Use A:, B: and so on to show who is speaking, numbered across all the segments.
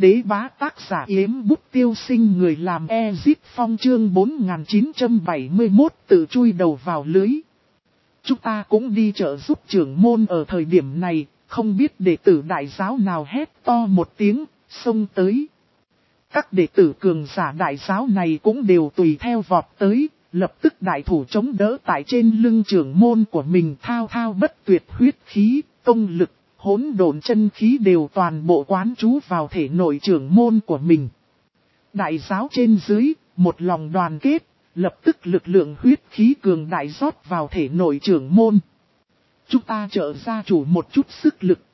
A: Đế bá tác giả Yếm Bút Tiêu Sinh, người làm Ezip Phong, chương 4971 tự chui đầu vào lưới. Chúng ta cũng đi trợ giúp trưởng môn. Ở thời điểm này, không biết đệ tử đại giáo nào hét to một tiếng, xông tới. Các đệ tử cường giả đại giáo này cũng đều tùy theo vọt tới, lập tức đại thủ chống đỡ tại trên lưng trưởng môn của mình, thao thao bất tuyệt huyết khí, công lực, hỗn độn chân khí đều toàn bộ quán trú vào thể nội trưởng môn của mình. Đại giáo trên dưới, một lòng đoàn kết, lập tức lực lượng huyết khí cường đại rót vào thể nội trưởng môn. Chúng ta trợ gia chủ một chút sức lực.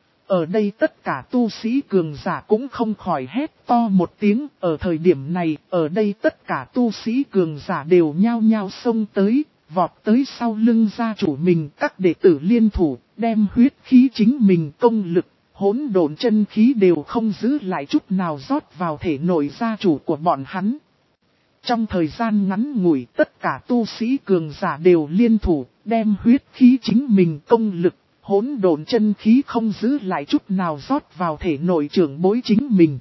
A: Ở đây tất cả tu sĩ cường giả cũng không khỏi hét to một tiếng. Ở thời điểm này, ở đây tất cả tu sĩ cường giả đều nhao nhao xông tới, vọt tới sau lưng gia chủ mình. Các đệ tử liên thủ, đem huyết khí chính mình, công lực, hỗn độn chân khí đều không giữ lại chút nào rót vào thể nội gia chủ của bọn hắn. Trong thời gian ngắn ngủi, tất cả tu sĩ cường giả đều liên thủ, đem huyết khí chính mình, công lực, hỗn độn chân khí không giữ lại chút nào rót vào thể nội trưởng bối chính mình.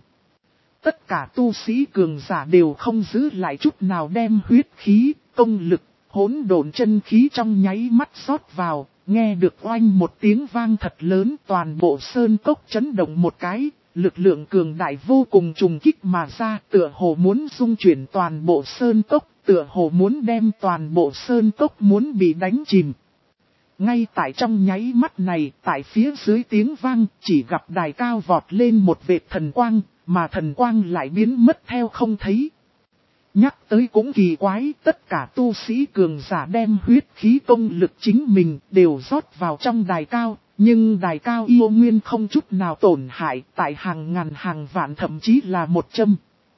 A: Tất cả tu sĩ cường giả đều không giữ lại chút nào đem huyết khí, công lực, hỗn độn chân khí trong nháy mắt rót vào, nghe được oanh một tiếng vang thật lớn, toàn bộ sơn cốc chấn động một cái, lực lượng cường đại vô cùng trùng kích mà ra, tựa hồ muốn dung chuyển toàn bộ sơn cốc, tựa hồ muốn đem toàn bộ sơn cốc muốn bị đánh chìm. Ngay tại trong nháy mắt này, tại phía dưới tiếng vang, chỉ gặp đài cao vọt lên một vệt thần quang, mà thần quang lại biến mất theo không thấy. Nhắc tới cũng kỳ quái, tất cả tu sĩ cường giả đem huyết khí công lực chính mình đều rót vào trong đài cao, nhưng đài cao yêu nguyên không chút nào tổn hại, tại hàng ngàn hàng vạn thậm chí là 100.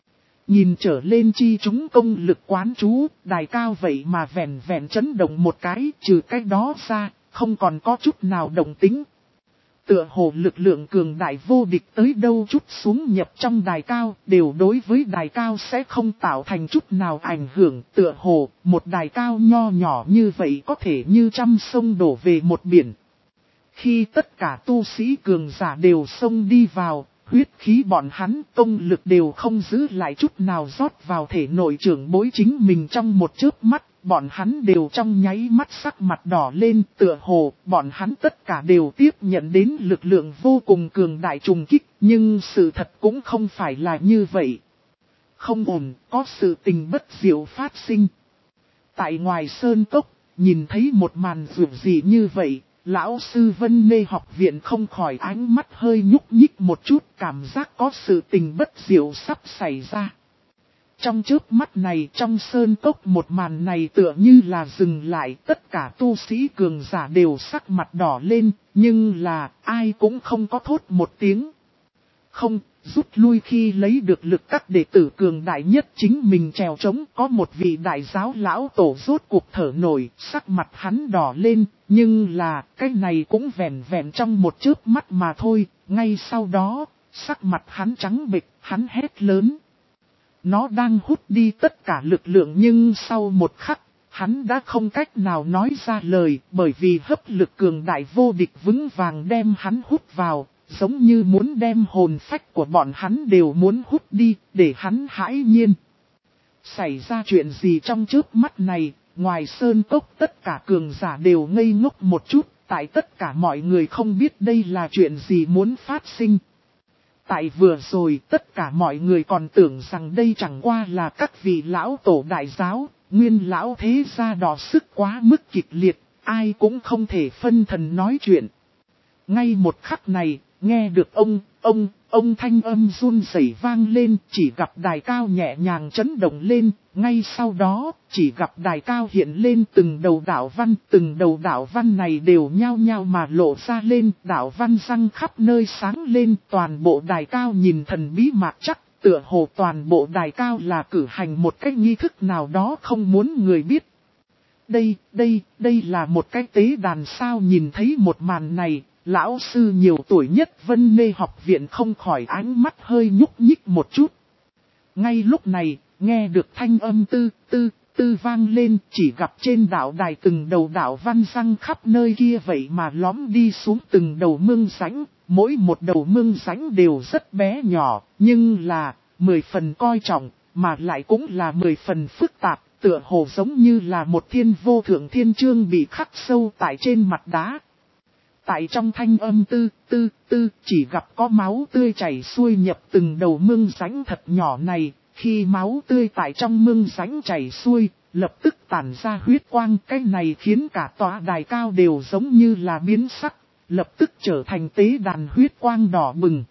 A: Nhìn trở lên chi chúng công lực quán trú, đài cao vậy mà vẹn vẹn chấn động một cái, trừ cái đó ra, không còn có chút nào động tính. Tựa hồ lực lượng cường đại vô địch tới đâu chút xuống nhập trong đài cao, đều đối với đài cao sẽ không tạo thành chút nào ảnh hưởng. Tựa hồ, một đài cao nho nhỏ như vậy có thể như trăm sông đổ về một biển. Khi tất cả tu sĩ cường giả đều xông đi vào, huyết khí bọn hắn công lực đều không giữ lại chút nào rót vào thể nội trưởng bối chính mình trong một chớp mắt, bọn hắn đều trong nháy mắt sắc mặt đỏ lên, tựa hồ bọn hắn tất cả đều tiếp nhận đến lực lượng vô cùng cường đại trùng kích, nhưng sự thật cũng không phải là như vậy. Không ổn, có sự tình bất diệu phát sinh. Tại ngoài sơn cốc, nhìn thấy một màn dường gì như vậy. Lão sư Vân Nê học viện không khỏi ánh mắt hơi nhúc nhích một chút, cảm giác có sự tình bất diệu sắp xảy ra. Trong chớp mắt này, trong sơn cốc một màn này tựa như là dừng lại, tất cả tu sĩ cường giả đều sắc mặt đỏ lên, nhưng là ai cũng không có thốt một tiếng. Không, rút lui khi lấy được lực các đệ tử cường đại nhất chính mình trèo trống, có một vị đại giáo lão tổ rốt cuộc thở nổi, sắc mặt hắn đỏ lên, nhưng là cái này cũng vẹn vẹn trong một chớp mắt mà thôi, ngay sau đó, sắc mặt hắn trắng bệch, hắn hét lớn. Nó đang hút đi tất cả lực lượng nhưng sau một khắc, hắn đã không cách nào nói ra lời bởi vì hấp lực cường đại vô địch vững vàng đem hắn hút vào. Giống như muốn đem hồn phách của bọn hắn đều muốn hút đi, để hắn hãi nhiên. Xảy ra chuyện gì trong chớp mắt này, ngoài sơn cốc tất cả cường giả đều ngây ngốc một chút, tại tất cả mọi người không biết đây là chuyện gì muốn phát sinh. Tại vừa rồi tất cả mọi người còn tưởng rằng đây chẳng qua là các vị lão tổ đại giáo, nguyên lão thế gia đỏ sức quá mức kịch liệt, ai cũng không thể phân thần nói chuyện. Ngay một khắc này, nghe được ông thanh âm run rẩy vang lên, chỉ gặp đài cao nhẹ nhàng chấn động lên, ngay sau đó, chỉ gặp đài cao hiện lên từng đầu đạo văn này đều nhao nhao mà lộ ra lên, đạo văn răng khắp nơi sáng lên, toàn bộ đài cao nhìn thần bí mạc chắc, tựa hồ toàn bộ đài cao là cử hành một cái nghi thức nào đó không muốn người biết. Đây là một cái tế đàn sao? Nhìn thấy một màn này, lão sư nhiều tuổi nhất Vân Nê học viện không khỏi ánh mắt hơi nhúc nhích một chút. Ngay lúc này, nghe được thanh âm tư vang lên, chỉ gặp trên đạo đài từng đầu đạo văn răng khắp nơi kia vậy mà lõm đi xuống từng đầu mương sánh, mỗi một đầu mương rãnh đều rất bé nhỏ, nhưng là 10 phần coi trọng, mà lại cũng là 10 phần phức tạp, tựa hồ giống như là một thiên vô thượng thiên chương bị khắc sâu tại trên mặt đá. Tại trong thanh âm tư chỉ gặp có máu tươi chảy xuôi nhập từng đầu mương rãnh thật nhỏ này, khi máu tươi tại trong mương rãnh chảy xuôi, lập tức tản ra huyết quang, cái này khiến cả tòa đài cao đều giống như là biến sắc, lập tức trở thành tế đàn huyết quang đỏ bừng.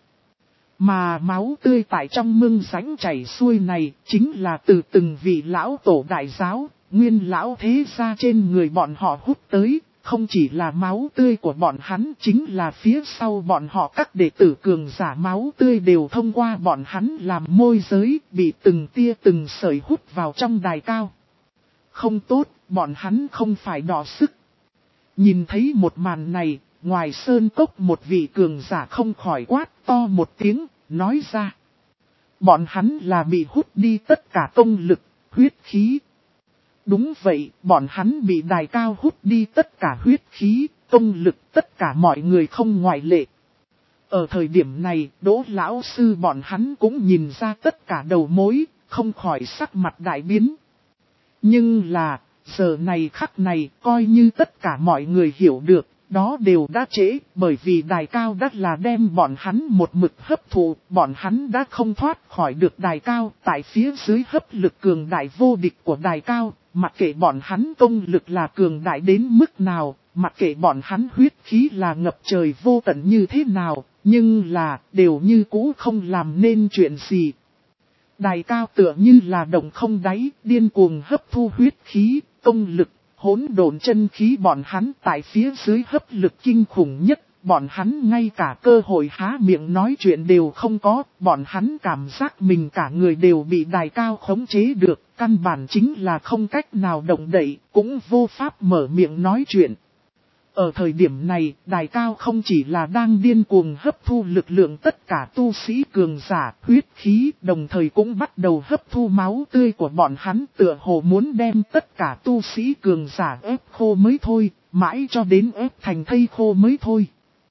A: Mà máu tươi tại trong mương rãnh chảy xuôi này chính là từ từng vị lão tổ đại giáo, nguyên lão thế gia trên người bọn họ hút tới, không chỉ là máu tươi của bọn hắn, chính là phía sau bọn họ các đệ tử cường giả máu tươi đều thông qua bọn hắn làm môi giới, bị từng tia từng sợi hút vào trong đài cao. Không tốt, bọn hắn không phải đỏ sức. Nhìn thấy một màn này, ngoài sơn cốc một vị cường giả không khỏi quát to một tiếng, nói ra. Bọn hắn là bị hút đi tất cả công lực, huyết khí. Đúng vậy, bọn hắn bị đài cao hút đi tất cả huyết khí, công lực, tất cả mọi người không ngoại lệ. Ở thời điểm này, Đỗ lão sư bọn hắn cũng nhìn ra tất cả đầu mối, không khỏi sắc mặt đại biến. Nhưng là, giờ này khắc này, coi như tất cả mọi người hiểu được, đó đều đã trễ, bởi vì đài cao đã là đem bọn hắn một mực hấp thụ, bọn hắn đã không thoát khỏi được đài cao, tại phía dưới hấp lực cường đại vô địch của đài cao, mặc kệ bọn hắn công lực là cường đại đến mức nào, mặc kệ bọn hắn huyết khí là ngập trời vô tận như thế nào, nhưng là, đều như cũ không làm nên chuyện gì. Đài cao tựa như là động không đáy, điên cuồng hấp thu huyết khí, công lực, hỗn độn chân khí bọn hắn tại phía dưới hấp lực kinh khủng nhất, bọn hắn ngay cả cơ hội há miệng nói chuyện đều không có, bọn hắn cảm giác mình cả người đều bị đài cao khống chế được, căn bản chính là không cách nào động đậy, cũng vô pháp mở miệng nói chuyện. Ở thời điểm này, đài cao không chỉ là đang điên cuồng hấp thu lực lượng tất cả tu sĩ cường giả, huyết khí, đồng thời cũng bắt đầu hấp thu máu tươi của bọn hắn, tựa hồ muốn đem tất cả tu sĩ cường giả ép khô mới thôi, mãi cho đến ép thành thây khô mới thôi.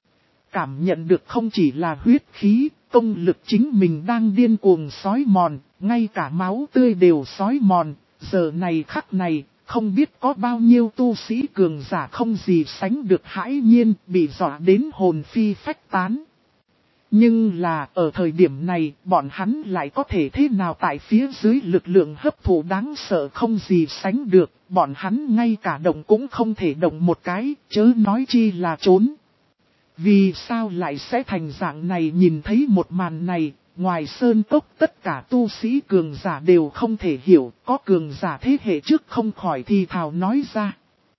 A: Cảm nhận được không chỉ là huyết khí, công lực chính mình đang điên cuồng xói mòn, ngay cả máu tươi đều xói mòn, giờ này khắc này. Không biết có bao nhiêu tu sĩ cường giả không gì sánh được hãi nhiên, bị dọa đến hồn phi phách tán. Nhưng là ở thời điểm này, bọn hắn lại có thể thế nào tại phía dưới lực lượng hấp thụ đáng sợ không gì sánh được, bọn hắn ngay cả động cũng không thể động một cái, chớ nói chi là trốn. Vì sao lại sẽ thành dạng này? Nhìn thấy một màn này, ngoài sơn cốc tất cả tu sĩ cường giả đều không thể hiểu, có cường giả thế hệ trước không khỏi thì thào nói ra.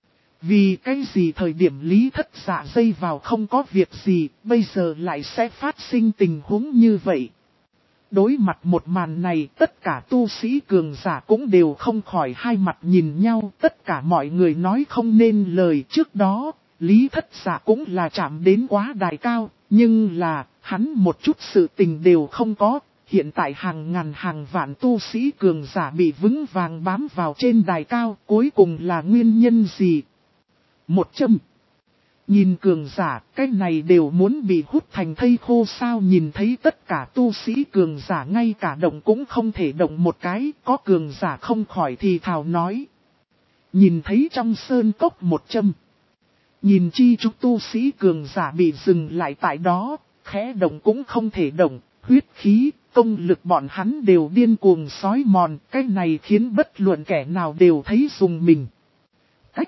A: Vì cái gì thời điểm Lý Thất Dạ dây vào không có việc gì, bây giờ lại sẽ phát sinh tình huống như vậy. Đối mặt một màn này, tất cả tu sĩ cường giả cũng đều không khỏi hai mặt nhìn nhau, tất cả mọi người nói không nên lời. Trước đó, Lý Thất Dạ cũng là chạm đến quá đài cao, nhưng là, hắn một chút sự tình đều không có. Hiện tại hàng ngàn hàng vạn tu sĩ cường giả bị vững vàng bám vào trên đài cao, cuối cùng là nguyên nhân gì? Một châm. Nhìn cường giả, cái này đều muốn bị hút thành thây khô sao? Nhìn thấy tất cả tu sĩ cường giả ngay cả động cũng không thể động một cái, có cường giả không khỏi thì thào nói. Nhìn thấy trong sơn cốc một châm. Nhìn chi chúc tu sĩ cường giả bị dừng lại tại đó, khẽ động cũng không thể động, huyết khí, công lực bọn hắn đều điên cuồng xói mòn, cái này khiến bất luận kẻ nào đều thấy dùng mình. Cách.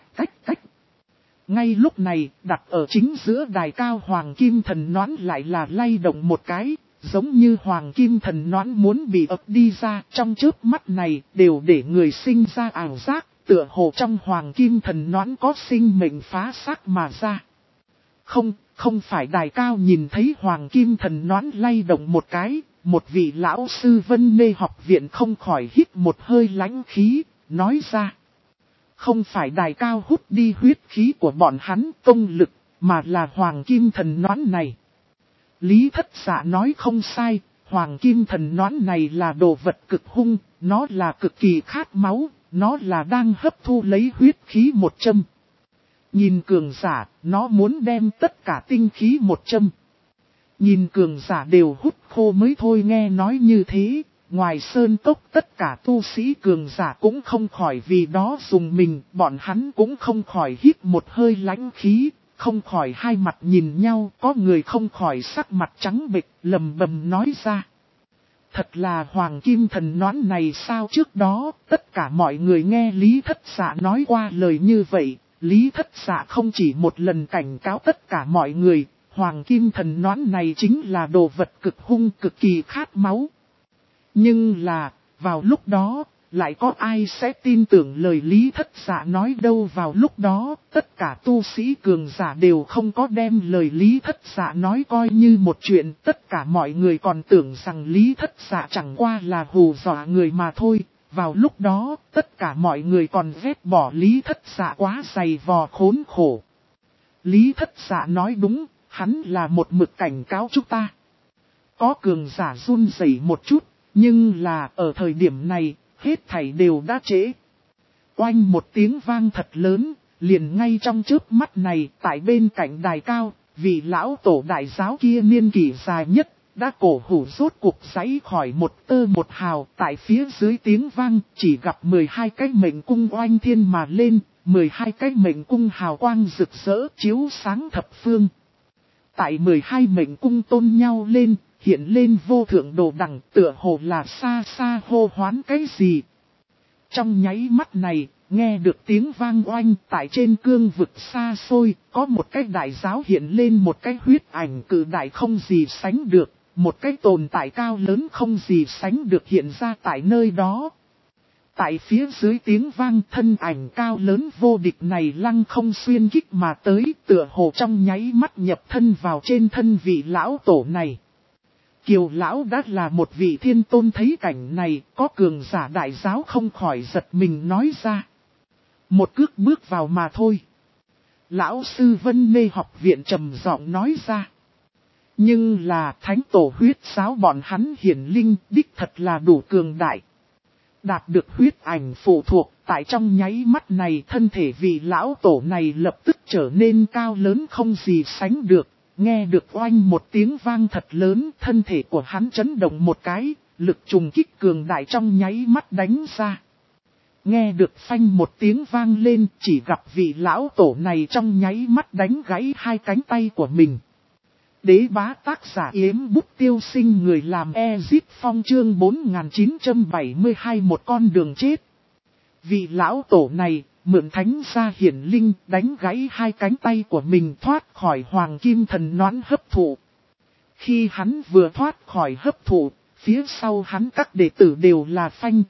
A: Ngay lúc này, đặt ở chính giữa đài cao Hoàng Kim Thần Noãn lại là lay động một cái, giống như Hoàng Kim Thần Noãn muốn bị ập đi ra, trong chớp mắt này đều để người sinh ra ảo giác, tựa hồ trong Hoàng Kim Thần Noãn có sinh mệnh phá xác mà ra. Không phải đài cao. Nhìn thấy Hoàng Kim Thần Noãn lay động một cái, một vị lão sư Vân Nê học viện không khỏi hít một hơi lãnh khí, nói ra. Không phải đài cao hút đi huyết khí của bọn hắn công lực, mà là Hoàng Kim Thần Noãn này. Lý Thất Dạ nói không sai, Hoàng Kim Thần Noãn này là đồ vật cực hung, nó là cực kỳ khát máu, nó là đang hấp thu lấy huyết khí một châm. Nhìn cường giả, nó muốn đem tất cả tinh khí một châm. Nhìn cường giả đều hút khô mới thôi, nghe nói như thế, ngoài sơn cốc tất cả tu sĩ cường giả cũng không khỏi vì đó dùng mình, bọn hắn cũng không khỏi hít một hơi lãnh khí, không khỏi hai mặt nhìn nhau, có người không khỏi sắc mặt trắng bệch, lầm bầm nói ra. Thật là hoàng kim thần nón này sao? Trước đó, tất cả mọi người nghe Lý Thất Dạ nói qua lời như vậy, Lý Thất Dạ không chỉ một lần cảnh cáo tất cả mọi người, hoàng kim thần nón này chính là đồ vật cực hung, cực kỳ khát máu. Nhưng là, vào lúc đó, lại có ai sẽ tin tưởng lời Lý Thất Dạ nói đâu? Vào lúc đó, tất cả tu sĩ cường giả đều không có đem lời Lý Thất Dạ nói coi như một chuyện. Tất cả mọi người còn tưởng rằng Lý Thất Dạ chẳng qua là hù dọa người mà thôi. Vào lúc đó, tất cả mọi người còn ghét bỏ Lý Thất Dạ quá dày vò khốn khổ. Lý Thất Dạ nói đúng, hắn là một mực cảnh cáo chúng ta. Có cường giả run rẩy một chút, nhưng là ở thời điểm này, hết thảy đều đã trễ. Oanh một tiếng vang thật lớn, liền ngay trong chớp mắt này, tại bên cạnh đài cao, vị lão tổ đại giáo kia niên kỷ dài nhất, đã cổ hủ rốt cuộc giãy khỏi một tơ một hào. Tại phía dưới tiếng vang, chỉ gặp 12 cái mệnh cung oanh thiên mà lên, 12 cái mệnh cung hào quang rực rỡ chiếu sáng thập phương. Tại 12 mệnh cung tôn nhau lên, hiện lên vô thượng đồ đằng, tựa hồ là xa xa hô hoán cái gì. Trong nháy mắt này, nghe được tiếng vang oanh, tại trên cương vực xa xôi, có một cái đại giáo hiện lên một cái huyết ảnh cự đại không gì sánh được, một cái tồn tại cao lớn không gì sánh được hiện ra tại nơi đó. Tại phía dưới tiếng vang, thân ảnh cao lớn vô địch này lăng không xuyên kích mà tới, tựa hồ trong nháy mắt nhập thân vào trên thân vị lão tổ này. Kiều lão đã là một vị thiên tôn, thấy cảnh này, có cường giả đại giáo không khỏi giật mình nói ra. Một cước bước vào mà thôi. Lão sư Vân Mê học viện trầm giọng nói ra. Nhưng là thánh tổ huyết giáo bọn hắn hiển linh đích thật là đủ cường đại. Đạt được huyết ảnh phụ thuộc, tại trong nháy mắt này thân thể vị lão tổ này lập tức trở nên cao lớn không gì sánh được. Nghe được oanh một tiếng vang thật lớn, thân thể của hắn chấn động một cái, lực trùng kích cường đại trong nháy mắt đánh ra. Nghe được phanh một tiếng vang lên, chỉ gặp vị lão tổ này trong nháy mắt đánh gãy hai cánh tay của mình. Đế bá tác giả Yếm Bút Tiêu Sinh, người làm Ezip Phong, chương 4972, một con đường chết. Vị lão tổ này mượn thánh gia hiển linh đánh gãy hai cánh tay của mình, thoát khỏi hoàng kim thần nón hấp thụ. Khi hắn vừa thoát khỏi hấp thụ, phía sau hắn các đệ tử đều là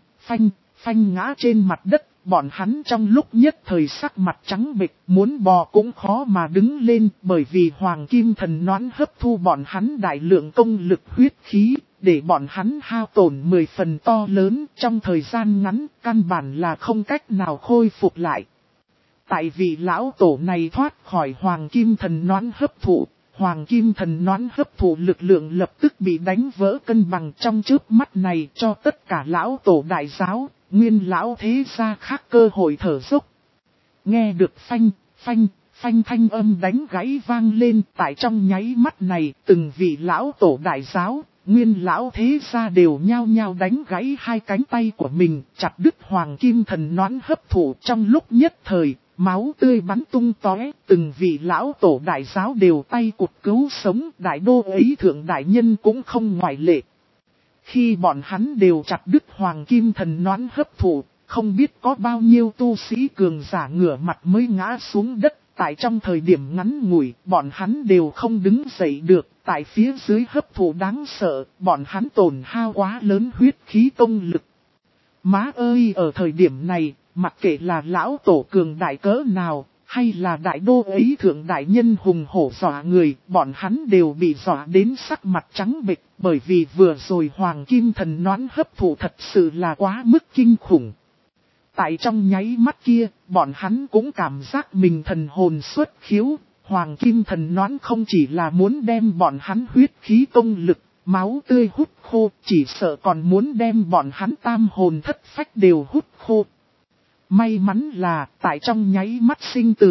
A: phanh ngã trên mặt đất. Bọn hắn trong lúc nhất thời sắc mặt trắng bệch, muốn bò cũng khó mà đứng lên, bởi vì hoàng kim thần nón hấp thu bọn hắn đại lượng công lực huyết khí, để bọn hắn hao tổn 10 phần to lớn, trong thời gian ngắn, căn bản là không cách nào khôi phục lại. Tại vì lão tổ này thoát khỏi hoàng kim thần nón hấp thụ, hoàng kim thần nón hấp thụ lực lượng lập tức bị đánh vỡ cân bằng trong chớp mắt này, cho tất cả lão tổ đại giáo, nguyên lão thế gia khác cơ hội thở dốc. Nghe được phanh thanh âm đánh gãy vang lên, tại trong nháy mắt này, từng vị lão tổ đại giáo, nguyên lão thế gia đều nhao nhao đánh gãy hai cánh tay của mình, chặt đứt hoàng kim thần nón hấp thụ. Trong lúc nhất thời, máu tươi bắn tung tóe, từng vị lão tổ đại giáo đều tay cụt cứu sống, đại đô ấy thượng đại nhân cũng không ngoại lệ. Khi bọn hắn đều chặt đứt hoàng kim thần nón hấp thụ, không biết có bao nhiêu tu sĩ cường giả ngửa mặt mới ngã xuống đất. Tại trong thời điểm ngắn ngủi, bọn hắn đều không đứng dậy được. Tại phía dưới hấp thụ đáng sợ, bọn hắn tổn hao quá lớn huyết khí công lực. Má ơi, ở thời điểm này, mặc kệ là lão tổ cường đại cỡ nào, hay là đại đô ấy thượng đại nhân hùng hổ dọa người, bọn hắn đều bị dọa đến sắc mặt trắng bệch, bởi vì vừa rồi hoàng kim thần nón hấp thụ thật sự là quá mức kinh khủng. Tại trong nháy mắt kia, bọn hắn cũng cảm giác mình thần hồn xuất khiếu, hoàng kim thần nón không chỉ là muốn đem bọn hắn huyết khí công lực, máu tươi hút khô, chỉ sợ còn muốn đem bọn hắn tam hồn thất phách đều hút khô. May mắn là, tại trong nháy mắt sinh tử,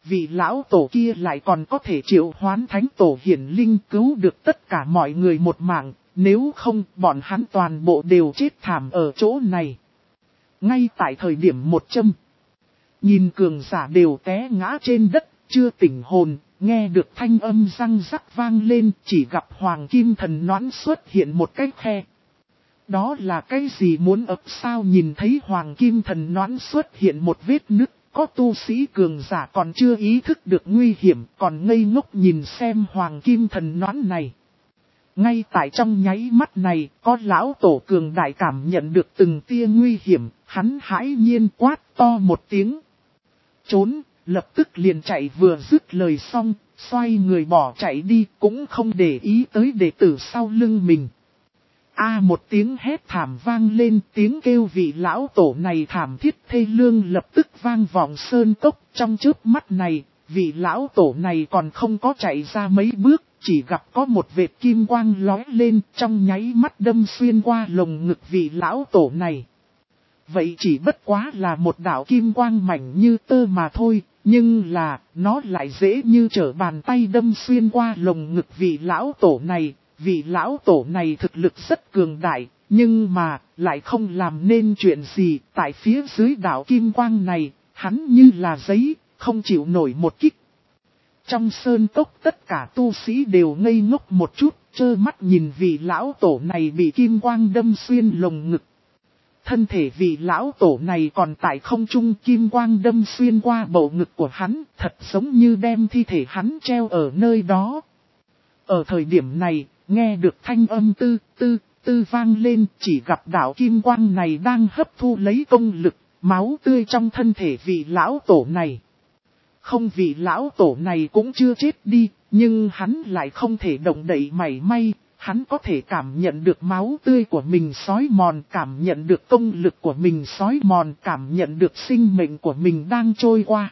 A: vị lão tổ kia lại còn có thể triệu hoán thánh tổ hiển linh cứu được tất cả mọi người một mạng, nếu không bọn hắn toàn bộ đều chết thảm ở chỗ này. Ngay tại thời điểm 100, nhìn cường giả đều té ngã trên đất, chưa tỉnh hồn, nghe được thanh âm răng rắc vang lên, chỉ gặp hoàng kim thần noãn xuất hiện một cái khe. Đó là cái gì muốn ập sao? Nhìn thấy hoàng kim thần noãn xuất hiện một vết nứt, có tu sĩ cường giả còn chưa ý thức được nguy hiểm, còn ngây ngốc nhìn xem hoàng kim thần noãn này. Ngay tại trong nháy mắt này, có lão tổ cường đại cảm nhận được từng tia nguy hiểm, hắn hãi nhiên quát to một tiếng. Trốn, lập tức liền chạy, vừa dứt lời xong, xoay người bỏ chạy đi, cũng không để ý tới đệ tử sau lưng mình. Một tiếng hét thảm vang lên, tiếng kêu vị lão tổ này thảm thiết thê lương lập tức vang vọng sơn cốc. Trong chớp mắt này, vị lão tổ này còn không có chạy ra mấy bước, chỉ gặp có một vệt kim quang lóe lên, trong nháy mắt đâm xuyên qua lồng ngực vị lão tổ này. Vậy chỉ bất quá là một đạo kim quang mảnh như tơ mà thôi, nhưng là, nó lại dễ như trở bàn tay đâm xuyên qua lồng ngực vị lão tổ này. Vị lão tổ này thực lực rất cường đại, nhưng mà, lại không làm nên chuyện gì. Tại phía dưới đạo kim quang này, hắn như là giấy, không chịu nổi một kích. Trong sơn cốc tất cả tu sĩ đều ngây ngốc một chút, trơ mắt nhìn vị lão tổ này bị kim quang đâm xuyên lồng ngực. Thân thể vị lão tổ này còn tại không trung, kim quang đâm xuyên qua bầu ngực của hắn, thật giống như đem thi thể hắn treo ở nơi đó. Ở thời điểm này, nghe được thanh âm tư vang lên, chỉ gặp đạo kim quang này đang hấp thu lấy công lực, máu tươi trong thân thể vị lão tổ này. Không, vị lão tổ này cũng chưa chết đi, nhưng hắn lại không thể động đậy mảy may, hắn có thể cảm nhận được máu tươi của mình xói mòn, cảm nhận được công lực của mình xói mòn, cảm nhận được sinh mệnh của mình đang trôi qua.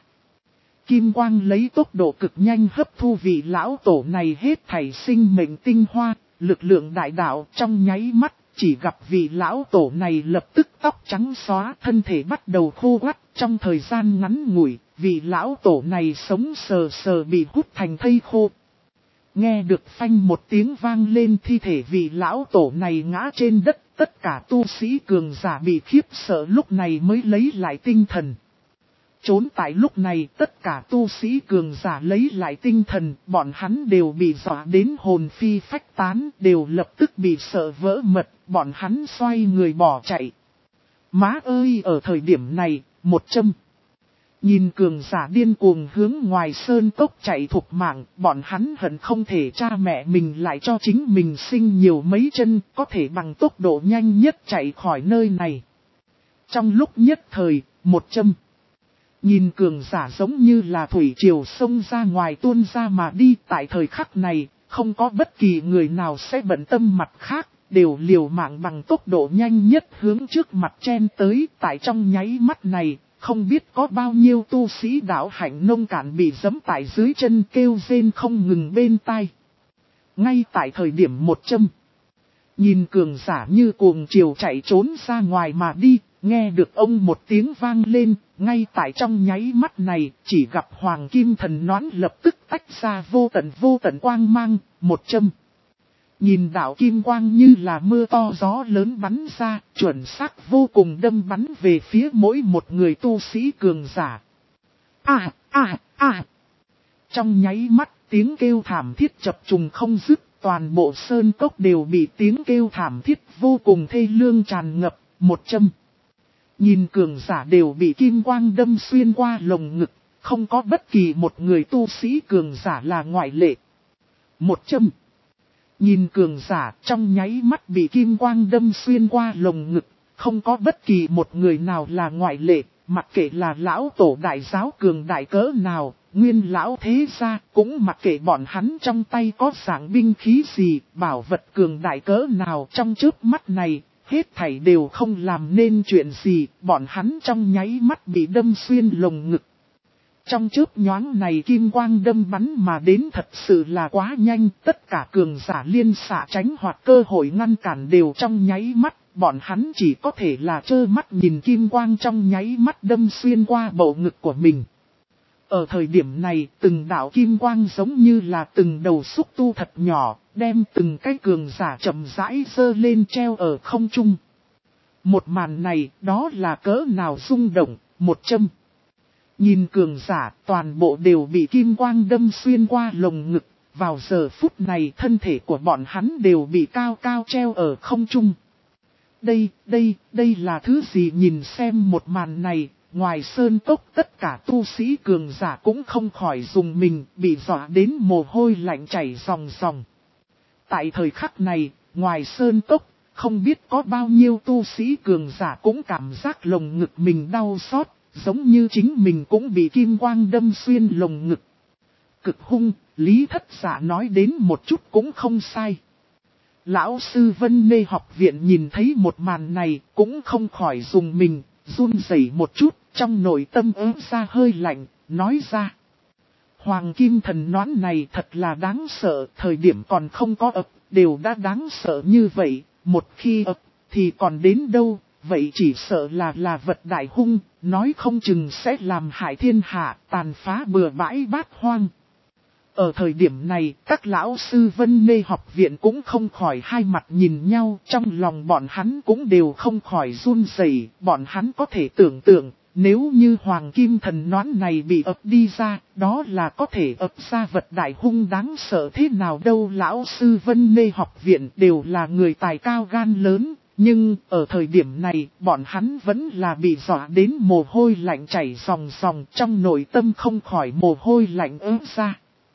A: Kim quang lấy tốc độ cực nhanh hấp thu vị lão tổ này hết thảy sinh mệnh tinh hoa, lực lượng đại đạo. Trong nháy mắt, chỉ gặp vị lão tổ này lập tức tóc trắng xóa, thân thể bắt đầu khô quắt. Trong thời gian ngắn ngủi, vị lão tổ này sống sờ sờ bị hút thành thây khô. Nghe được phanh một tiếng vang lên, thi thể vị lão tổ này ngã trên đất, tất cả tu sĩ cường giả bị khiếp sợ lúc này mới lấy lại tinh thần. Trốn tại lúc này, tất cả tu sĩ cường giả lấy lại tinh thần, bọn hắn đều bị dọa đến hồn phi phách tán, đều lập tức bị sợ vỡ mật, bọn hắn xoay người bỏ chạy. Má ơi, ở thời điểm này, 100. Nhìn cường giả điên cuồng hướng ngoài sơn cốc chạy thục mạng, bọn hắn hận không thể cha mẹ mình lại cho chính mình sinh nhiều mấy chân, có thể bằng tốc độ nhanh nhất chạy khỏi nơi này. Trong lúc nhất thời, 100. Nhìn cường giả giống như là thủy triều sông ra ngoài tuôn ra mà đi, tại thời khắc này, không có bất kỳ người nào sẽ bận tâm mặt khác, đều liều mạng bằng tốc độ nhanh nhất hướng trước mặt chen tới. Tại trong nháy mắt này, không biết có bao nhiêu tu sĩ đạo hạnh nông cạn bị giẫm tại dưới chân, kêu rên không ngừng bên tai. Ngay tại thời điểm 100, nhìn cường giả như cuồng triều chạy trốn ra ngoài mà đi, nghe được ông một tiếng vang lên, ngay tại trong nháy mắt này, chỉ gặp hoàng kim thần noãn lập tức tách ra vô tận quang mang. 100. Nhìn đạo kim quang như là mưa to gió lớn bắn ra, chuẩn xác vô cùng đâm bắn về phía mỗi một người tu sĩ cường giả. Trong nháy mắt, tiếng kêu thảm thiết chập trùng không dứt, toàn bộ sơn cốc đều bị tiếng kêu thảm thiết vô cùng thê lương tràn ngập. 100. Nhìn cường giả đều bị kim quang đâm xuyên qua lồng ngực, không có bất kỳ một người tu sĩ cường giả là ngoại lệ. 100. Nhìn cường giả trong nháy mắt bị kim quang đâm xuyên qua lồng ngực, không có bất kỳ một người nào là ngoại lệ, mặc kệ là lão tổ đại giáo cường đại cỡ nào, nguyên lão thế gia, cũng mặc kệ bọn hắn trong tay có dạng binh khí gì, bảo vật cường đại cỡ nào, trong chớp mắt này, hết thảy đều không làm nên chuyện gì, bọn hắn trong nháy mắt bị đâm xuyên lồng ngực. Trong chớp nhoáng này kim quang đâm bắn mà đến thật sự là quá nhanh, tất cả cường giả liên xạ tránh hoặc cơ hội ngăn cản đều trong nháy mắt, bọn hắn chỉ có thể là trơ mắt nhìn kim quang trong nháy mắt đâm xuyên qua bầu ngực của mình. Ở thời điểm này, từng đạo kim quang giống như là từng đầu xúc tu thật nhỏ, đem từng cái cường giả chậm rãi dơ lên treo ở không trung. Một màn này, đó là cỡ nào rung động, một châm. Nhìn cường giả, toàn bộ đều bị kim quang đâm xuyên qua lồng ngực, vào giờ phút này thân thể của bọn hắn đều bị cao cao treo ở không trung. Đây là thứ gì? Nhìn xem một màn này, ngoài sơn cốc tất cả tu sĩ cường giả cũng không khỏi dùng mình, bị dọa đến mồ hôi lạnh chảy ròng ròng. Tại thời khắc này, ngoài sơn cốc, không biết có bao nhiêu tu sĩ cường giả cũng cảm giác lồng ngực mình đau xót, giống như chính mình cũng bị kim quang đâm xuyên lồng ngực. Cực hung, Lý Thất Dạ nói đến một chút cũng không sai. Lão sư Vân Mê học viện nhìn thấy một màn này cũng không khỏi dùng mình, run rẩy một chút, trong nội tâm ớn ra hơi lạnh, nói ra. Hoàng kim thần nón này thật là đáng sợ, thời điểm còn không có ập, đều đã đáng sợ như vậy, một khi ập thì còn đến đâu, vậy chỉ sợ là vật đại hung, nói không chừng sẽ làm hại thiên hạ, tàn phá bừa bãi bát hoang. Ở thời điểm này, các lão sư Vân Mê học viện cũng không khỏi hai mặt nhìn nhau, trong lòng bọn hắn cũng đều không khỏi run rẩy, bọn hắn có thể tưởng tượng, nếu như hoàng kim thần nón này bị ập đi ra, đó là có thể ập ra vật đại hung đáng sợ thế nào đâu. Lão sư Vân Mê học viện đều là người tài cao gan lớn, nhưng ở thời điểm này, bọn hắn vẫn là bị dọa đến mồ hôi lạnh chảy ròng ròng, trong nội tâm không khỏi mồ hôi lạnh ớt ra.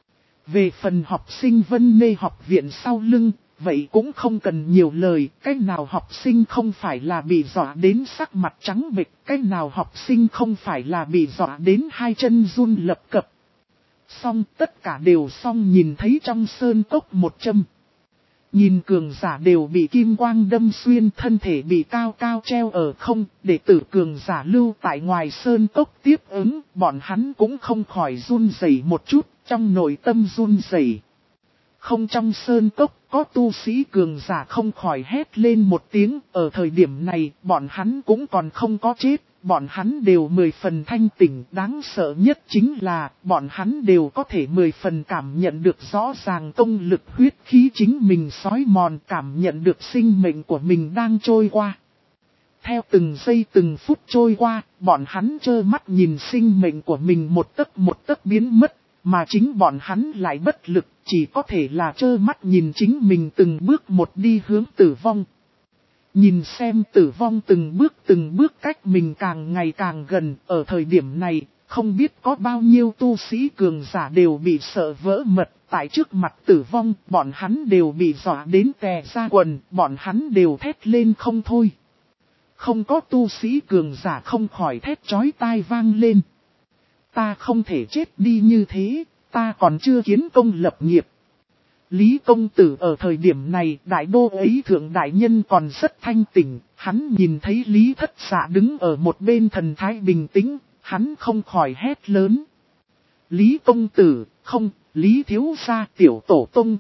A: Về phần học sinh Vân Mê học viện sau lưng, vậy cũng không cần nhiều lời, cái nào học sinh không phải là bị dọa đến sắc mặt trắng bệch, cái nào học sinh không phải là bị dọa đến hai chân run lập cập. Xong tất cả đều xong, nhìn thấy trong sơn cốc một châm. Nhìn cường giả đều bị kim quang đâm xuyên, thân thể bị cao cao treo ở không, đệ tử cường giả lưu tại ngoài sơn cốc tiếp ứng, bọn hắn cũng không khỏi run rẩy một chút, trong nội tâm run rẩy. Không, trong sơn cốc có tu sĩ cường giả không khỏi hét lên một tiếng, ở thời điểm này bọn hắn cũng còn không có chết, bọn hắn đều 10 phần thanh tỉnh, đáng sợ nhất chính là bọn hắn đều có thể 10 phần cảm nhận được rõ ràng công lực huyết khí chính mình xói mòn, cảm nhận được sinh mệnh của mình đang trôi qua. Theo từng giây từng phút trôi qua, bọn hắn trơ mắt nhìn sinh mệnh của mình một tấc biến mất. Mà chính bọn hắn lại bất lực, chỉ có thể là trơ mắt nhìn chính mình từng bước một đi hướng tử vong. Nhìn xem tử vong từng bước cách mình càng ngày càng gần, ở thời điểm này, không biết có bao nhiêu tu sĩ cường giả đều bị sợ vỡ mật, tại trước mặt tử vong, bọn hắn đều bị dọa đến tè ra quần, bọn hắn đều thét lên không thôi. Không có tu sĩ cường giả không khỏi thét chói tai vang lên. Ta không thể chết đi như thế, ta còn chưa kiến công lập nghiệp. Lý công tử ở thời điểm này, đại đô ấy thượng đại nhân còn rất thanh tỉnh, hắn nhìn thấy Lý Thất Dạ đứng ở một bên thần thái bình tĩnh, hắn không khỏi hét lớn. Lý công tử, không, Lý thiếu gia tiểu tổ tông,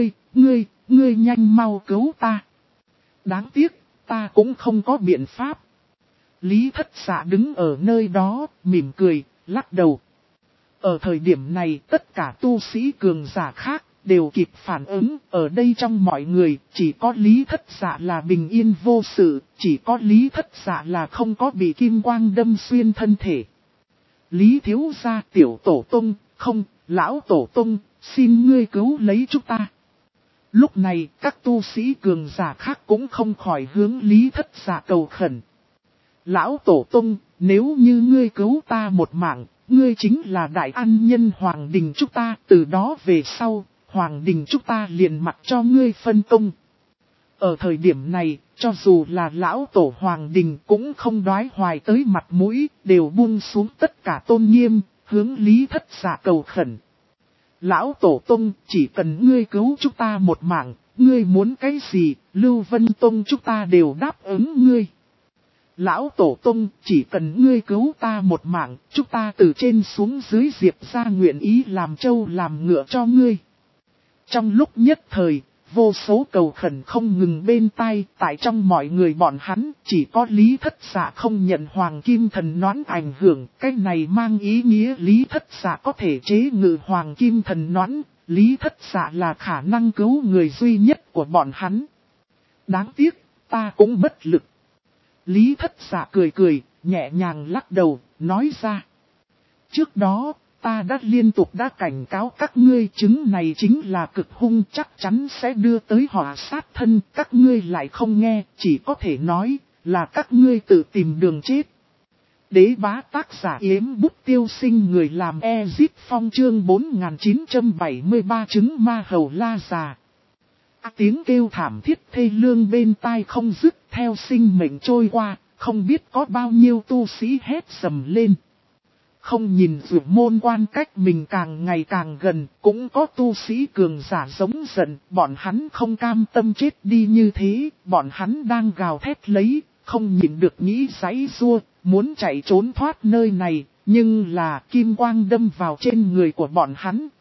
A: ngươi nhanh mau cứu ta. Đáng tiếc, ta cũng không có biện pháp. Lý Thất Dạ đứng ở nơi đó, mỉm cười, lắc đầu. Ở thời điểm này tất cả tu sĩ cường giả khác đều kịp phản ứng, ở đây trong mọi người chỉ có Lý Thất Dạ là bình yên vô sự, chỉ có Lý Thất Dạ là không có bị kim quang đâm xuyên thân thể. Lý thiếu gia tiểu tổ tông, không, lão tổ tông, xin ngươi cứu lấy chúng ta. Lúc này các tu sĩ cường giả khác cũng không khỏi hướng Lý Thất Dạ cầu khẩn. Lão tổ tông, nếu như ngươi cứu ta một mạng, ngươi chính là đại an nhân hoàng đình chúng ta, từ đó về sau, hoàng đình chúng ta liền mặc cho ngươi phân công. Ở thời điểm này, cho dù là lão tổ hoàng đình cũng không đoái hoài tới mặt mũi, đều buông xuống tất cả tôn nghiêm, hướng Lý Thất Dạ cầu khẩn. Lão tổ tông, chỉ cần ngươi cứu chúng ta một mạng, ngươi muốn cái gì, Lưu Vân Tông chúng ta đều đáp ứng ngươi. Lão tổ tông, chỉ cần ngươi cứu ta một mạng, chúng ta từ trên xuống dưới Diệp ra nguyện ý làm trâu làm ngựa cho ngươi. Trong lúc nhất thời, vô số cầu khẩn không ngừng bên tai, tại trong mọi người bọn hắn, chỉ có Lý Thất Dạ không nhận Hoàng Kim Thần Noãn ảnh hưởng, cái này mang ý nghĩa Lý Thất Dạ có thể chế ngự Hoàng Kim Thần Noãn, Lý Thất Dạ là khả năng cứu người duy nhất của bọn hắn. Đáng tiếc, ta cũng bất lực. Lý Thất Dạ cười cười, nhẹ nhàng lắc đầu, nói ra. Trước đó, ta đã liên tục cảnh cáo các ngươi, chứng này chính là cực hung, chắc chắn sẽ đưa tới họa sát thân, các ngươi lại không nghe, chỉ có thể nói là các ngươi tự tìm đường chết. Đế bá tác giả Yếm Bút Tiêu Sinh, người làm Ezip Phong, chương 4973 chứng ma hầu la già. Tiếng kêu thảm thiết thê lương bên tai không dứt, theo sinh mệnh trôi qua, không biết có bao nhiêu tu sĩ hét sầm lên. Không nhìn Dược Môn Quan cách mình càng ngày càng gần, cũng có tu sĩ cường giả giống giận, bọn hắn không cam tâm chết đi như thế, bọn hắn đang gào thét lấy, không nhịn được nghĩ giãy giụa, muốn chạy trốn thoát nơi này, nhưng là kim quang đâm vào trên người của bọn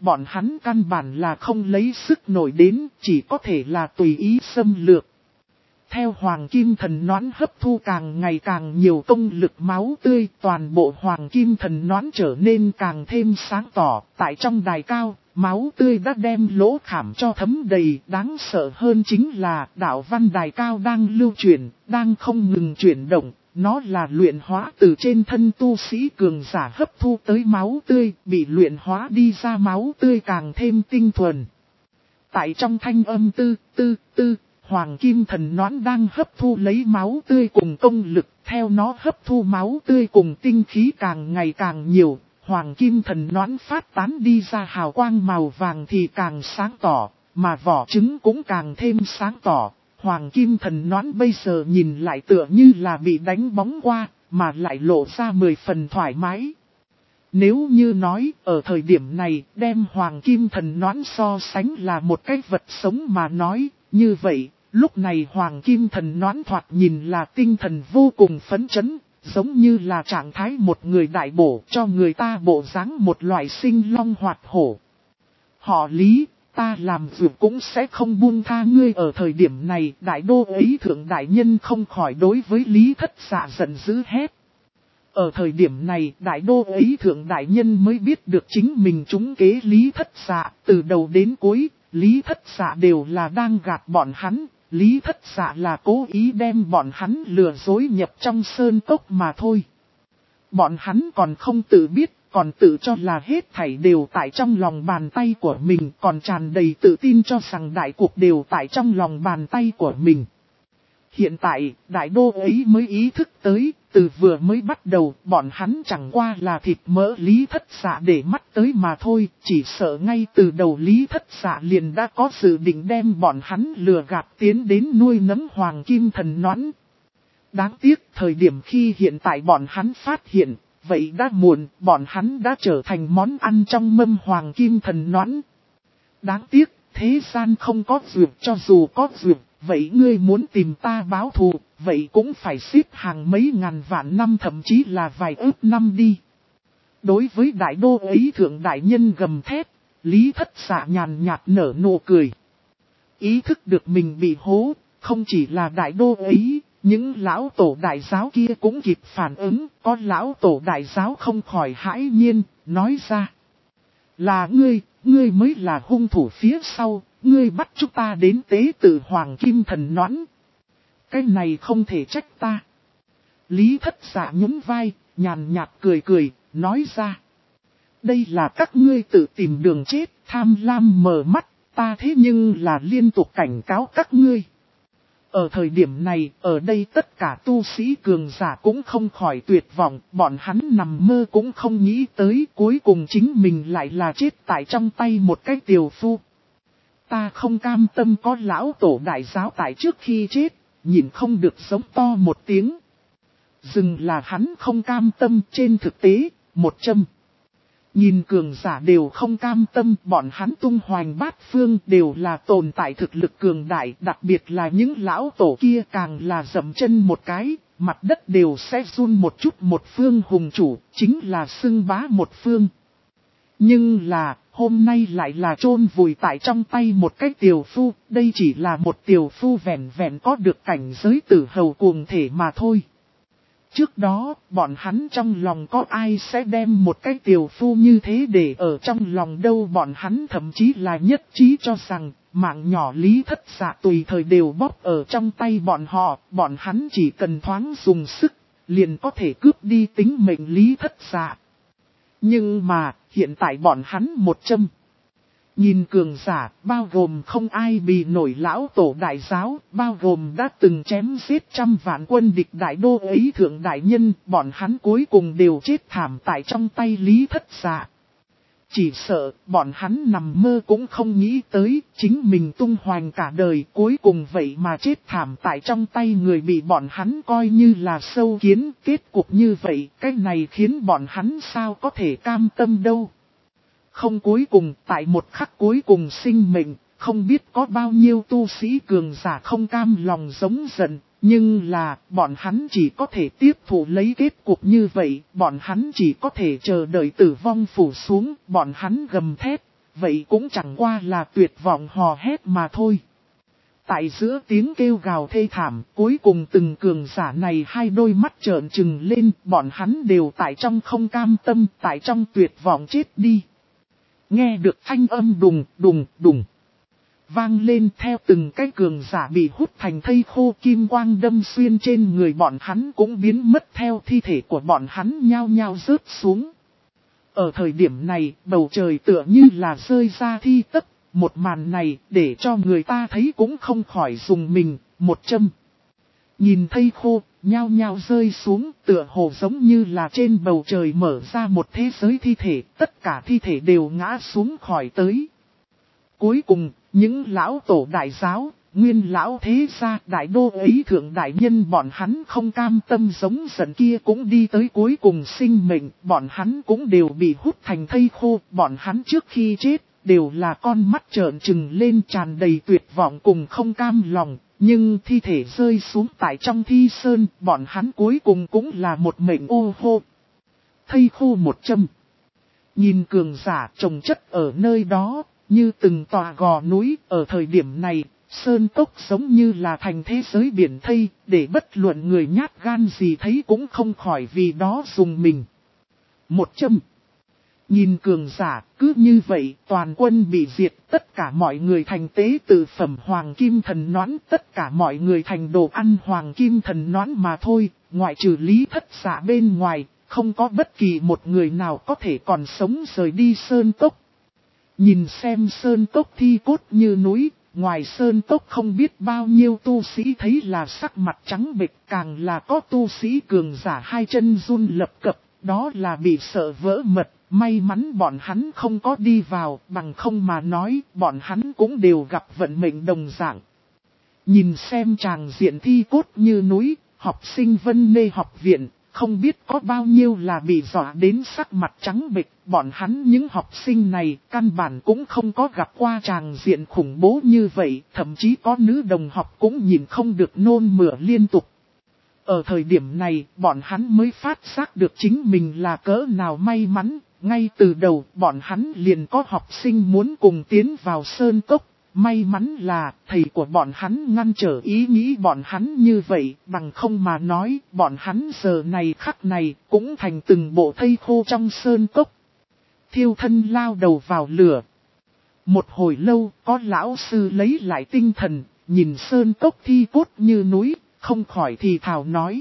A: hắn căn bản là không lấy sức nổi đến, chỉ có thể là tùy ý xâm lược. Theo Hoàng Kim Thần Noãn hấp thu càng ngày càng nhiều công lực máu tươi, toàn bộ Hoàng Kim Thần Noãn trở nên càng thêm sáng tỏ. Tại trong đài cao, máu tươi đã đem lỗ khảm cho thấm đầy. Đáng sợ hơn chính là đạo văn đài cao đang lưu chuyển, đang không ngừng chuyển động. Nó là luyện hóa từ trên thân tu sĩ cường giả hấp thu tới máu tươi, bị luyện hóa đi ra máu tươi càng thêm tinh thuần. Tại trong thanh âm tư, Hoàng Kim Thần Noãn đang hấp thu lấy máu tươi cùng công lực, theo nó hấp thu máu tươi cùng tinh khí càng ngày càng nhiều, Hoàng Kim Thần Noãn phát tán đi ra hào quang màu vàng thì càng sáng tỏ, mà vỏ trứng cũng càng thêm sáng tỏ. Hoàng Kim Thần Noãn bây giờ nhìn lại tựa như là bị đánh bóng qua, mà lại lộ ra 10 phần thoải mái. Nếu như nói, ở thời điểm này, đem Hoàng Kim Thần Noãn so sánh là một cái vật sống mà nói, như vậy, lúc này Hoàng Kim Thần Noãn thoạt nhìn là tinh thần vô cùng phấn chấn, giống như là trạng thái một người đại bổ cho người ta bộ dáng một loại sinh long hoạt hổ. Họ Lý, ta làm việc cũng sẽ không buông tha ngươi. Ở thời điểm này, đại đô ấy thượng đại nhân không khỏi đối với Lý Thất Dạ giận dữ hét. Ở thời điểm này, đại đô ấy thượng đại nhân mới biết được chính mình trúng kế Lý Thất Dạ, từ đầu đến cuối, Lý Thất Dạ đều là đang gạt bọn hắn, Lý Thất Dạ là cố ý đem bọn hắn lừa dối nhập trong sơn cốc mà thôi. Bọn hắn còn không tự biết, còn tự cho là hết thảy đều tại trong lòng bàn tay của mình, còn tràn đầy tự tin cho rằng đại cuộc đều tại trong lòng bàn tay của mình. Hiện tại, đại đô ấy mới ý thức tới, từ vừa mới bắt đầu, bọn hắn chẳng qua là thịt mỡ Lý Thất Dạ để mắt tới mà thôi, chỉ sợ ngay từ đầu Lý Thất Dạ liền đã có dự định đem bọn hắn lừa gạt tiến đến nuôi nấng Hoàng Kim Thần Noãn. Đáng tiếc, thời điểm khi hiện tại bọn hắn phát hiện, vậy đã muộn, bọn hắn đã trở thành món ăn trong mâm Hoàng Kim Thần Noãn. Đáng tiếc, thế gian không có duyệt, cho dù có duyệt. Vậy ngươi muốn tìm ta báo thù, vậy cũng phải xếp hàng mấy ngàn vạn năm thậm chí là vài ức năm đi. Đối với đại đô ấy thượng đại nhân gầm thét, Lý Thất Dạ nhàn nhạt nở nụ cười. Ý thức được mình bị hố, không chỉ là đại đô ấy, những lão tổ đại giáo kia cũng kịp phản ứng, có lão tổ đại giáo không khỏi hãi nhiên, nói ra. Là ngươi mới là hung thủ phía sau. Ngươi bắt chúng ta đến tế tự Hoàng Kim Thần Noãn. Cái này không thể trách ta. Lý Thất Dạ nhún vai, nhàn nhạt cười, nói ra. Đây là các ngươi tự tìm đường chết, tham lam mờ mắt, ta thế nhưng là liên tục cảnh cáo các ngươi. Ở thời điểm này, ở đây tất cả tu sĩ cường giả cũng không khỏi tuyệt vọng, bọn hắn nằm mơ cũng không nghĩ tới cuối cùng chính mình lại là chết tại trong tay một cái tiều phu. Ta không cam tâm có lão tổ đại giáo tại trước khi chết, nhìn không được giống to một tiếng. Dừng là hắn không cam tâm, trên thực tế, một châm. Nhìn cường giả đều không cam tâm, bọn hắn tung hoành bát phương đều là tồn tại thực lực cường đại, đặc biệt là những lão tổ kia càng là dậm chân một cái, mặt đất đều sẽ run một chút. Một phương hùng chủ, chính là xưng bá một phương. Nhưng là, hôm nay lại là chôn vùi tại trong tay một cái tiểu phu, đây chỉ là một tiểu phu vẹn vẹn có được cảnh giới tử hầu cuồng thể mà thôi. Trước đó, bọn hắn trong lòng có ai sẽ đem một cái tiểu phu như thế để ở trong lòng đâu, bọn hắn thậm chí là nhất trí cho rằng, mạng nhỏ Lý Thất Dạ tùy thời đều bóp ở trong tay bọn hắn chỉ cần thoáng dùng sức, liền có thể cướp đi tính mệnh Lý Thất Dạ. Nhưng mà, hiện tại bọn hắn một châm. Nhìn cường giả, bao gồm không ai bị nổi lão tổ đại giáo, bao gồm đã từng chém giết trăm vạn quân địch đại đô ấy thượng đại nhân, bọn hắn cuối cùng đều chết thảm tại trong tay Lý Thất Dạ. Chỉ sợ, bọn hắn nằm mơ cũng không nghĩ tới, chính mình tung hoành cả đời cuối cùng vậy mà chết thảm tại trong tay người bị bọn hắn coi như là sâu kiến, kết cục như vậy, cái này khiến bọn hắn sao có thể cam tâm đâu. Không, cuối cùng, tại một khắc cuối cùng sinh mệnh, không biết có bao nhiêu tu sĩ cường giả không cam lòng giống giận, nhưng là, bọn hắn chỉ có thể tiếp thụ lấy kết cục như vậy, bọn hắn chỉ có thể chờ đợi tử vong phủ xuống, bọn hắn gầm thét, vậy cũng chẳng qua là tuyệt vọng hò hét mà thôi. Tại giữa tiếng kêu gào thê thảm, cuối cùng từng cường giả này hai đôi mắt trợn trừng lên, bọn hắn đều tại trong không cam tâm, tại trong tuyệt vọng chết đi. Nghe được thanh âm đùng đùng đùng vang lên, theo từng cái cường giả bị hút thành thây khô, kim quang đâm xuyên trên người bọn hắn cũng biến mất theo thi thể của bọn hắn nhao nhao rớt xuống. Ở thời điểm này, bầu trời tựa như là rơi ra thi tất, một màn này để cho người ta thấy cũng không khỏi dùng mình, một châm. Nhìn thây khô, nhao nhao rơi xuống, tựa hồ giống như là trên bầu trời mở ra một thế giới thi thể, tất cả thi thể đều ngã xuống khỏi tới. Cuối cùng, những lão tổ đại giáo, nguyên lão thế gia đại đô ấy thượng đại nhân bọn hắn không cam tâm giống giận kia cũng đi tới cuối cùng sinh mệnh, bọn hắn cũng đều bị hút thành thây khô, bọn hắn trước khi chết, đều là con mắt trợn trừng lên tràn đầy tuyệt vọng cùng không cam lòng. Nhưng thi thể rơi xuống tại trong thi sơn, bọn hắn cuối cùng cũng là một mệnh ô hô. Thây khô một châm. Nhìn cường giả trồng chất ở nơi đó, như từng tòa gò núi, ở thời điểm này, sơn cốc giống như là thành thế giới biển thây, để bất luận người nhát gan gì thấy cũng không khỏi vì đó dùng mình. Một châm. Nhìn cường giả, cứ như vậy, toàn quân bị diệt, tất cả mọi người thành tế tự phẩm hoàng kim thần nón, tất cả mọi người thành đồ ăn hoàng kim thần nón mà thôi, ngoại trừ Lý Thất Dạ bên ngoài, không có bất kỳ một người nào có thể còn sống rời đi sơn cốc. Nhìn xem sơn cốc thi cốt như núi, ngoài sơn cốc không biết bao nhiêu tu sĩ thấy là sắc mặt trắng bệch, càng là có tu sĩ cường giả hai chân run lập cập, đó là bị sợ vỡ mật. May mắn bọn hắn không có đi vào, bằng không mà nói, bọn hắn cũng đều gặp vận mệnh đồng dạng. Nhìn xem tràng diện thi cốt như núi, học sinh Vân Nê học viện, không biết có bao nhiêu là bị dọa đến sắc mặt trắng bệch, bọn hắn những học sinh này căn bản cũng không có gặp qua tràng diện khủng bố như vậy, thậm chí có nữ đồng học cũng nhìn không được nôn mửa liên tục. Ở thời điểm này, bọn hắn mới phát giác được chính mình là cỡ nào may mắn. Ngay từ đầu, bọn hắn liền có học sinh muốn cùng tiến vào sơn cốc. May mắn là, thầy của bọn hắn ngăn trở ý nghĩ bọn hắn như vậy, bằng không mà nói, bọn hắn giờ này khắc này, cũng thành từng bộ thây khô trong sơn cốc. Thiêu thân lao đầu vào lửa. Một hồi lâu, có lão sư lấy lại tinh thần, nhìn sơn cốc thi cốt như núi, không khỏi thì thào nói.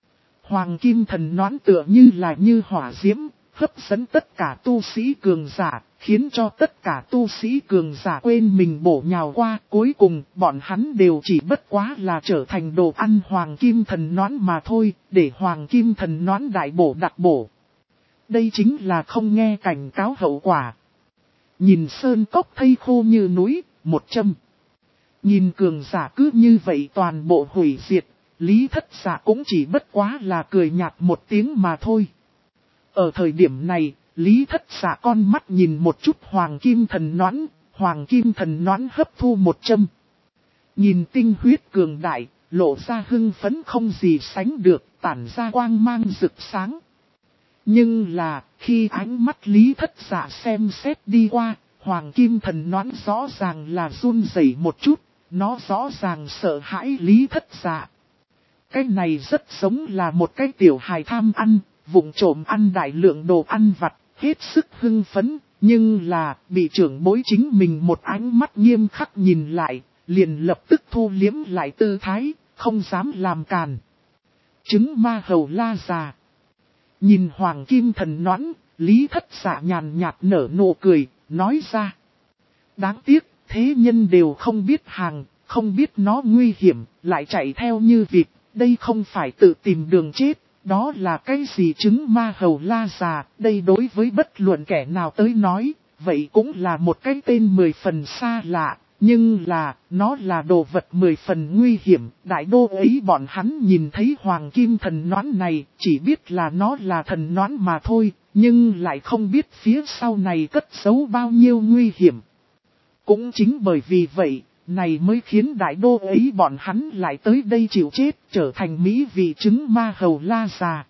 A: Hoàng kim thần nón tựa như là như hỏa diễm. Hấp dẫn tất cả tu sĩ cường giả, khiến cho tất cả tu sĩ cường giả quên mình bổ nhào qua. Cuối cùng, bọn hắn đều chỉ bất quá là trở thành đồ ăn hoàng kim thần nón mà thôi, để hoàng kim thần nón đại bổ đặc bổ. Đây chính là không nghe cảnh cáo hậu quả. Nhìn sơn cốc thây khô như núi, một châm. Nhìn cường giả cứ như vậy toàn bộ hủy diệt, Lý Thất Dạ cũng chỉ bất quá là cười nhạt một tiếng mà thôi. Ở thời điểm này, Lý Thất Dạ con mắt nhìn một chút hoàng kim thần nón hấp thu một châm. Nhìn tinh huyết cường đại, lộ ra hưng phấn không gì sánh được, tản ra quang mang rực sáng. Nhưng là, khi ánh mắt Lý Thất Dạ xem xét đi qua, Hoàng kim thần noãn rõ ràng là run rẩy một chút, nó rõ ràng sợ hãi Lý Thất Dạ. Cái này rất giống là một cái tiểu hài tham ăn, vụng trộm ăn đại lượng đồ ăn vặt, hết sức hưng phấn, nhưng là bị trưởng bối chính mình một ánh mắt nghiêm khắc nhìn lại, liền lập tức thu liếm lại tư thái, không dám làm càn. Trứng ma hầu la già. Nhìn Hoàng kim thần noãn, Lý Thất Dạ nhàn nhạt nở nụ cười, nói ra. Đáng tiếc, thế nhân đều không biết hàng, không biết nó nguy hiểm, lại chạy theo như vịt, đây không phải tự tìm đường chết, đó là cái gì trứng ma hầu la già, đây đối với bất luận kẻ nào tới nói, vậy cũng là một cái tên 10 phần xa lạ, nhưng là, nó là đồ vật 10 phần nguy hiểm, đại đô ấy bọn hắn nhìn thấy hoàng kim thần noãn này, chỉ biết là nó là thần noãn mà thôi, nhưng lại không biết phía sau này cất giấu bao nhiêu nguy hiểm. Cũng chính bởi vì vậy, này mới khiến đại đô ấy bọn hắn lại tới đây chịu chết, trở thành mỹ vị trứng ma hầu la già.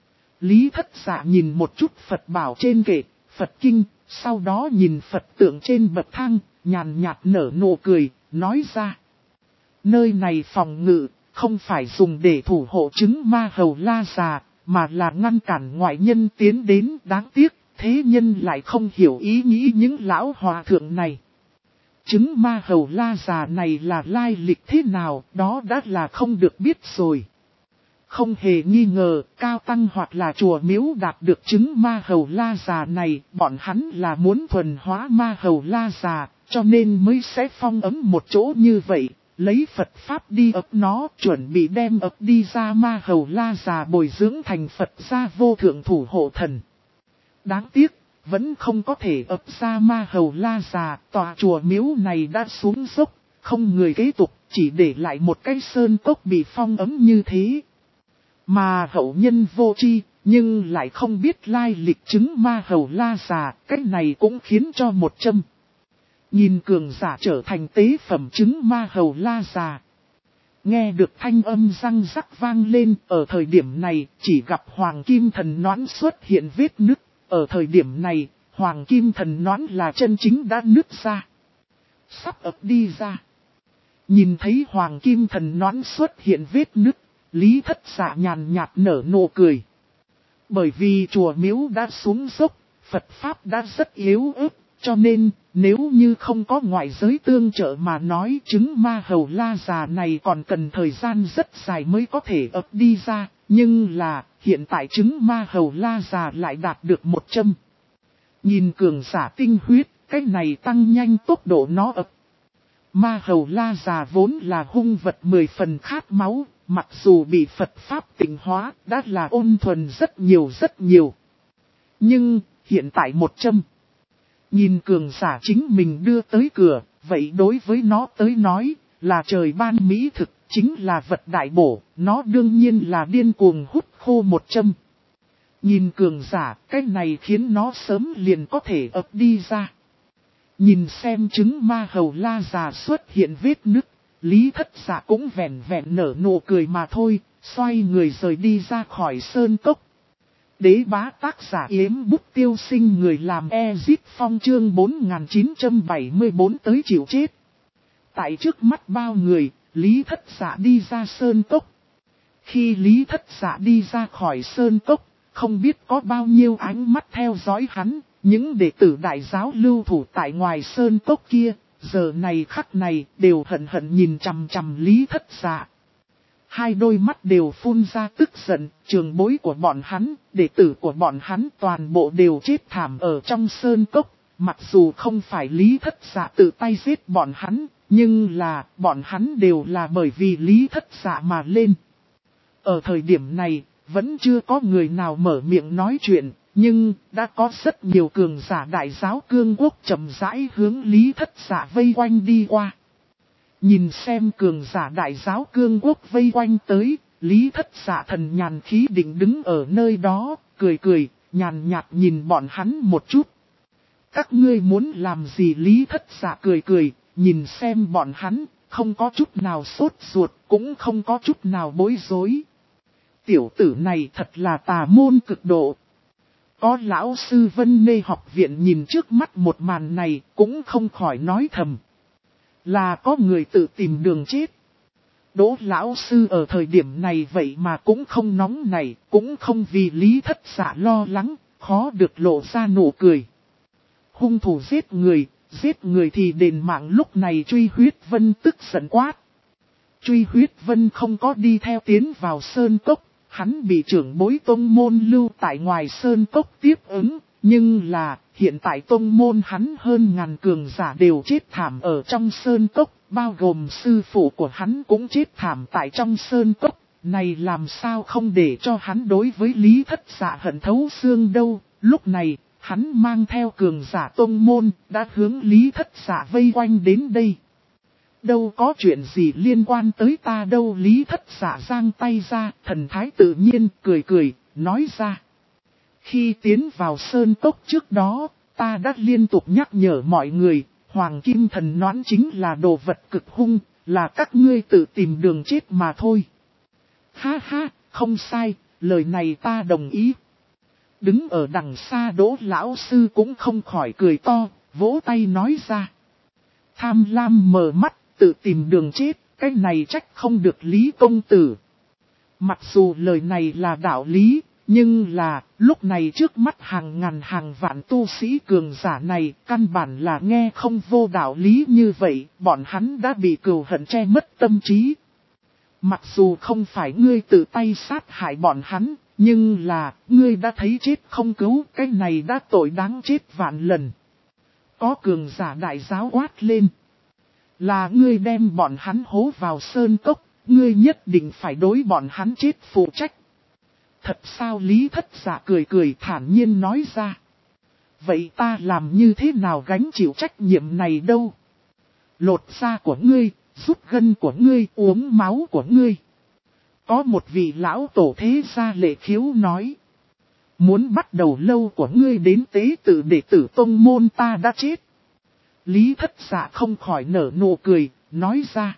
A: Lý Thất Dạ nhìn một chút Phật bảo trên kệ, Phật kinh, sau đó nhìn Phật tượng trên bậc thang, nhàn nhạt nở nụ cười, nói ra. Nơi này phòng ngự, không phải dùng để thủ hộ trứng ma hầu la già, mà là ngăn cản ngoại nhân tiến đến. Đáng tiếc, thế nhân lại không hiểu ý nghĩ những lão hòa thượng này. Trứng ma hầu la già này là lai lịch thế nào, đó đã là không được biết rồi. Không hề nghi ngờ, cao tăng hoặc là chùa miếu đạt được trứng ma hầu la già này, bọn hắn là muốn thuần hóa ma hầu la già, cho nên mới sẽ phong ấm một chỗ như vậy, lấy Phật Pháp đi ấp nó, chuẩn bị đem ấp đi ra ma hầu la già bồi dưỡng thành Phật gia vô thượng thủ hộ thần. Đáng tiếc, vẫn không có thể ấp ra ma hầu la già, tòa chùa miếu này đã xuống dốc, không người kế tục, chỉ để lại một cái sơn cốc bị phong ấm như thế. Mà hậu nhân vô tri, nhưng lại không biết lai lịch trứng ma hầu la già, cái này cũng khiến cho một châm. Nhìn cường giả trở thành tế phẩm trứng ma hầu la già. Nghe được thanh âm răng rắc vang lên, ở thời điểm này, chỉ gặp hoàng kim thần noãn xuất hiện vết nứt. Ở thời điểm này, hoàng kim thần noãn là chân chính đã nứt ra. Sắp ập đi ra. Nhìn thấy hoàng kim thần noãn xuất hiện vết nứt, Lý Thất Dạ nhàn nhạt nở nụ cười. Bởi vì chùa miếu đã xuống dốc, Phật Pháp đã rất yếu ớt, cho nên nếu như không có ngoại giới tương trợ mà nói trứng ma hầu la già này còn cần thời gian rất dài mới có thể ập đi ra, nhưng là hiện tại trứng ma hầu la già lại đạt được 100. Nhìn cường giả tinh huyết, cái này tăng nhanh tốc độ nó ập. Ma hầu la già vốn là hung vật 10 phần khát máu, mặc dù bị Phật Pháp tịnh hóa, đã là ôn thuần rất nhiều. Nhưng, hiện tại 100. Nhìn cường giả chính mình đưa tới cửa, vậy đối với nó tới nói, là trời ban mỹ thực, chính là vật đại bổ, nó đương nhiên là điên cuồng hút khô 100. Nhìn cường giả, cái này khiến nó sớm liền có thể ập đi ra. Nhìn xem trứng ma hầu la già xuất hiện vết nứt, Lý Thất Dạ cũng vẹn nở nụ cười mà thôi, xoay người rời đi ra khỏi sơn cốc. Đế bá tác giả Yếm Bút Tiêu Sinh người làm Ezit Phong chương 4974 tới chịu chết. Tại trước mắt bao người, Lý Thất Dạ đi ra sơn cốc. Khi Lý Thất Dạ đi ra khỏi sơn cốc, không biết có bao nhiêu ánh mắt theo dõi hắn, những đệ tử đại giáo lưu thủ tại ngoài sơn cốc kia, giờ này khắc này đều hận nhìn chằm Lý Thất Dạ. Hai đôi mắt đều phun ra tức giận, trường bối của bọn hắn, đệ tử của bọn hắn toàn bộ đều chết thảm ở trong sơn cốc. Mặc dù không phải Lý Thất Dạ tự tay giết bọn hắn, nhưng là bọn hắn đều là bởi vì Lý Thất Dạ mà lên. Ở thời điểm này, vẫn chưa có người nào mở miệng nói chuyện, nhưng đã có rất nhiều cường giả đại giáo cương quốc chậm rãi hướng Lý Thất Dạ vây quanh đi qua. Nhìn xem cường giả đại giáo cương quốc vây quanh tới, Lý Thất Dạ thần nhàn khí định đứng ở nơi đó, cười, nhàn nhạt nhìn bọn hắn một chút. Các ngươi muốn làm gì? Lý Thất Dạ cười, nhìn xem bọn hắn, không có chút nào sốt ruột, cũng không có chút nào bối rối. Tiểu tử này thật là tà môn cực độ. Có lão sư Vân Nê học viện nhìn trước mắt một màn này cũng không khỏi nói thầm. Là có người tự tìm đường chết. Đỗ lão sư ở thời điểm này vậy mà cũng không nóng này, cũng không vì Lý Thất Dạ lo lắng, khó được lộ ra nụ cười. Hung thủ giết người thì đền mạng. Lúc này Truy Huyết Vân tức giận quát. Truy Huyết Vân không có đi theo tiến vào sơn cốc, hắn bị trưởng bối tông môn lưu tại ngoài sơn cốc tiếp ứng, nhưng là hiện tại tông môn hắn hơn ngàn cường giả đều chết thảm ở trong sơn cốc, bao gồm sư phụ của hắn cũng chết thảm tại trong sơn cốc, này làm sao không để cho hắn đối với Lý Thất Dạ hận thấu xương đâu. Lúc này, hắn mang theo cường giả tông môn, đã hướng Lý Thất Dạ vây quanh đến đây. Đâu có chuyện gì liên quan tới ta đâu. Lý Thất Dạ giang tay ra, thần thái tự nhiên, cười, nói ra. Khi tiến vào sơn cốc trước đó, ta đã liên tục nhắc nhở mọi người, Hoàng Kim Thần Noãn chính là đồ vật cực hung, là các ngươi tự tìm đường chết mà thôi. Ha ha, không sai, lời này ta đồng ý. Đứng ở đằng xa Đỗ lão sư cũng không khỏi cười to, vỗ tay nói ra. Tham lam mở mắt, tự tìm đường chết, cái này trách không được Lý công tử. Mặc dù lời này là đạo lý, nhưng là lúc này trước mắt hàng ngàn hàng vạn tu sĩ cường giả này căn bản là nghe không vô đạo lý như vậy, bọn hắn đã bị cừu hận che mất tâm trí. Mặc dù không phải ngươi tự tay sát hại bọn hắn, nhưng là ngươi đã thấy chết không cứu, cái này đã tội đáng chết vạn lần. Có cường giả đại giáo quát lên. Là ngươi đem bọn hắn hố vào sơn cốc, ngươi nhất định phải đối bọn hắn chết phụ trách. Thật sao? Lý Thất Dạ cười thản nhiên nói ra. Vậy ta làm như thế nào gánh chịu trách nhiệm này đâu? Lột da của ngươi, rút gân của ngươi, uống máu của ngươi. Có một vị lão tổ thế gia Lệ Khiếu nói. Muốn bắt đầu lâu của ngươi đến tế tự đệ tử tông môn ta đã chết. Lý Thất Dạ không khỏi nở nụ cười, nói ra.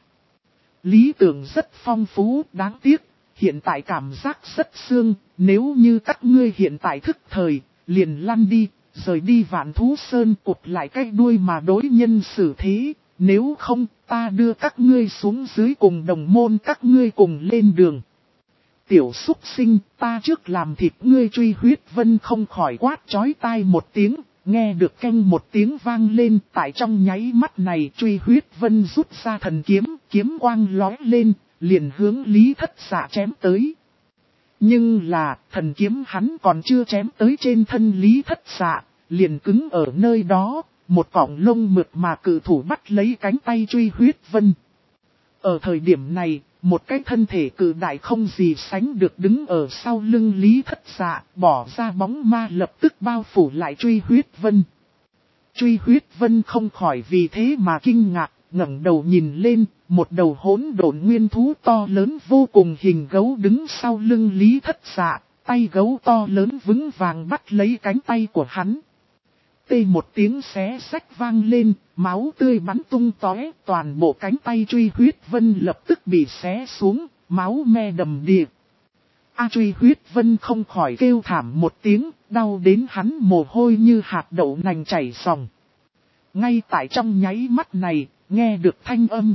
A: Lý tưởng rất phong phú, đáng tiếc, hiện tại cảm giác rất xương, nếu như các ngươi hiện tại thức thời, liền lăn đi, rời đi Vạn Thú Sơn cụt lại cái đuôi mà đối nhân xử thế, nếu không ta đưa các ngươi xuống dưới cùng đồng môn các ngươi cùng lên đường. Tiểu súc sinh, ta trước làm thịt ngươi. Truy Huyết Vân không khỏi quát chói tai một tiếng. Nghe được keng một tiếng vang lên, tại trong nháy mắt này Truy Huyết Vân rút ra thần kiếm, kiếm quang lói lên, liền hướng Lý Thất Dạ chém tới. Nhưng là, thần kiếm hắn còn chưa chém tới trên thân Lý Thất Dạ, liền cứng ở nơi đó, một cọng lông mượt mà cự thủ bắt lấy cánh tay Truy Huyết Vân. Ở thời điểm này, một cái thân thể cự đại không gì sánh được đứng ở sau lưng Lý Thất Dạ, bỏ ra bóng ma lập tức bao phủ lại Truy Huyết Vân. Truy Huyết Vân không khỏi vì thế mà kinh ngạc, ngẩng đầu nhìn lên, một đầu hỗn độn nguyên thú to lớn vô cùng hình gấu đứng sau lưng Lý Thất Dạ, tay gấu to lớn vững vàng bắt lấy cánh tay của hắn. Tê một tiếng xé xách vang lên, máu tươi bắn tung tóe, toàn bộ cánh tay Truy Huyết Vân lập tức bị xé xuống, máu me đầm đìa. Truy Huyết Vân không khỏi kêu thảm một tiếng, đau đến hắn mồ hôi như hạt đậu nành chảy ròng. Ngay tại trong nháy mắt này, nghe được thanh âm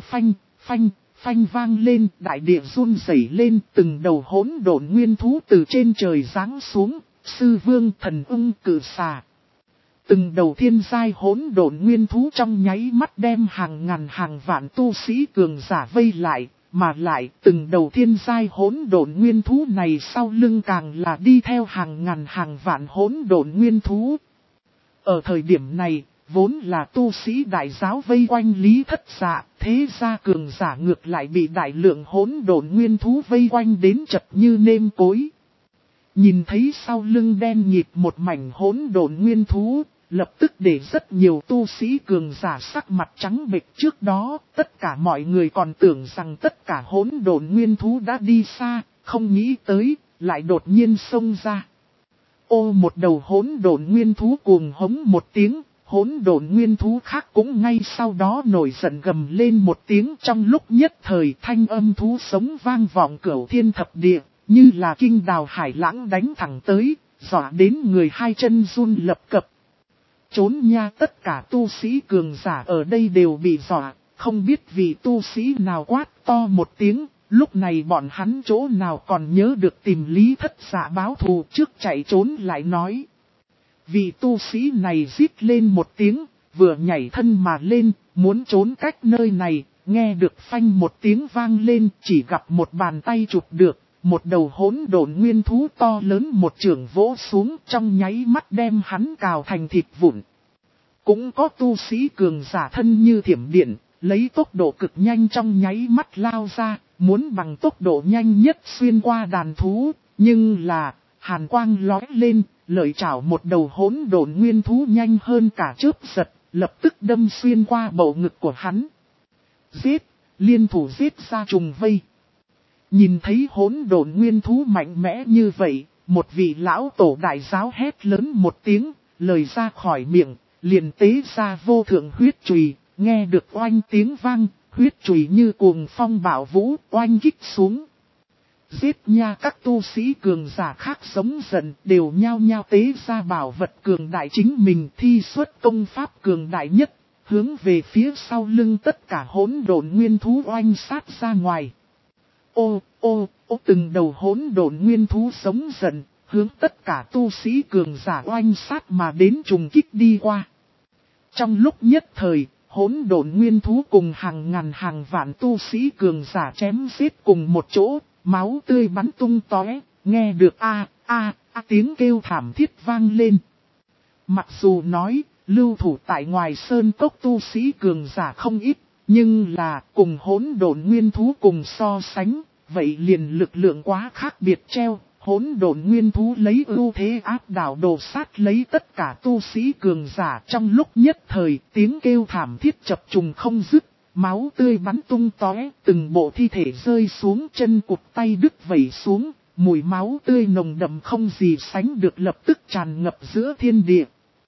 A: phanh vang lên, đại địa run rẩy lên, từng đầu hỗn độn nguyên thú từ trên trời giáng xuống, sư vương, thần ưng, cự xà. Từng đầu thiên giai hỗn độn nguyên thú trong nháy mắt đem hàng ngàn hàng vạn tu sĩ cường giả vây lại, mà lại từng đầu thiên giai hỗn độn nguyên thú này sau lưng càng là đi theo hàng ngàn hàng vạn hỗn độn nguyên thú. Ở thời điểm này, vốn là tu sĩ đại giáo vây quanh Lý Thất Dạ, thế ra cường giả ngược lại bị đại lượng hỗn độn nguyên thú vây quanh đến chật như nêm cối. Nhìn thấy sau lưng đen nhịp một mảnh hỗn độn nguyên thú, lập tức để rất nhiều tu sĩ cường giả sắc mặt trắng bệch. Trước đó, tất cả mọi người còn tưởng rằng tất cả hỗn độn nguyên thú đã đi xa, không nghĩ tới, lại đột nhiên xông ra. Một đầu hỗn độn nguyên thú cuồng hống một tiếng, hỗn độn nguyên thú khác cũng ngay sau đó nổi giận gầm lên một tiếng. Trong lúc nhất thời thanh âm thú sống vang vọng cửu thiên thập địa, như là kinh đào hải lãng đánh thẳng tới, dọa đến người hai chân run lập cập. Trốn nha, tất cả tu sĩ cường giả ở đây đều bị dọa, không biết vì tu sĩ nào quát to một tiếng, lúc này bọn hắn chỗ nào còn nhớ được tìm Lý Thất Dạ báo thù, trước chạy trốn lại nói. Vị tu sĩ này rít lên một tiếng, vừa nhảy thân mà lên, muốn trốn cách nơi này, nghe được phanh một tiếng vang lên, chỉ gặp một bàn tay chụp được, một đầu hỗn độn nguyên thú to lớn một chưởng vỗ xuống, trong nháy mắt đem hắn cào thành thịt vụn. Cũng có tu sĩ cường giả thân như thiểm điện, lấy tốc độ cực nhanh trong nháy mắt lao ra, muốn bằng tốc độ nhanh nhất xuyên qua đàn thú, nhưng là, hàn quang lóe lên, lợi chảo một đầu hỗn độn nguyên thú nhanh hơn cả chớp giật, lập tức đâm xuyên qua bầu ngực của hắn. Giết, liên thủ giết ra trùng vây. Nhìn thấy hỗn độn nguyên thú mạnh mẽ như vậy, một vị lão tổ đại giáo hét lớn một tiếng, lời ra khỏi miệng, liền tế ra vô thượng huyết chùy, nghe được oanh tiếng vang, huyết chùy như cuồng phong bạo vũ oanh kích xuống. Giết nha, các tu sĩ cường giả khác sống giận đều nhao nhao tế ra bảo vật cường đại chính mình thi xuất công pháp cường đại nhất, hướng về phía sau lưng tất cả hỗn độn nguyên thú oanh sát ra ngoài. Ô, từng đầu hỗn độn nguyên thú sống giận, hướng tất cả tu sĩ cường giả oanh sát mà đến trùng kích đi qua. Trong lúc nhất thời, hỗn độn nguyên thú cùng hàng ngàn hàng vạn tu sĩ cường giả chém giết cùng một chỗ, máu tươi bắn tung tóe, nghe được tiếng kêu thảm thiết vang lên. Mặc dù nói, lưu thủ tại ngoài sơn cốc tu sĩ cường giả không ít, nhưng là cùng hỗn độn nguyên thú cùng so sánh, vậy liền lực lượng quá khác biệt treo. Hỗn độn nguyên thú lấy ưu thế áp đảo đồ sát lấy tất cả tu sĩ cường giả, trong lúc nhất thời tiếng kêu thảm thiết chập trùng không dứt, máu tươi bắn tung tóe, từng bộ thi thể rơi xuống, chân cụt tay đứt vẩy xuống, mùi máu tươi nồng đậm không gì sánh được lập tức tràn ngập giữa thiên địa.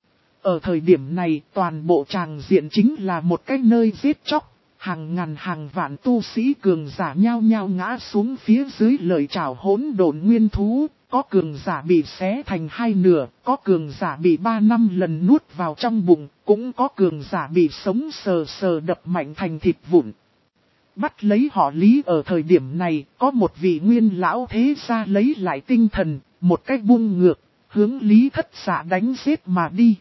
A: Ở thời điểm này toàn bộ tràng diện chính là một cái nơi giết chóc. Hàng ngàn hàng vạn tu sĩ cường giả nhao nhao ngã xuống phía dưới lợi chảo hỗn độn nguyên thú, có cường giả bị xé thành hai nửa, có cường giả bị 3 năm lần nuốt vào trong bụng, cũng có cường giả bị sống sờ sờ đập mạnh thành thịt vụn. Bắt lấy họ Lý ở thời điểm này, có một vị nguyên lão thế gia lấy lại tinh thần, một cách buông ngược, hướng Lý Thất Dạ đánh giết mà đi.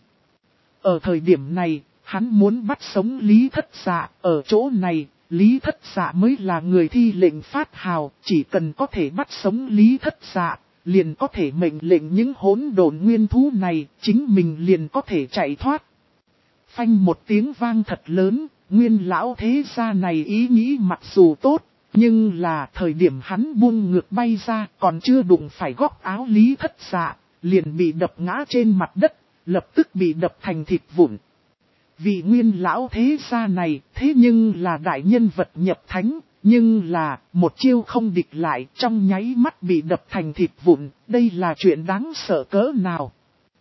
A: Ở thời điểm này, hắn muốn bắt sống Lý Thất Dạ, ở chỗ này, Lý Thất Dạ mới là người thi lệnh phát hào, chỉ cần có thể bắt sống Lý Thất Dạ, liền có thể mệnh lệnh những hỗn độn nguyên thú này, chính mình liền có thể chạy thoát. Phanh một tiếng vang thật lớn, nguyên lão thế gia này ý nghĩ mặc dù tốt, nhưng là thời điểm hắn buông ngược bay ra còn chưa đụng phải góc áo Lý Thất Dạ, liền bị đập ngã trên mặt đất, lập tức bị đập thành thịt vụn. Vị nguyên lão thế gia này thế nhưng là đại nhân vật nhập thánh, nhưng là một chiêu không địch lại trong nháy mắt bị đập thành thịt vụn, đây là chuyện đáng sợ cỡ nào.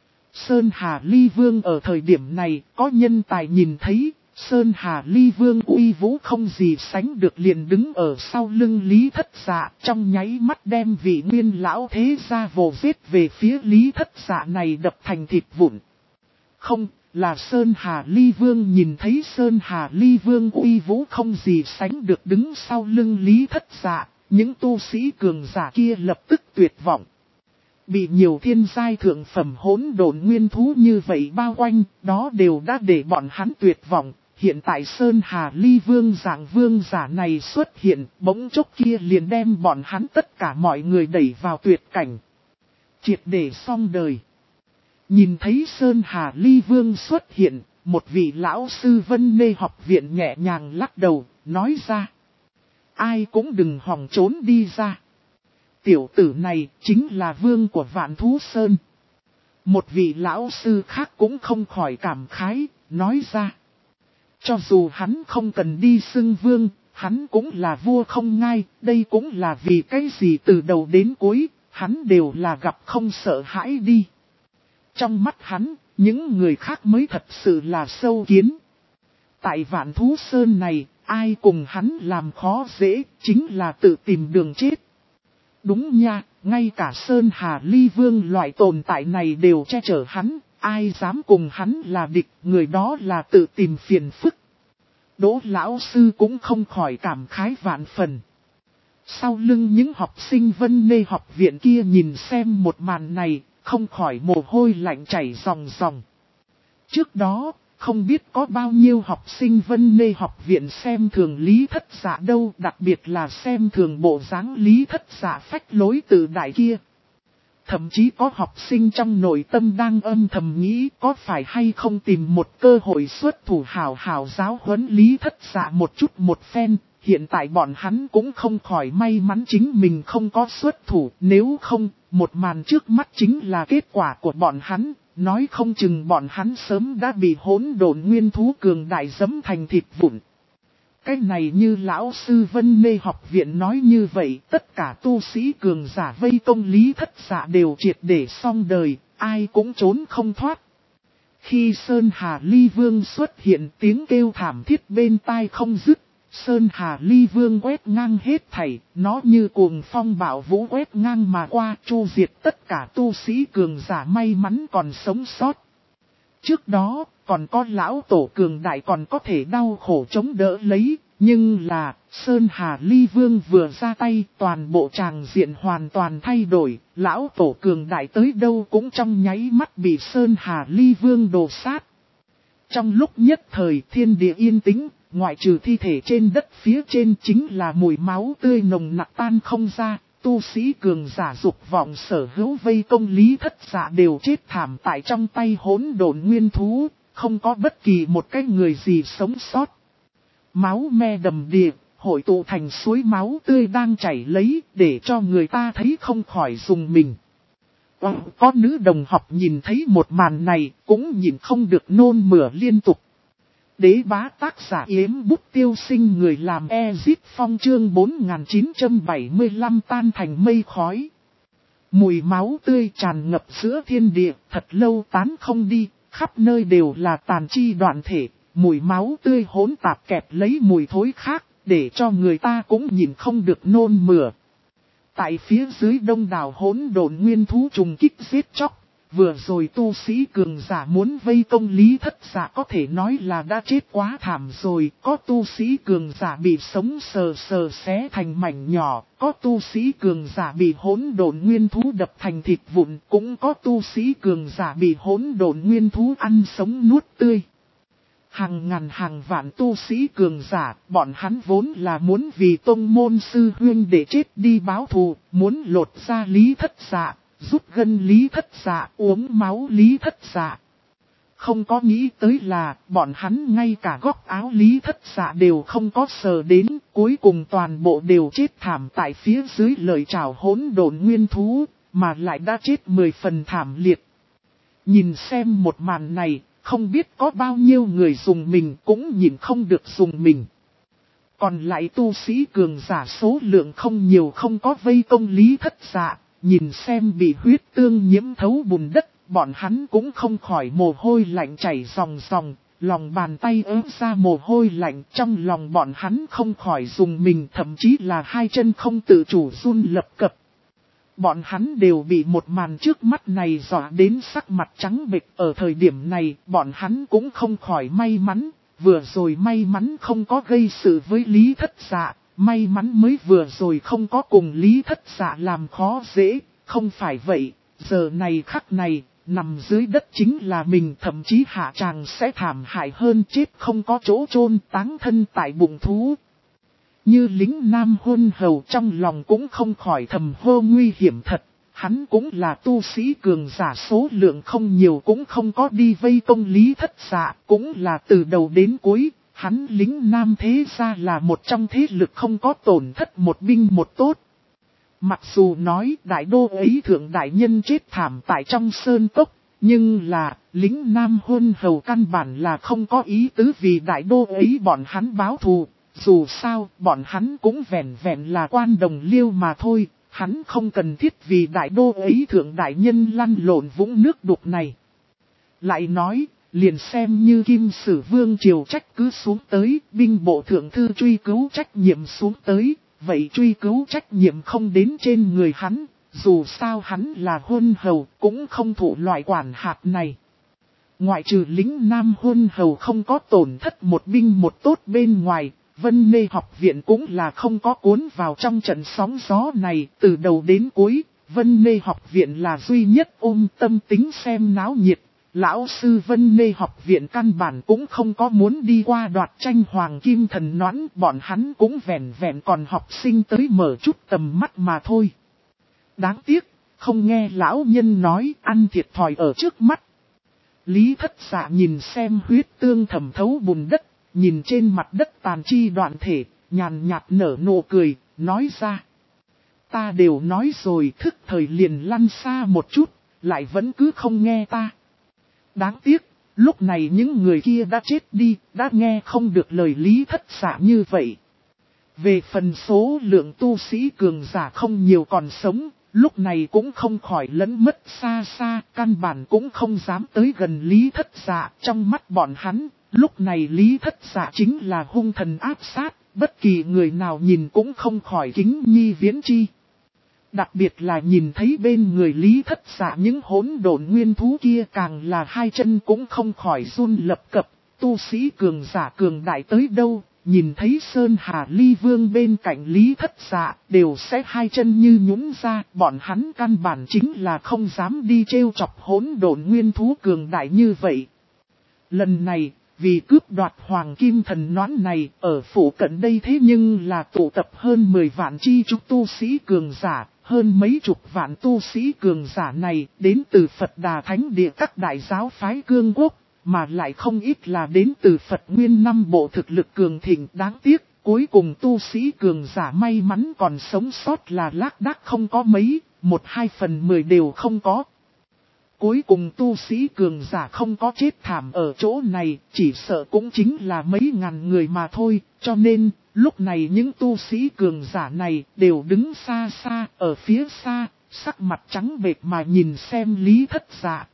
A: Sơn Hà Ly Vương ở thời điểm này có nhân tài nhìn thấy, Sơn Hà Ly Vương uy vũ không gì sánh được liền đứng ở sau lưng Lý Thất Dạ, trong nháy mắt đem vị nguyên lão thế gia vồ giết về phía Lý Thất Dạ này đập thành thịt vụn. Không, là Sơn Hà Ly Vương nhìn thấy Sơn Hà Ly Vương uy vũ không gì sánh được đứng sau lưng Lý Thất Dạ, những tu sĩ cường giả kia lập tức tuyệt vọng. Bị nhiều thiên giai thượng phẩm hỗn độn nguyên thú như vậy bao quanh, đó đều đã để bọn hắn tuyệt vọng. Hiện tại Sơn Hà Ly Vương dạng vương giả này xuất hiện, bỗng chốc kia liền đem bọn hắn tất cả mọi người đẩy vào tuyệt cảnh. Triệt để xong đời. Nhìn thấy Sơn Hà Ly Vương xuất hiện, một vị lão sư Vân Mê học viện nhẹ nhàng lắc đầu, nói ra. Ai cũng đừng hòng trốn đi ra. Tiểu tử này chính là vương của Vạn Thú Sơn. Một vị lão sư khác cũng không khỏi cảm khái, nói ra. Cho dù hắn không cần đi xưng vương, hắn cũng là vua không ngai, đây cũng là vì cái gì từ đầu đến cuối, hắn đều là gặp không sợ hãi đi. Trong mắt hắn, những người khác mới thật sự là sâu kiến. Tại Vạn Thú Sơn này, ai cùng hắn làm khó dễ, chính là tự tìm đường chết. đúng nha, ngay cả Sơn Hà Ly Vương loại tồn tại này đều che chở hắn, ai dám cùng hắn là địch, người đó là tự tìm phiền phức. Đỗ lão sư cũng không khỏi cảm khái vạn phần. Sau lưng những học sinh Vân Nê học viện kia nhìn xem một màn này, không khỏi mồ hôi lạnh chảy ròng ròng. Trước đó, không biết có bao nhiêu học sinh Vân Nê học viện xem thường Lý Thất Dạ đâu, đặc biệt là xem thường bộ dáng Lý Thất Dạ phách lối tự đại kia. Thậm chí có học sinh trong nội tâm đang âm thầm nghĩ có phải hay không tìm một cơ hội xuất thủ hào hào giáo huấn Lý Thất Dạ một chút một phen. Hiện tại bọn hắn cũng không khỏi may mắn chính mình không có xuất thủ, nếu không, một màn trước mắt chính là kết quả của bọn hắn, nói không chừng bọn hắn sớm đã bị hỗn độn nguyên thú cường đại giẫm thành thịt vụn. Cái này như lão sư Vân Nê học viện nói như vậy, tất cả tu sĩ cường giả vây công Lý Thất Dạ đều triệt để xong đời, ai cũng trốn không thoát. Khi Sơn Hà Ly Vương xuất hiện, tiếng kêu thảm thiết bên tai không dứt. Sơn Hà Ly Vương quét ngang hết thảy, nó như cuồng phong bạo vũ quét ngang mà qua, chu diệt tất cả tu sĩ cường giả may mắn còn sống sót. Trước đó, còn có lão tổ cường đại còn có thể đau khổ chống đỡ lấy, nhưng là, Sơn Hà Ly Vương vừa ra tay, toàn bộ tràng diện hoàn toàn thay đổi, lão tổ cường đại tới đâu cũng trong nháy mắt bị Sơn Hà Ly Vương đồ sát. Trong lúc nhất thời thiên địa yên tĩnh, ngoại trừ thi thể trên đất phía trên chính là mùi máu tươi nồng nặc tan không ra, tu sĩ cường giả dục vọng sở hữu vây công Lý Thất Dạ đều chết thảm tại trong tay hỗn độn nguyên thú, không có bất kỳ một cái người gì sống sót. Máu me đầm đìa, hội tụ thành suối máu tươi đang chảy lấy, để cho người ta thấy không khỏi dùng mình. Có nữ đồng học nhìn thấy một màn này, cũng nhìn không được nôn mửa liên tục. Đế bá tác giả Yếm Bút Tiêu Sinh, người làm Ezip Phong, chương 4975 tan thành mây khói. Mùi máu tươi tràn ngập giữa thiên địa, thật lâu tán không đi, khắp nơi đều là tàn chi đoạn thể, mùi máu tươi hỗn tạp kẹp lấy mùi thối khác, để cho người ta cũng nhìn không được nôn mửa. Tại phía dưới đông đảo hỗn độn nguyên thú trùng kích giết chóc. Vừa rồi tu sĩ cường giả muốn vây công Lý Thất Dạ có thể nói là đã chết quá thảm rồi. Có tu sĩ cường giả bị sống sờ sờ xé thành mảnh nhỏ. Có tu sĩ cường giả bị hỗn độn nguyên thú đập thành thịt vụn. Cũng có tu sĩ cường giả bị hỗn độn nguyên thú ăn sống nuốt tươi. Hàng ngàn hàng vạn tu sĩ cường giả, bọn hắn vốn là muốn vì tông môn sư huynh để chết đi báo thù, muốn lột ra Lý Thất Dạ. Rút gân Lý Thất Dạ, uống máu Lý Thất Dạ. Không có nghĩ tới là bọn hắn ngay cả góc áo Lý Thất Dạ đều không có sờ đến, cuối cùng toàn bộ đều chết thảm tại phía dưới lời chào hỗn độn nguyên thú, mà lại đã chết 10 phần thảm liệt. Nhìn xem một màn này, không biết có bao nhiêu người dùng mình cũng nhìn không được dùng mình. Còn lại tu sĩ cường giả số lượng không nhiều không có vây công Lý Thất Dạ. Nhìn xem bị huyết tương nhiễm thấu bùn đất, bọn hắn cũng không khỏi mồ hôi lạnh chảy ròng ròng, lòng bàn tay ướt ra mồ hôi lạnh, trong lòng bọn hắn không khỏi dùng mình, thậm chí là hai chân không tự chủ run lập cập. Bọn hắn đều bị một màn trước mắt này dọa đến sắc mặt trắng bệch, ở thời điểm này bọn hắn cũng không khỏi may mắn, vừa rồi may mắn không có gây sự với Lý Thất Dạ. May mắn mới vừa rồi không có cùng Lý Thất Dạ làm khó dễ, không phải vậy, giờ này khắc này, nằm dưới đất chính là mình, thậm chí hạ tràng sẽ thảm hại hơn, chết không có chỗ chôn, táng thân tại bụng thú. Như lính Nam Huân Hầu trong lòng cũng không khỏi thầm hô nguy hiểm thật, hắn cũng là tu sĩ cường giả số lượng không nhiều cũng không có đi vây công Lý Thất Dạ, cũng là từ đầu đến cuối. Hắn lính Nam thế ra là một trong thế lực không có tổn thất một binh một tốt. Mặc dù nói đại đô ấy thượng đại nhân chết thảm tại trong sơn cốc, nhưng là lính Nam Huân Hầu căn bản là không có ý tứ vì đại đô ấy bọn hắn báo thù. Dù sao bọn hắn cũng vẹn vẹn là quan đồng liêu mà thôi, hắn không cần thiết vì đại đô ấy thượng đại nhân lăn lộn vũng nước đục này. Lại nói, liền xem như Kim Sử Vương triều trách cứ xuống tới, binh bộ thượng thư truy cứu trách nhiệm xuống tới, vậy truy cứu trách nhiệm không đến trên người hắn, dù sao hắn là huân hầu cũng không thụ loại quản hạt này. Ngoại trừ lính nam huân hầu không có tổn thất một binh một tốt bên ngoài, Vân Nê học viện cũng là không có cuốn vào trong trận sóng gió này từ đầu đến cuối. Vân Nê học viện là duy nhất ôm tâm tính xem náo nhiệt. Lão sư Vân Nê học viện căn bản cũng không có muốn đi qua đoạt tranh hoàng kim thần noãn, bọn hắn cũng vẹn vẹn còn học sinh tới mở chút tầm mắt mà thôi. Đáng tiếc, không nghe lão nhân nói ăn thiệt thòi ở trước mắt. Lý Thất Dạ nhìn xem huyết tương thẩm thấu bùn đất, nhìn trên mặt đất tàn chi đoạn thể, nhàn nhạt nở nụ cười, nói ra. Ta đều nói rồi, thức thời liền lăn xa một chút, lại vẫn cứ không nghe ta. Đáng tiếc, lúc này những người kia đã chết đi, đã nghe không được lời Lý Thất Dạ như vậy. Về phần số lượng tu sĩ cường giả không nhiều còn sống, lúc này cũng không khỏi lẫn mất xa xa, căn bản cũng không dám tới gần Lý Thất Dạ. Trong mắt bọn hắn, lúc này Lý Thất Dạ chính là hung thần áp sát, bất kỳ người nào nhìn cũng không khỏi kính nhi viễn chi. Đặc biệt là nhìn thấy bên người Lý Thất Dạ những hỗn độn nguyên thú kia càng là hai chân cũng không khỏi run lập cập, tu sĩ cường giả cường đại tới đâu, nhìn thấy Sơn Hà Ly Vương bên cạnh Lý Thất Dạ đều sẽ hai chân như nhũn ra, bọn hắn căn bản chính là không dám đi trêu chọc hỗn độn nguyên thú cường đại như vậy. Lần này, vì cướp đoạt hoàng kim thần noãn này, ở phủ cận đây thế nhưng là tụ tập hơn 10 vạn chi trúc tu sĩ cường giả, hơn mấy chục vạn tu sĩ cường giả này đến từ Phật Đà Thánh Địa các đại giáo phái cương quốc, mà lại không ít là đến từ Phật Nguyên năm bộ thực lực cường thịnh. Đáng tiếc, cuối cùng tu sĩ cường giả may mắn còn sống sót là lác đác không có mấy, 1/2/10 đều không có. Cuối cùng tu sĩ cường giả không có chết thảm ở chỗ này, chỉ sợ cũng chính là mấy ngàn người mà thôi, cho nên, lúc này những tu sĩ cường giả này đều đứng xa xa, ở phía xa, sắc mặt trắng bệch mà nhìn xem Lý Thất Dạ.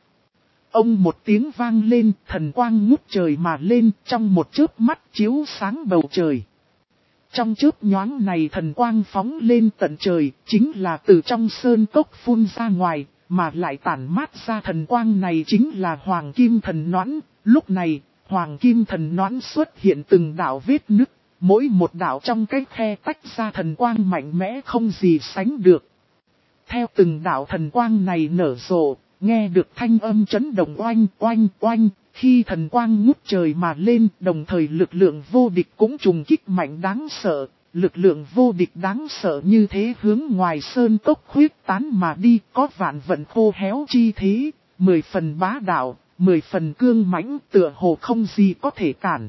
A: Ông một tiếng vang lên, thần quang ngút trời mà lên, trong một chớp mắt chiếu sáng bầu trời. Trong chớp nhoáng này thần quang phóng lên tận trời, chính là từ trong sơn cốc phun ra ngoài. Mà lại tản mát ra thần quang này chính là Hoàng Kim Thần Noãn. Lúc này, Hoàng Kim Thần Noãn xuất hiện từng đạo vết nứt, mỗi một đạo trong cái khe tách ra thần quang mạnh mẽ không gì sánh được. Theo từng đạo thần quang này nở rộ, nghe được thanh âm chấn động oanh oanh oanh, khi thần quang ngút trời mà lên, đồng thời lực lượng vô địch cũng trùng kích mạnh đáng sợ. Lực lượng vô địch đáng sợ như thế hướng ngoài sơn cốc khuyết tán mà đi, có vạn vận khô héo chi thế, 10 phần bá đạo, 10 phần cương mãnh, tựa hồ không gì có thể cản.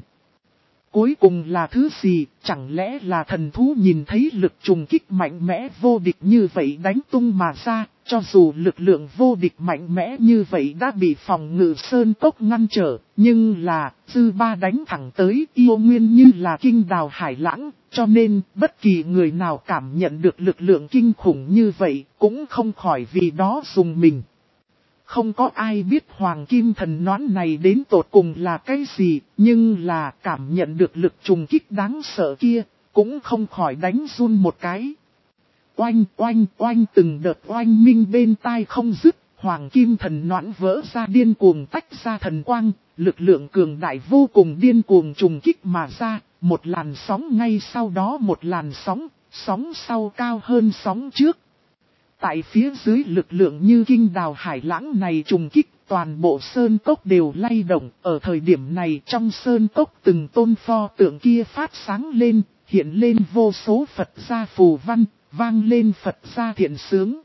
A: Cuối cùng là thứ gì, chẳng lẽ là thần thú nhìn thấy lực trùng kích mạnh mẽ vô địch như vậy đánh tung mà ra, cho dù lực lượng vô địch mạnh mẽ như vậy đã bị phòng ngự sơn cốc ngăn trở, nhưng là, dư ba đánh thẳng tới yêu nguyên như là kinh đào hải lãng, cho nên bất kỳ người nào cảm nhận được lực lượng kinh khủng như vậy, cũng không khỏi vì đó dùng mình. Không có ai biết Hoàng Kim Thần Noãn này đến tột cùng là cái gì, nhưng là cảm nhận được lực trùng kích đáng sợ kia, cũng không khỏi đánh run một cái. Oanh oanh oanh, từng đợt oanh minh bên tai không dứt, Hoàng Kim Thần Noãn vỡ ra điên cuồng tách ra thần quang, lực lượng cường đại vô cùng điên cuồng trùng kích mà ra, một làn sóng ngay sau đó một làn sóng, sóng sau cao hơn sóng trước. Tại phía dưới lực lượng như kinh đào hải lãng này trùng kích, toàn bộ sơn cốc đều lay động. Ở thời điểm này trong sơn cốc từng tôn pho tượng kia phát sáng lên, hiện lên vô số Phật gia phù văn, vang lên Phật gia thiện sướng.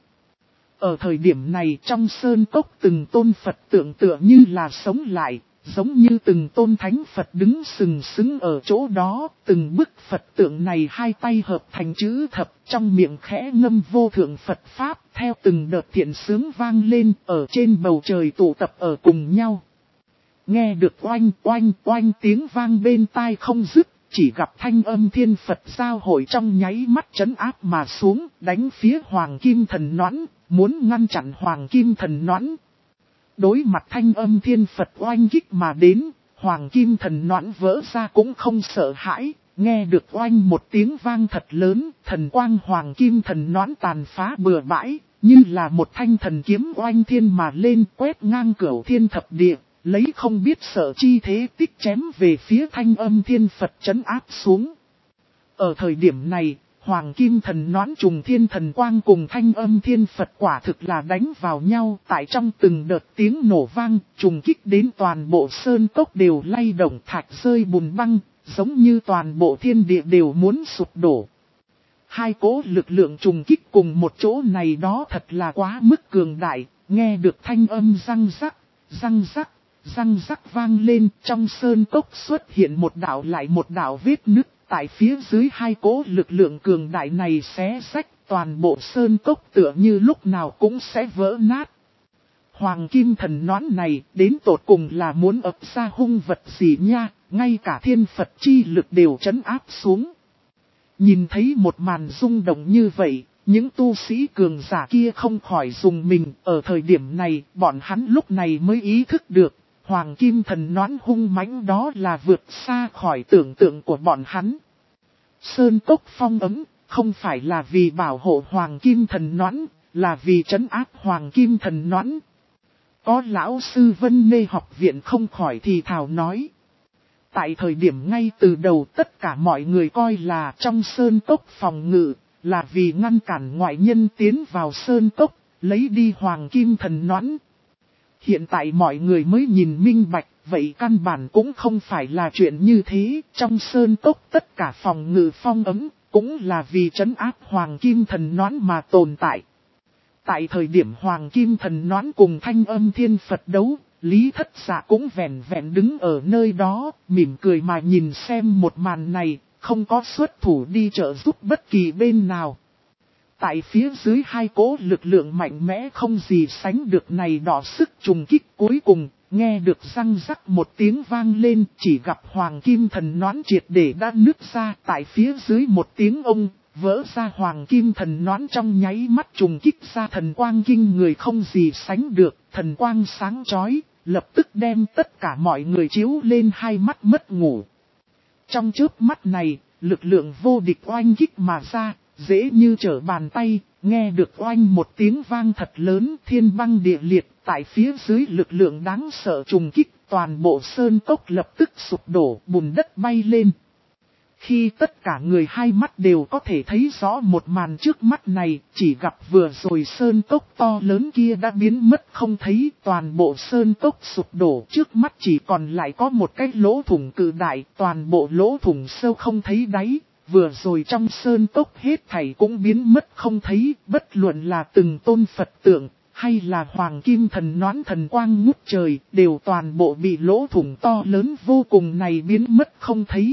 A: Ở thời điểm này trong sơn cốc từng tôn Phật tượng tựa như là sống lại, giống như từng tôn thánh Phật đứng sừng sững ở chỗ đó, từng bức Phật tượng này hai tay hợp thành chữ thập, trong miệng khẽ ngâm vô thượng Phật Pháp, theo từng đợt thiện sướng vang lên, ở trên bầu trời tụ tập ở cùng nhau. Nghe được oanh oanh oanh tiếng vang bên tai không dứt, chỉ gặp thanh âm thiên Phật giao hội trong nháy mắt trấn áp mà xuống, đánh phía Hoàng Kim Thần Noãn, muốn ngăn chặn Hoàng Kim Thần Noãn. Đối mặt thanh âm thiên Phật oanh kích mà đến, Hoàng Kim Thần Noãn vỡ ra cũng không sợ hãi, nghe được oanh một tiếng vang thật lớn, thần quang hoàng kim thần nón tàn phá bừa bãi, như là một thanh thần kiếm oanh thiên mà lên quét ngang cửu thiên thập địa, lấy không biết sợ chi thế tích chém về phía Thanh Âm Thiên Phật trấn áp xuống. Ở thời điểm này, hoàng kim thần nón trùng thiên thần quang cùng Thanh Âm Thiên Phật quả thực là đánh vào nhau, tại trong từng đợt tiếng nổ vang, trùng kích đến toàn bộ sơn cốc đều lay động, thạch rơi bùn băng, giống như toàn bộ thiên địa đều muốn sụp đổ. Hai cỗ lực lượng trùng kích cùng một chỗ này đó thật là quá mức cường đại, nghe được thanh âm răng rắc, răng rắc, răng rắc vang lên, trong sơn cốc xuất hiện một đạo lại một đạo vết nứt, tại phía dưới hai cỗ lực lượng cường đại này xé rách, toàn bộ sơn cốc tựa như lúc nào cũng sẽ vỡ nát. Hoàng kim thần nón này đến tột cùng là muốn ập ra hung vật gì nha, ngay cả thiên Phật chi lực đều trấn áp xuống. Nhìn thấy một màn rung động như vậy, những tu sĩ cường giả kia không khỏi dùng mình. Ở thời điểm này, bọn hắn lúc này mới ý thức được, hoàng kim thần nón hung mãnh đó là vượt xa khỏi tưởng tượng của bọn hắn. Sơn cốc phong ấm, không phải là vì bảo hộ hoàng kim thần nón, là vì trấn áp hoàng kim thần nón. Có lão sư Vân Mê học viện không khỏi thì thào nói. Tại thời điểm ngay từ đầu tất cả mọi người coi là trong sơn cốc phòng ngự, là vì ngăn cản ngoại nhân tiến vào sơn cốc, lấy đi hoàng kim thần nón. Hiện tại mọi người mới nhìn minh bạch, vậy căn bản cũng không phải là chuyện như thế, trong sơn cốc tất cả phòng ngự phong ấm, cũng là vì trấn áp hoàng kim thần nón mà tồn tại. Tại thời điểm hoàng kim thần nón cùng Thanh Âm Thiên Phật đấu, Lý Thất Dạ cũng vẹn vẹn đứng ở nơi đó, mỉm cười mà nhìn xem một màn này, không có xuất thủ đi trợ giúp bất kỳ bên nào. Tại phía dưới hai cỗ lực lượng mạnh mẽ không gì sánh được này đỏ sức trùng kích cuối cùng, nghe được răng rắc một tiếng vang lên, chỉ gặp hoàng kim thần nón triệt để đã nứt ra, tại phía dưới một tiếng ông, vỡ ra hoàng kim thần nón trong nháy mắt trùng kích ra thần quang kinh người không gì sánh được, thần quang sáng chói, lập tức đem tất cả mọi người chiếu lên hai mắt mất ngủ. Trong chớp mắt này, lực lượng vô địch oanh kích mà ra, dễ như trở bàn tay, nghe được oanh một tiếng vang thật lớn, thiên băng địa liệt, tại phía dưới lực lượng đáng sợ trùng kích, toàn bộ sơn cốc lập tức sụp đổ, bùn đất bay lên. Khi tất cả người hai mắt đều có thể thấy rõ một màn trước mắt này, chỉ gặp vừa rồi sơn cốc to lớn kia đã biến mất không thấy, toàn bộ sơn cốc sụp đổ, trước mắt chỉ còn lại có một cái lỗ thủng cự đại, toàn bộ lỗ thủng sâu không thấy đáy, vừa rồi trong sơn cốc hết thảy cũng biến mất không thấy, bất luận là từng tôn Phật tượng, hay là hoàng kim thần nón thần quang ngút trời, đều toàn bộ bị lỗ thủng to lớn vô cùng này biến mất không thấy.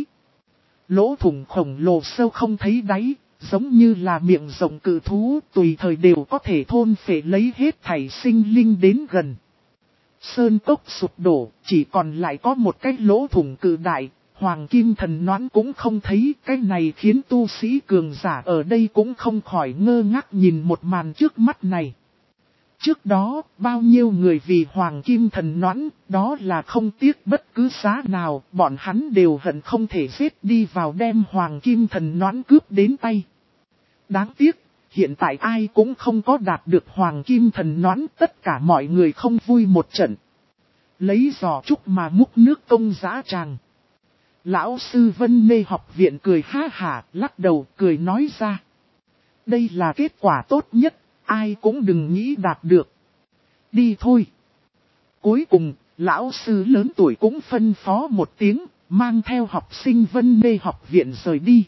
A: Lỗ thủng khổng lồ sâu không thấy đáy, giống như là miệng rộng cự thú, tùy thời đều có thể thôn phệ lấy hết thảy sinh linh đến gần. Sơn cốc sụp đổ, chỉ còn lại có một cái lỗ thủng cự đại, hoàng kim thần nón cũng không thấy, cái này khiến tu sĩ cường giả ở đây cũng không khỏi ngơ ngác nhìn một màn trước mắt này. Trước đó, bao nhiêu người vì hoàng kim thần nón, đó là không tiếc bất cứ giá nào, bọn hắn đều hận không thể giết đi vào đem hoàng kim thần nón cướp đến tay. Đáng tiếc, hiện tại ai cũng không có đạt được hoàng kim thần nón, tất cả mọi người không vui một trận. Lấy giò trúc mà múc nước công giá tràng. Lão sư Vân Mê học viện cười ha hả, lắc đầu cười nói ra. Đây là kết quả tốt nhất. Ai cũng đừng nghĩ đạt được. Đi thôi. Cuối cùng, lão sư lớn tuổi cũng phân phó một tiếng, mang theo học sinh Vân Mê học viện rời đi.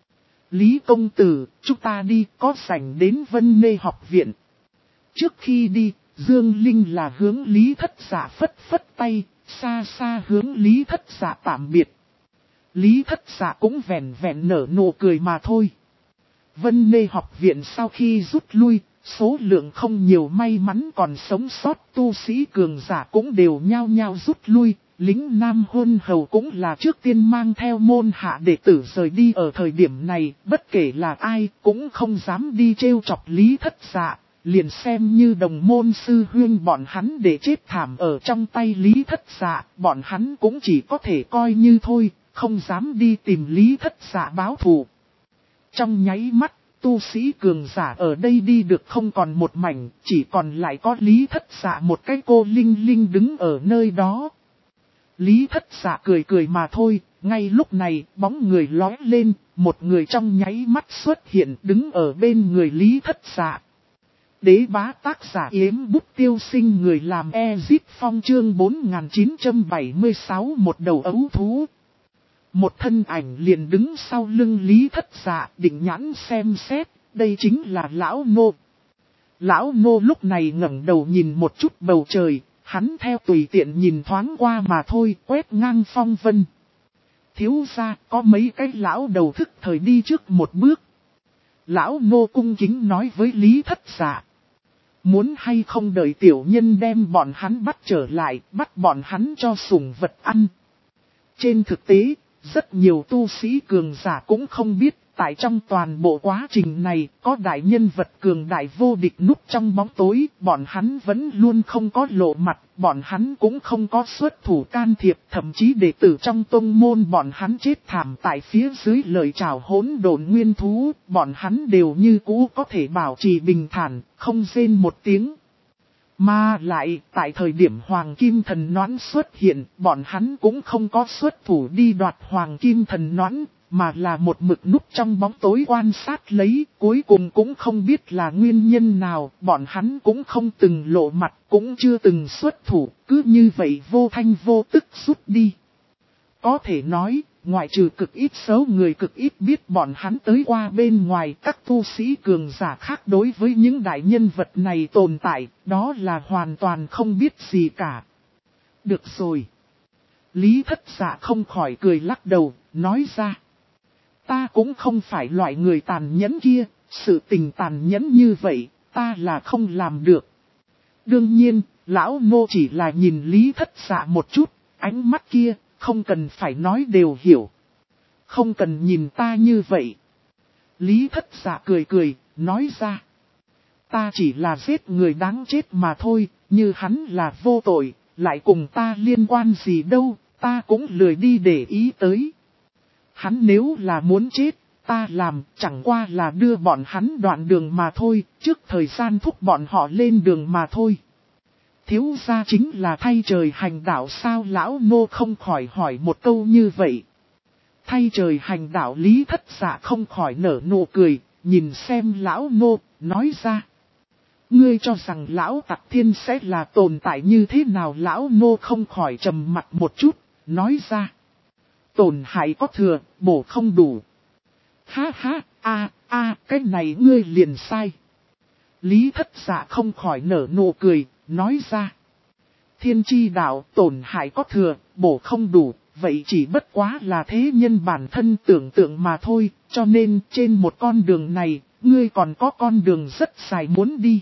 A: Lý công tử, chúng ta đi, có rảnh đến Vân Mê học viện. Trước khi đi, Dương Linh là hướng Lý Thất Dạ phất phất tay, xa xa hướng Lý Thất Dạ tạm biệt. Lý Thất Dạ cũng vẹn vẹn nở nụ cười mà thôi. Vân Mê học viện sau khi rút lui, số lượng không nhiều may mắn còn sống sót tu sĩ cường giả cũng đều nhao nhao rút lui, lính Nam Huân Hầu cũng là trước tiên mang theo môn hạ đệ tử rời đi ở thời điểm này, bất kể là ai cũng không dám đi trêu chọc Lý Thất Dạ, liền xem như đồng môn sư huyên bọn hắn để chết thảm ở trong tay Lý Thất Dạ, bọn hắn cũng chỉ có thể coi như thôi, không dám đi tìm Lý Thất Dạ báo thù. Trong nháy mắt, tu sĩ cường giả ở đây đi được không còn một mảnh, chỉ còn lại có Lý Thất Dạ một cái cô Linh Linh đứng ở nơi đó. Lý Thất Dạ cười cười mà thôi, ngay lúc này bóng người lóe lên, một người trong nháy mắt xuất hiện đứng ở bên người Lý Thất Dạ. Đế bá tác giả Yếm Bút Tiêu Sinh, người làm Ezip Phong, chương 4976, một đầu ấu thú. Một thân ảnh liền đứng sau lưng Lý Thất Dạ, định nhãn xem xét, đây chính là Lão Nô. Lão Nô lúc này ngẩng đầu nhìn một chút bầu trời, hắn theo tùy tiện nhìn thoáng qua mà thôi, quét ngang phong vân. Thiếu gia, có mấy cái lão đầu thức thời đi trước một bước. Lão Nô cung kính nói với Lý Thất Dạ. Muốn hay không đợi tiểu nhân đem bọn hắn bắt trở lại, bắt bọn hắn cho sủng vật ăn. Trên thực tế, rất nhiều tu sĩ cường giả cũng không biết, tại trong toàn bộ quá trình này, có đại nhân vật cường đại vô địch núp trong bóng tối, bọn hắn vẫn luôn không có lộ mặt, bọn hắn cũng không có xuất thủ can thiệp, thậm chí đệ tử trong tông môn bọn hắn chết thảm tại phía dưới lời chào hỗn độn nguyên thú, bọn hắn đều như cũ có thể bảo trì bình thản, không rên một tiếng. Mà lại, tại thời điểm Hoàng Kim Thần Noãn xuất hiện, bọn hắn cũng không có xuất thủ đi đoạt Hoàng Kim Thần Noãn, mà là một mực núp trong bóng tối quan sát lấy, cuối cùng cũng không biết là nguyên nhân nào, bọn hắn cũng không từng lộ mặt, cũng chưa từng xuất thủ, cứ như vậy vô thanh vô tức rút đi. Có thể nói, ngoại trừ cực ít số người cực ít biết bọn hắn tới qua bên ngoài, các tu sĩ cường giả khác đối với những đại nhân vật này tồn tại, đó là hoàn toàn không biết gì cả. Được rồi. Lý Thất Dạ không khỏi cười lắc đầu, nói ra. Ta cũng không phải loại người tàn nhẫn kia, sự tình tàn nhẫn như vậy, ta là không làm được. Đương nhiên, lão nô chỉ là nhìn Lý Thất Dạ một chút, ánh mắt kia, không cần phải nói đều hiểu. Không cần nhìn ta như vậy. Lý Thất Dạ cười cười, nói ra. Ta chỉ là giết người đáng chết mà thôi, như hắn là vô tội, lại cùng ta liên quan gì đâu, ta cũng lười đi để ý tới. Hắn nếu là muốn chết, ta làm chẳng qua là đưa bọn hắn đoạn đường mà thôi, trước thời gian thúc bọn họ lên đường mà thôi. Thiếu gia chính là thay trời hành đạo sao, lão nô không khỏi hỏi một câu như vậy. Thay trời hành đạo, Lý Thất Dạ không khỏi nở nụ cười, nhìn xem lão nô, nói ra. Ngươi cho rằng lão Tặc Thiên sẽ là tồn tại như thế nào, lão nô không khỏi trầm mặt một chút, nói ra. Tổn hại có thừa, bổ không đủ. Ha ha, cái này ngươi liền sai. Lý Thất Dạ không khỏi nở nụ cười, nói ra. Thiên chi đạo tổn hại có thừa, bổ không đủ, vậy chỉ bất quá là thế nhân bản thân tưởng tượng mà thôi, cho nên trên một con đường này, ngươi còn có con đường rất dài muốn đi.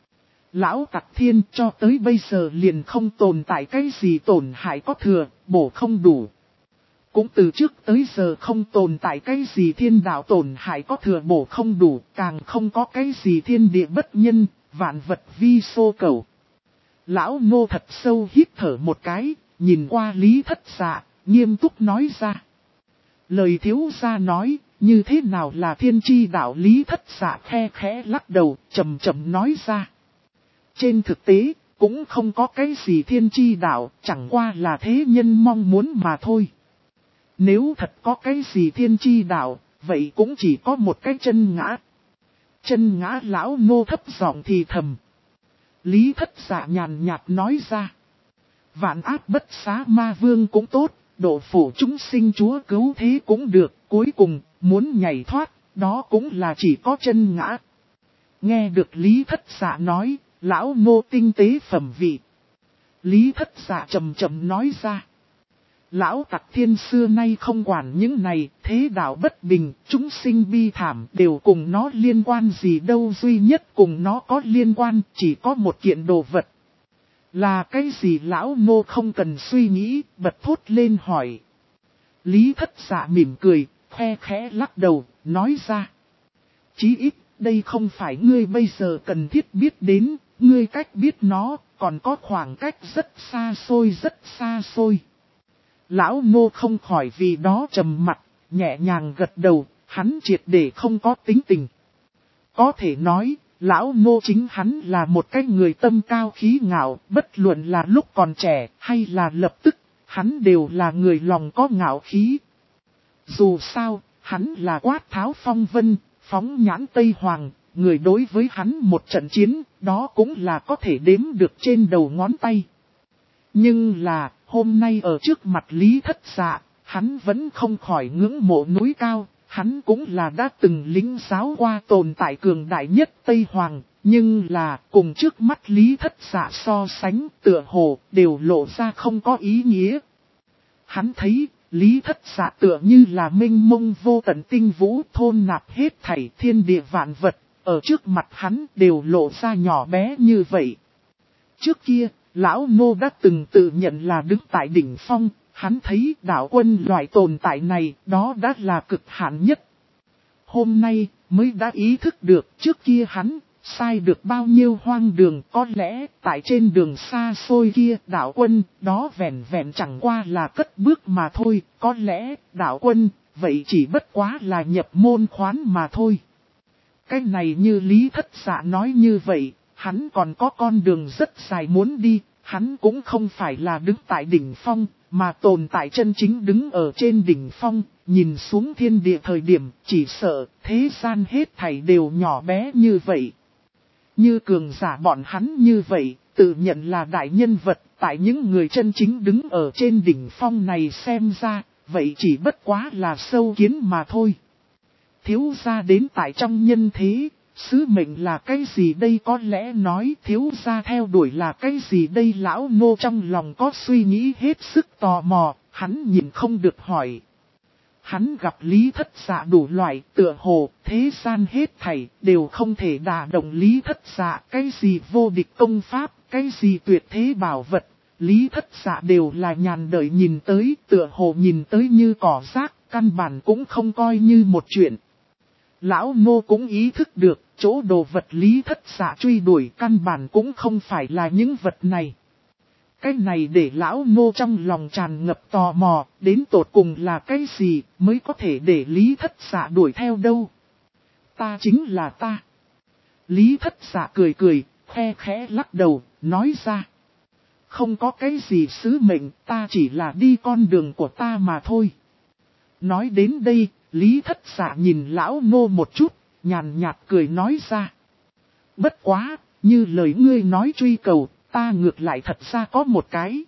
A: Lão Tặc Thiên cho tới bây giờ liền không tồn tại cái gì tổn hại có thừa, bổ không đủ. Cũng từ trước tới giờ không tồn tại cái gì thiên đạo tổn hại có thừa bổ không đủ, càng không có cái gì thiên địa bất nhân, vạn vật vi xô cầu. Lão nô thật sâu hít thở một cái, nhìn qua Lý Thất Dạ, nghiêm túc nói ra. Lời thiếu gia nói, như thế nào là thiên chi đạo, Lý Thất Dạ khe khẽ lắc đầu, chậm chậm nói ra. Trên thực tế, cũng không có cái gì thiên chi đạo, chẳng qua là thế nhân mong muốn mà thôi. Nếu thật có cái gì thiên chi đạo, vậy cũng chỉ có một cái chân ngã. Chân ngã, lão nô thấp giọng thì thầm. Lý Thất Dạ nhàn nhạt nói ra. Vạn áp bất xá ma vương cũng tốt, độ phủ chúng sinh chúa cứu thế cũng được, cuối cùng, muốn nhảy thoát, đó cũng là chỉ có chân ngã. Nghe được Lý Thất Dạ nói, lão nô tinh tế phẩm vị. Lý Thất Dạ trầm trầm nói ra. Lão Tặc Thiên xưa nay không quản những này, thế đạo bất bình, chúng sinh bi thảm đều cùng nó liên quan gì đâu, duy nhất cùng nó có liên quan chỉ có một kiện đồ vật. Là cái gì, lão nô không cần suy nghĩ, bật thốt lên hỏi. Lý Thất Dạ mỉm cười, khe khẽ lắc đầu, nói ra. Chí ít, đây không phải ngươi bây giờ cần thiết biết đến, ngươi cách biết nó, còn có khoảng cách rất xa xôi. Lão Ngô không khỏi vì đó trầm mặt, nhẹ nhàng gật đầu, hắn triệt để không có tính tình. Có thể nói, Lão Ngô chính hắn là một cái người tâm cao khí ngạo, bất luận là lúc còn trẻ hay là lập tức, hắn đều là người lòng có ngạo khí. Dù sao, hắn là quát tháo phong vân, phóng nhãn Tây Hoàng, người đối với hắn một trận chiến, đó cũng là có thể đếm được trên đầu ngón tay. Nhưng là, hôm nay ở trước mặt Lý Thất Dạ, hắn vẫn không khỏi ngưỡng mộ núi cao, hắn cũng là đã từng lính giáo qua tồn tại cường đại nhất Tây Hoàng, nhưng là cùng trước mắt Lý Thất Dạ so sánh tựa hồ đều lộ ra không có ý nghĩa. Hắn thấy, Lý Thất Dạ tựa như là mênh mông vô tận tinh vũ thôn nạp hết thảy thiên địa vạn vật, ở trước mặt hắn đều lộ ra nhỏ bé như vậy. Trước kia, Lão Ngô đã từng tự nhận là đứng tại đỉnh phong, hắn thấy đạo quân loại tồn tại này đó đã là cực hạn nhất. Hôm nay mới đã ý thức được trước kia hắn sai được bao nhiêu hoang đường, có lẽ tại trên đường xa xôi kia đạo quân đó vẹn vẹn chẳng qua là cất bước mà thôi, có lẽ đạo quân vậy chỉ bất quá là nhập môn khoán mà thôi. Cái này như Lý Thất Dạ nói như vậy, hắn còn có con đường rất dài muốn đi, hắn cũng không phải là đứng tại đỉnh phong, mà tồn tại chân chính đứng ở trên đỉnh phong, nhìn xuống thiên địa thời điểm, chỉ sợ thế gian hết thảy đều nhỏ bé như vậy. Như cường giả bọn hắn như vậy, tự nhận là đại nhân vật, tại những người chân chính đứng ở trên đỉnh phong này xem ra, vậy chỉ bất quá là sâu kiến mà thôi. Thiếu gia đến tại trong nhân thế, sứ mệnh là cái gì đây, có lẽ nói thiếu gia theo đuổi là cái gì đây, Lão Ngô trong lòng có suy nghĩ hết sức tò mò, hắn nhìn không được hỏi. Hắn gặp Lý Thất Dạ đủ loại, tựa hồ, thế gian hết thảy, đều không thể đả động Lý Thất Dạ, cái gì vô địch công pháp, cái gì tuyệt thế bảo vật, Lý Thất Dạ đều là nhàn đợi nhìn tới, tựa hồ nhìn tới như cỏ rác, căn bản cũng không coi như một chuyện. Lão Ngô cũng ý thức được, chỗ đồ vật Lý Thất Dạ truy đuổi căn bản cũng không phải là những vật này. Cái này để Lão Ngô trong lòng tràn ngập tò mò, đến tột cùng là cái gì mới có thể để Lý Thất Dạ đuổi theo đâu. Ta chính là ta. Lý Thất Dạ cười cười, khe khẽ lắc đầu, nói ra. Không có cái gì sứ mệnh, ta chỉ là đi con đường của ta mà thôi. Nói đến đây, Lý Thất Dạ nhìn Lão Ngô một chút, nhàn nhạt cười nói ra. Bất quá, như lời ngươi nói truy cầu, ta ngược lại thật ra có một cái.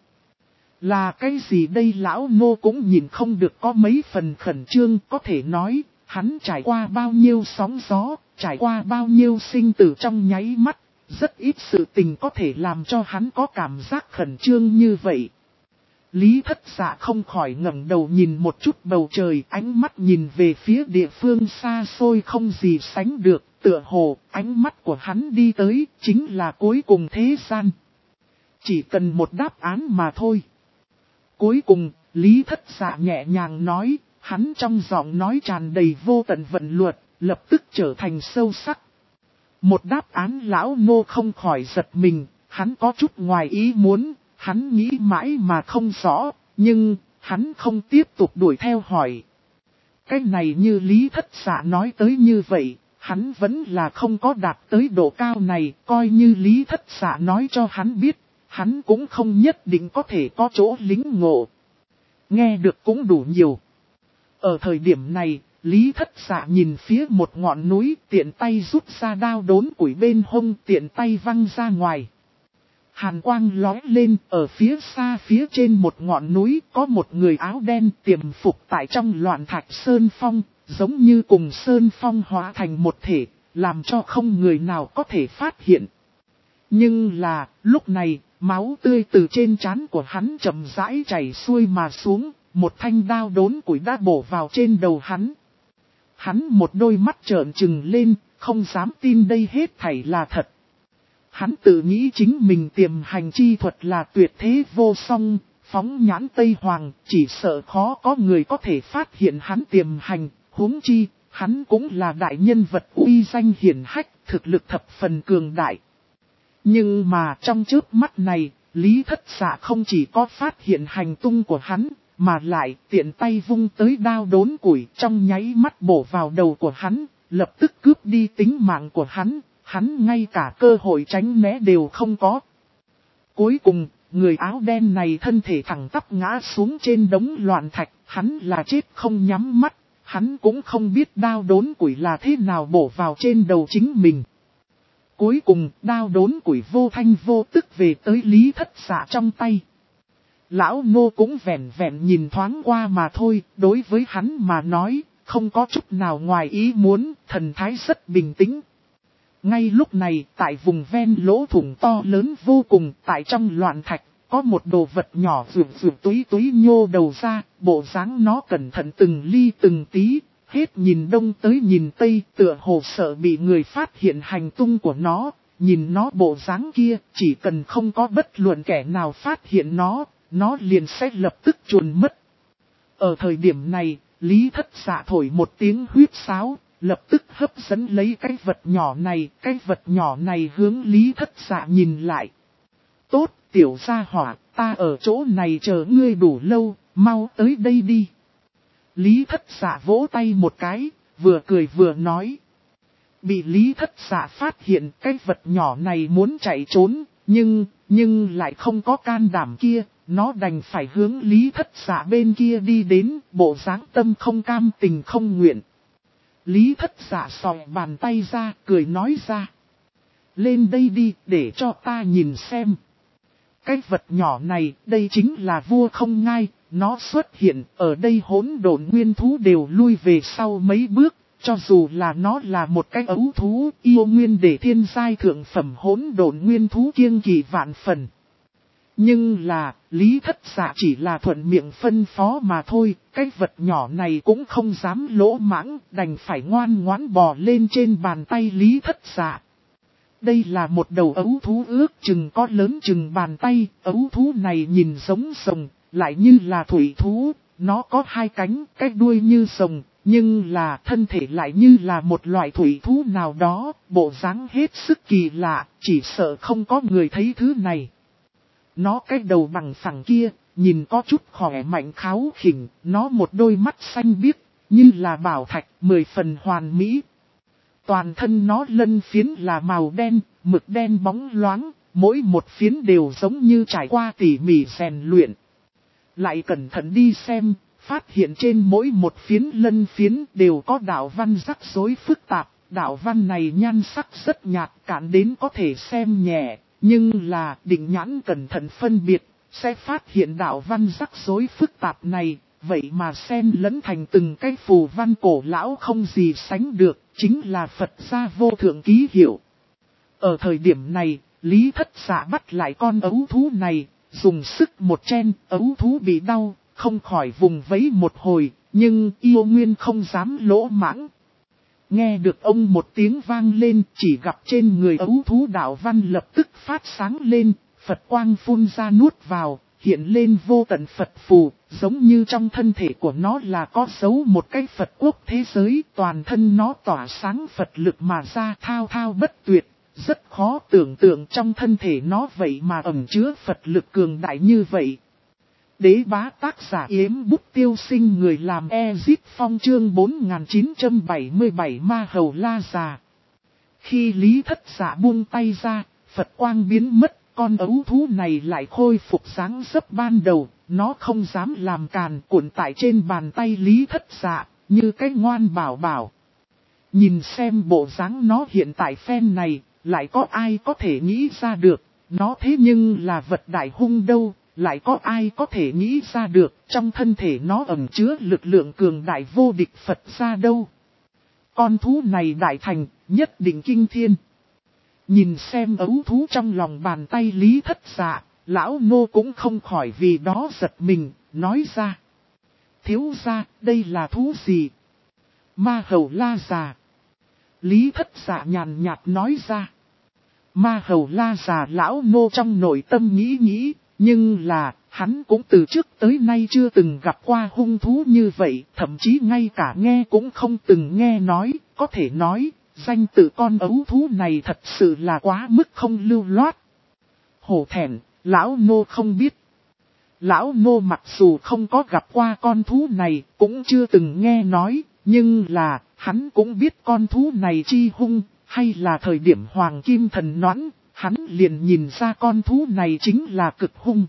A: Là cái gì đây, Lão Ngô cũng nhìn không được có mấy phần khẩn trương, có thể nói, hắn trải qua bao nhiêu sóng gió, trải qua bao nhiêu sinh tử trong nháy mắt, rất ít sự tình có thể làm cho hắn có cảm giác khẩn trương như vậy. Lý Thất Dạ không khỏi ngẩng đầu nhìn một chút bầu trời, ánh mắt nhìn về phía địa phương xa xôi không gì sánh được, tựa hồ ánh mắt của hắn đi tới chính là cuối cùng thế gian. Chỉ cần một đáp án mà thôi. Cuối cùng, Lý Thất Dạ nhẹ nhàng nói, hắn trong giọng nói tràn đầy vô tận vận luật, lập tức trở thành sâu sắc. Một đáp án Lão Ngô không khỏi giật mình, hắn có chút ngoài ý muốn, hắn nghĩ mãi mà không rõ, nhưng hắn không tiếp tục đuổi theo hỏi. Cái này như Lý Thất Dạ nói tới như vậy, hắn vẫn là không có đạt tới độ cao này, coi như Lý Thất Dạ nói cho hắn biết, hắn cũng không nhất định có thể có chỗ lính ngộ. Nghe được cũng đủ nhiều. Ở thời điểm này, Lý Thất Dạ nhìn phía một ngọn núi, tiện tay rút ra đao đốn củi bên hông, tiện tay văng ra ngoài. Hàn quang lóe lên, ở phía xa phía trên một ngọn núi có một người áo đen tiềm phục tại trong loạn thạch sơn phong, giống như cùng sơn phong hóa thành một thể, làm cho không người nào có thể phát hiện. Nhưng là, lúc này, máu tươi từ trên trán của hắn chậm rãi chảy xuôi mà xuống, một thanh đao đốn củi đã bổ vào trên đầu hắn. Hắn một đôi mắt trợn trừng lên, không dám tin đây hết thảy là thật. Hắn tự nghĩ chính mình tiềm hành chi thuật là tuyệt thế vô song, phóng nhãn Tây Hoàng, chỉ sợ khó có người có thể phát hiện hắn tiềm hành, huống chi, hắn cũng là đại nhân vật uy danh hiển hách, thực lực thập phần cường đại. Nhưng mà trong chớp mắt này, Lý Thất Dạ không chỉ có phát hiện hành tung của hắn, mà lại tiện tay vung tới đao đốn củi trong nháy mắt bổ vào đầu của hắn, lập tức cướp đi tính mạng của hắn ngay cả cơ hội tránh né đều không có. Cuối cùng, người áo đen này thân thể thẳng tắp ngã xuống trên đống loạn thạch, hắn là chết không nhắm mắt, hắn cũng không biết đao đốn củi là thế nào bổ vào trên đầu chính mình. Cuối cùng, đao đốn củi vô thanh vô tức về tới Lý Thất Dạ trong tay. Lão Ngô cũng vẹn vẹn nhìn thoáng qua mà thôi, đối với hắn mà nói, không có chút nào ngoài ý muốn, thần thái rất bình tĩnh. Ngay lúc này, tại vùng ven lỗ thủng to lớn vô cùng, tại trong loạn thạch, có một đồ vật nhỏ rụt túi nhô đầu ra, bộ dáng nó cẩn thận từng ly từng tí, hết nhìn đông tới nhìn tây, tựa hồ sợ bị người phát hiện hành tung của nó, nhìn nó bộ dáng kia, chỉ cần không có bất luận kẻ nào phát hiện nó liền sẽ lập tức chuồn mất. Ở thời điểm này, Lý Thất Dạ thổi một tiếng huýt sáo, lập tức hấp dẫn lấy cái vật nhỏ này hướng Lý Thất Dạ nhìn lại. Tốt, tiểu gia hỏa, ta ở chỗ này chờ ngươi đủ lâu, mau tới đây đi. Lý Thất Dạ vỗ tay một cái, vừa cười vừa nói. Bị Lý Thất Dạ phát hiện cái vật nhỏ này muốn chạy trốn, nhưng lại không có can đảm kia, nó đành phải hướng Lý Thất Dạ bên kia đi đến, bộ dáng tâm không cam tình không nguyện. Lý Thất Dạ sòi bàn tay ra, cười nói ra. Lên đây đi, để cho ta nhìn xem. Cái vật nhỏ này, đây chính là vua không ngai, nó xuất hiện, ở đây hỗn độn nguyên thú đều lui về sau mấy bước, cho dù là nó là một cái ấu thú, yêu nguyên để thiên giai thượng phẩm hỗn độn nguyên thú kiêng kỵ vạn phần. Nhưng là, Lý Thất Dạ chỉ là thuận miệng phân phó mà thôi, cái vật nhỏ này cũng không dám lỗ mãng, đành phải ngoan ngoãn bò lên trên bàn tay Lý Thất Dạ. Đây là một đầu ấu thú ước chừng có lớn chừng bàn tay, ấu thú này nhìn giống sồng, lại như là thủy thú, nó có hai cánh, cái đuôi như sồng, nhưng là thân thể lại như là một loại thủy thú nào đó, bộ dáng hết sức kỳ lạ, chỉ sợ không có người thấy thứ này. Nó cái đầu bằng phẳng kia, nhìn có chút khỏe mạnh kháo khỉnh, nó một đôi mắt xanh biếc, như là bảo thạch, 10 phần hoàn mỹ. Toàn thân nó lân phiến là màu đen, mực đen bóng loáng, mỗi một phiến đều giống như trải qua tỉ mỉ rèn luyện. Lại cẩn thận đi xem, phát hiện trên mỗi một phiến lân phiến đều có đạo văn rắc rối phức tạp, đạo văn này nhan sắc rất nhạt cạn đến có thể xem nhẹ. Nhưng là định nhãn cẩn thận phân biệt, sẽ phát hiện đạo văn rắc rối phức tạp này, vậy mà xen lẫn thành từng cái phù văn cổ lão không gì sánh được, chính là Phật gia vô thượng ký hiệu. Ở thời điểm này, Lý Thất Dạ bắt lại con ấu thú này, dùng sức một chen, ấu thú bị đau, không khỏi vùng vẫy một hồi, nhưng yêu nguyên không dám lỗ mãng. Nghe được ông một tiếng vang lên, chỉ gặp trên người ấu thú đạo văn lập tức phát sáng lên, Phật quang phun ra nuốt vào, hiện lên vô tận Phật phù, giống như trong thân thể của nó là có dấu một cái Phật quốc thế giới, toàn thân nó tỏa sáng Phật lực mà ra thao thao bất tuyệt, rất khó tưởng tượng trong thân thể nó vậy mà ẩn chứa Phật lực cường đại như vậy. Đế bá tác giả Yếm Bút Tiêu Sinh, người làm Ezit Phong, chương 4977 Ma Hầu La Già. Khi Lý Thất Dạ buông tay ra, Phật quang biến mất, con ấu thú này lại khôi phục dáng dấp ban đầu, nó không dám làm càn, cuộn tại trên bàn tay Lý Thất Dạ, như cái ngoan bảo bảo. Nhìn xem bộ dáng nó hiện tại phen này, lại có ai có thể nghĩ ra được, nó thế nhưng là vật đại hung đâu. Lại có ai có thể nghĩ ra được, trong thân thể nó ẩn chứa lực lượng cường đại vô địch Phật ra đâu. Con thú này đại thành, nhất định kinh thiên. Nhìn xem ấu thú trong lòng bàn tay Lý Thất Dạ, lão Ngô cũng không khỏi vì đó giật mình, nói ra. Thiếu gia, đây là thú gì? Ma Hầu La Già. Lý Thất Dạ nhàn nhạt nói ra. Ma Hầu La Già, lão Ngô trong nội tâm nghĩ. Nhưng là, hắn cũng từ trước tới nay chưa từng gặp qua hung thú như vậy, thậm chí ngay cả nghe cũng không từng nghe nói, có thể nói, danh tự con ấu thú này thật sự là quá mức không lưu loát. Hổ thẹn, lão Ngô không biết. Lão Ngô mặc dù không có gặp qua con thú này, cũng chưa từng nghe nói, nhưng là, hắn cũng biết con thú này chi hung, hay là thời điểm Hoàng Kim Thần Noãn, hắn liền nhìn ra con thú này chính là cực hung.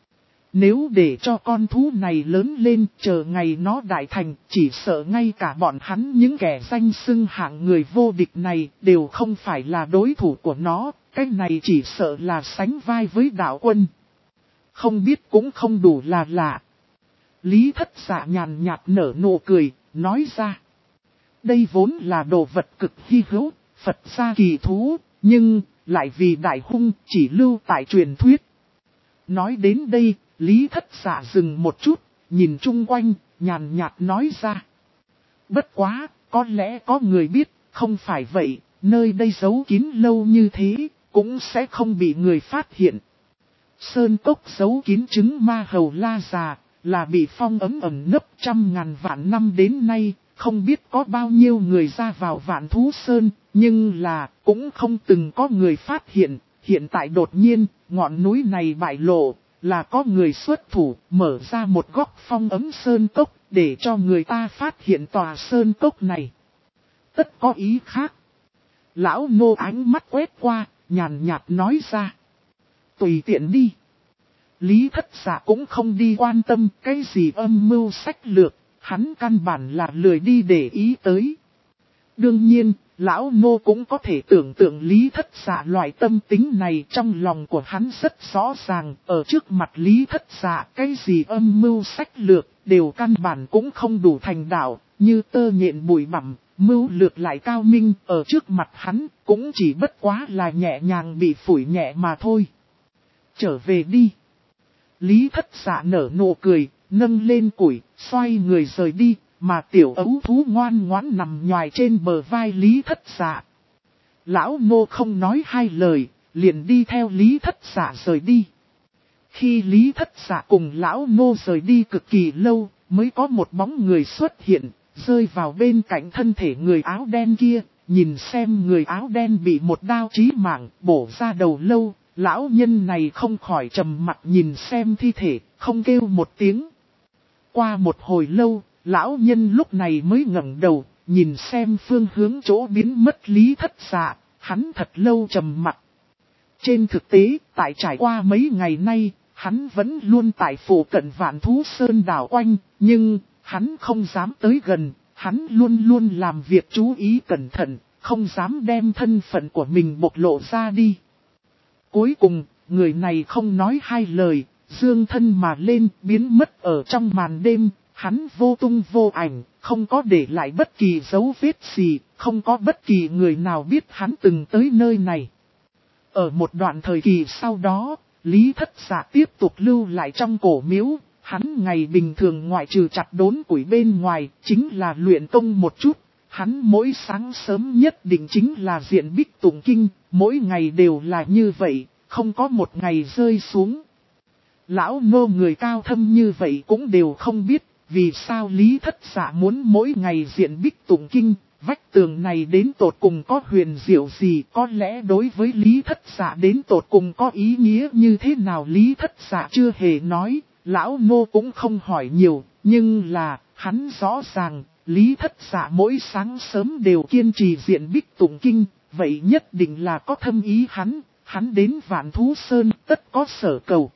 A: Nếu để cho con thú này lớn lên, chờ ngày nó đại thành, chỉ sợ ngay cả bọn hắn những kẻ danh xưng hạng người vô địch này, đều không phải là đối thủ của nó, cái này chỉ sợ là sánh vai với đạo quân. Không biết cũng không đủ là lạ. Lý Thất Dạ nhàn nhạt nở nụ cười, nói ra. Đây vốn là đồ vật cực hy hữu, Phật gia kỳ thú, nhưng lại vì đại hung chỉ lưu tại truyền thuyết. Nói đến đây, Lý Thất Dạ dừng một chút, nhìn chung quanh, nhàn nhạt nói ra. Bất quá, có lẽ có người biết, không phải vậy, nơi đây giấu kín lâu như thế, cũng sẽ không bị người phát hiện. Sơn cốc giấu kín trứng ma hầu la già, là bị phong ấm ẩn nấp trăm ngàn vạn năm đến nay, không biết có bao nhiêu người ra vào Vạn Thú Sơn, nhưng là cũng không từng có người phát hiện. Hiện tại đột nhiên, ngọn núi này bại lộ, là có người xuất thủ mở ra một góc phong ấm sơn cốc để cho người ta phát hiện tòa sơn cốc này. Tất có ý khác. Lão Ngô ánh mắt quét qua, nhàn nhạt nói ra. Tùy tiện đi. Lý Thất Dạ cũng không đi quan tâm cái gì âm mưu sách lược, hắn căn bản là lười đi để ý tới. Đương nhiên, Lão Ngô cũng có thể tưởng tượng Lý Thất Dạ loại tâm tính này trong lòng của hắn rất rõ ràng, ở trước mặt Lý Thất Dạ cái gì âm mưu sách lược đều căn bản cũng không đủ thành đạo, như tơ nhện bụi bặm, mưu lược lại cao minh ở trước mặt hắn cũng chỉ bất quá là nhẹ nhàng bị phủi nhẹ mà thôi. Trở về đi. Lý Thất Dạ nở nụ cười, nâng lên củi, xoay người rời đi. Mà tiểu ấu thú ngoan ngoãn nằm nhòi trên bờ vai Lý Thất Dạ. Lão Ngô không nói hai lời, liền đi theo Lý Thất Dạ rời đi. Khi Lý Thất Dạ cùng Lão Ngô rời đi cực kỳ lâu, mới có một bóng người xuất hiện, rơi vào bên cạnh thân thể người áo đen kia, nhìn xem người áo đen bị một đao chí mạng bổ ra đầu lâu. Lão nhân này không khỏi trầm mặt nhìn xem thi thể, không kêu một tiếng. Qua một hồi lâu, lão nhân lúc này mới ngẩng đầu, nhìn xem phương hướng chỗ biến mất Lý Thất Dạ, hắn thật lâu trầm mặt. Trên thực tế, tại trải qua mấy ngày nay, hắn vẫn luôn tại phủ cận Vạn Thú Sơn đảo quanh, nhưng hắn không dám tới gần, hắn luôn luôn làm việc chú ý cẩn thận, không dám đem thân phận của mình bộc lộ ra đi. Cuối cùng, người này không nói hai lời, dương thân mà lên, biến mất ở trong màn đêm. Hắn vô tung vô ảnh, không có để lại bất kỳ dấu vết gì, không có bất kỳ người nào biết hắn từng tới nơi này. Ở một đoạn thời kỳ sau đó, Lý Thất Dạ tiếp tục lưu lại trong cổ miếu, hắn ngày bình thường ngoại trừ chặt đốn củi bên ngoài, chính là luyện công một chút. Hắn mỗi sáng sớm nhất định chính là diện bích tụng kinh, mỗi ngày đều là như vậy, không có một ngày rơi xuống. Lão Ngô người cao thâm như vậy cũng đều không biết. Vì sao Lý Thất Dạ muốn mỗi ngày diện bích tụng kinh, vách tường này đến tột cùng có huyền diệu gì, có lẽ đối với Lý Thất Dạ đến tột cùng có ý nghĩa như thế nào Lý Thất Dạ chưa hề nói, Lão Ngô cũng không hỏi nhiều, nhưng là, hắn rõ ràng, Lý Thất Dạ mỗi sáng sớm đều kiên trì diện bích tụng kinh, vậy nhất định là có thâm ý hắn đến Vạn Thú Sơn tất có sở cầu.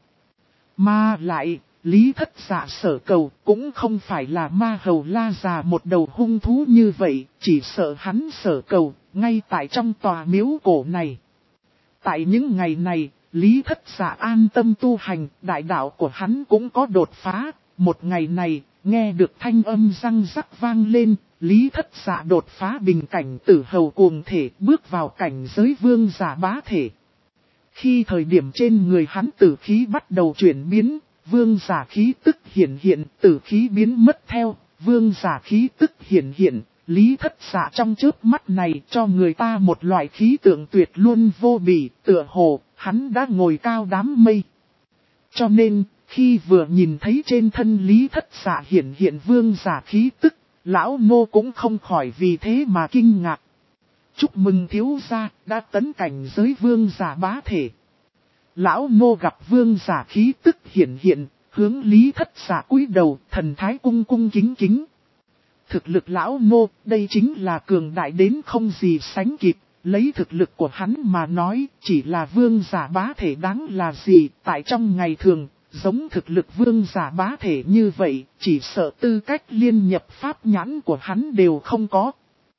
A: Mà lại, Lý Thất Dạ sở cầu cũng không phải là ma hầu la già một đầu hung thú như vậy, chỉ sợ hắn sở cầu, ngay tại trong tòa miếu cổ này. Tại những ngày này, Lý Thất Dạ an tâm tu hành, đại đạo của hắn cũng có đột phá. Một ngày này, nghe được thanh âm răng rắc vang lên, Lý Thất Dạ đột phá bình cảnh tử hầu cuồng thể, bước vào cảnh giới vương giả bá thể. Khi thời điểm trên người hắn tử khí bắt đầu chuyển biến, vương giả khí tức hiển hiện, tử khí biến mất theo, vương giả khí tức hiển hiện, Lý Thất Dạ trong chớp mắt này cho người ta một loại khí tượng tuyệt luôn vô bỉ, tựa hồ, hắn đã ngồi cao đám mây. Cho nên, khi vừa nhìn thấy trên thân Lý Thất Dạ hiển hiện vương giả khí tức, Lão Ngô cũng không khỏi vì thế mà kinh ngạc. Chúc mừng thiếu gia, đã tấn cảnh giới vương giả bá thể. Lão Ngô gặp vương giả khí tức hiển hiện, hướng Lý Thất Dạ cúi đầu, thần thái cung cung kính kính. Thực lực lão nô, đây chính là cường đại đến không gì sánh kịp, lấy thực lực của hắn mà nói, chỉ là vương giả bá thể đáng là gì, tại trong ngày thường, giống thực lực vương giả bá thể như vậy, chỉ sợ tư cách liên nhập pháp nhãn của hắn đều không có.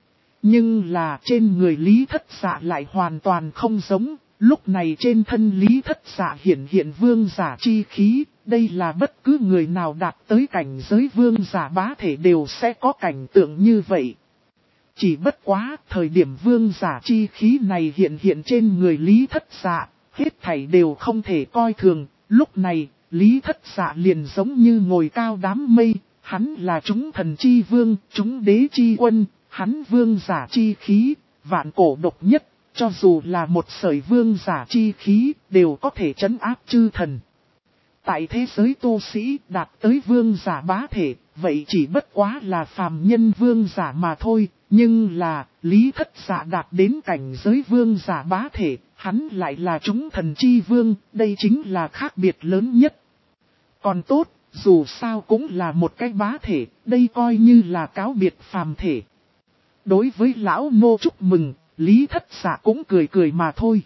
A: Nhưng là trên người Lý Thất Dạ lại hoàn toàn không giống, lúc này trên thân Lý Thất Dạ hiện vương giả chi khí, đây là bất cứ người nào đạt tới cảnh giới vương giả bá thể đều sẽ có cảnh tượng như vậy. Chỉ bất quá, thời điểm vương giả chi khí này hiện trên người Lý Thất Dạ, hết thảy đều không thể coi thường, lúc này, Lý Thất Dạ liền giống như ngồi cao đám mây, hắn là chúng thần chi vương, chúng đế chi quân, hắn vương giả chi khí, vạn cổ độc nhất, cho dù là một sợi vương giả chi khí, đều có thể trấn áp chư thần. Tại thế giới tu sĩ đạt tới vương giả bá thể, vậy chỉ bất quá là phàm nhân vương giả mà thôi, nhưng là, Lý Thất Dạ đạt đến cảnh giới vương giả bá thể, hắn lại là chúng thần chi vương, đây chính là khác biệt lớn nhất. Còn tốt, dù sao cũng là một cái bá thể, đây coi như là cáo biệt phàm thể. Đối với lão nô chúc mừng, Lý Thất Dạ cũng cười mà thôi.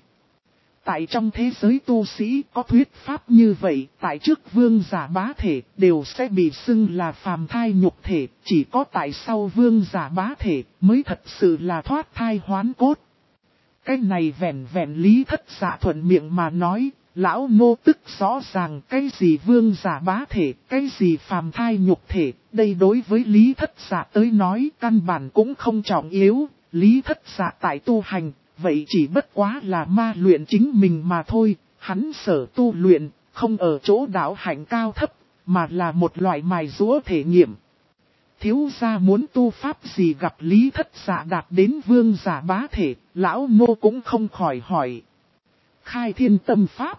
A: Tại trong thế giới tu sĩ có thuyết pháp như vậy, tại trước vương giả bá thể đều sẽ bị xưng là phàm thai nhục thể, chỉ có tại sau vương giả bá thể mới thật sự là thoát thai hoán cốt. Cái này vẹn Lý Thất Dạ thuận miệng mà nói, lão nô tức rõ ràng cái gì vương giả bá thể, cái gì phàm thai nhục thể, đây đối với Lý Thất Dạ tới nói căn bản cũng không trọng yếu, Lý Thất Dạ tại tu hành. Vậy chỉ bất quá là ma luyện chính mình mà thôi, hắn sở tu luyện, không ở chỗ đạo hạnh cao thấp, mà là một loại mài giũa thể nghiệm. Thiếu gia muốn tu pháp gì gặp Lý Thất Dạ đạt đến vương giả bá thể, lão nô cũng không khỏi hỏi. Khai thiên tâm pháp.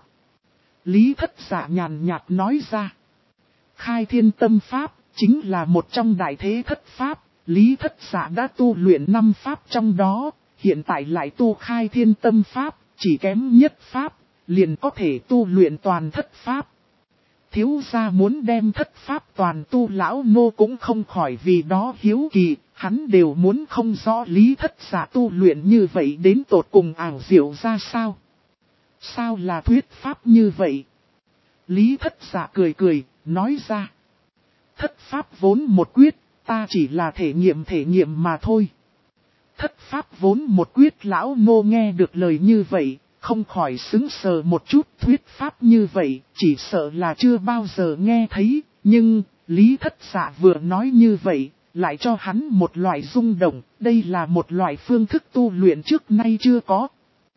A: Lý Thất Dạ nhàn nhạt nói ra. Khai thiên tâm pháp, chính là một trong đại thế thất pháp, Lý Thất Dạ đã tu luyện 5 pháp trong đó. Hiện tại lại tu khai thiên tâm pháp, chỉ kém nhất pháp, liền có thể tu luyện toàn thất pháp. Thiếu gia muốn đem thất pháp toàn tu lão nô cũng không khỏi vì đó hiếu kỳ, hắn đều muốn không rõ Lý Thất Dạ tu luyện như vậy đến tột cùng ảo diệu ra sao. Sao là thuyết pháp như vậy? Lý Thất Dạ cười, nói ra. Thất pháp vốn một quyết, ta chỉ là thể nghiệm mà thôi. Thất pháp vốn một quyết lão nô nghe được lời như vậy, không khỏi sững sờ một chút thuyết pháp như vậy, chỉ sợ là chưa bao giờ nghe thấy, nhưng Lý Thất Dạ vừa nói như vậy, lại cho hắn một loại rung động, đây là một loại phương thức tu luyện trước nay chưa có.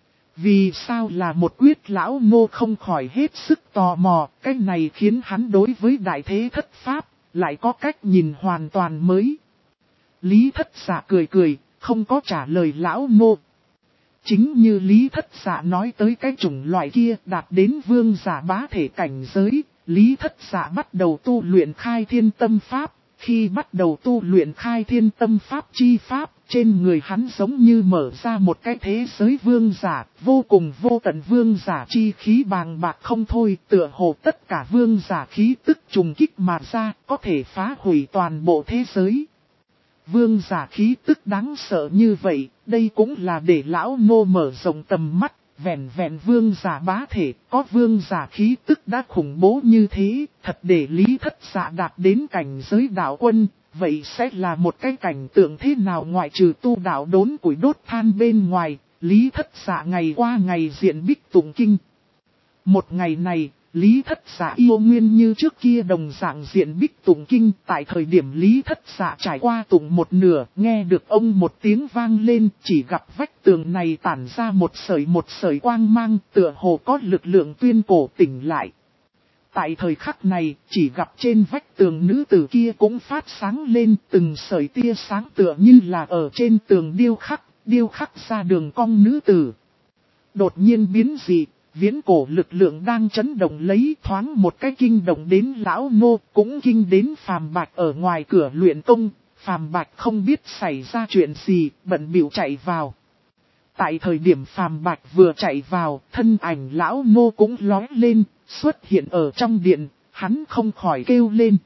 A: Vì sao là một quyết lão nô không khỏi hết sức tò mò, cái này khiến hắn đối với đại thế thất pháp, lại có cách nhìn hoàn toàn mới. Lý Thất Dạ cười, không có trả lời lão nô. Chính như Lý Thất Dạ nói tới cái chủng loại kia đạt đến vương giả bá thể cảnh giới, Lý Thất Dạ bắt đầu tu luyện khai thiên tâm pháp. Khi bắt đầu tu luyện khai thiên tâm pháp chi pháp, trên người hắn giống như mở ra một cái thế giới vương giả, vô cùng vô tận vương giả chi khí bàng bạc không thôi, tựa hồ tất cả vương giả khí tức trùng kích mà ra, có thể phá hủy toàn bộ thế giới. Vương giả khí tức đáng sợ như vậy, đây cũng là để lão nô mở rộng tầm mắt, vẹn vương giả bá thể, có vương giả khí tức đã khủng bố như thế, thật để Lý Thất Dạ đạt đến cảnh giới đạo quân, vậy sẽ là một cái cảnh tượng thế nào ngoại trừ tu đạo đốn củi đốt than bên ngoài, Lý Thất Dạ ngày qua ngày diện bích tụng kinh. Một ngày này, Lý Thất Dạ yêu nguyên như trước kia đồng dạng diện bích tụng kinh, tại thời điểm Lý Thất Dạ trải qua tụng một nửa, nghe được ông một tiếng vang lên, chỉ gặp vách tường này tản ra một sợi quang mang, tựa hồ có lực lượng tuyên cổ tỉnh lại. Tại thời khắc này, chỉ gặp trên vách tường nữ tử kia cũng phát sáng lên, từng sợi tia sáng tựa như là ở trên tường điêu khắc ra đường cong nữ tử. Đột nhiên biến dị. Viễn cổ lực lượng đang chấn động lấy thoáng một cái kinh động đến lão nô, cũng kinh đến Phàm Bạch ở ngoài cửa luyện công, Phàm Bạch không biết xảy ra chuyện gì, bận bịu chạy vào. Tại thời điểm Phàm Bạch vừa chạy vào, thân ảnh lão nô cũng lói lên, xuất hiện ở trong điện, hắn không khỏi kêu lên.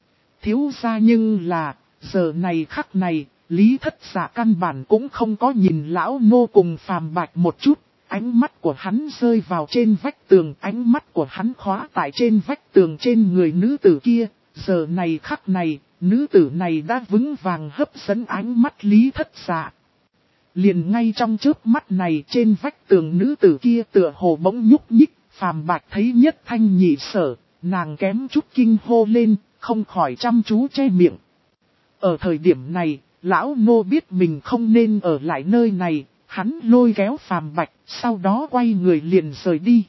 A: Thiếu gia, nhưng là, giờ này khắc này, Lý Thất Dạ căn bản cũng không có nhìn lão nô cùng Phàm Bạch một chút. Ánh mắt của hắn rơi vào trên vách tường, ánh mắt của hắn khóa tại trên vách tường trên người nữ tử kia. Giờ này khắc này, nữ tử này đã vững vàng hấp dẫn ánh mắt Lý Thất Dạ. Liền ngay trong chớp mắt này, trên vách tường nữ tử kia tựa hồ bỗng nhúc nhích. Phàm Bạch thấy nhất thanh nhị sở, nàng kém chút kinh hô lên, không khỏi chăm chú che miệng. Ở thời điểm này, lão nô biết mình không nên ở lại nơi này, hắn lôi kéo Phàm Bạch, sau đó quay người liền rời đi.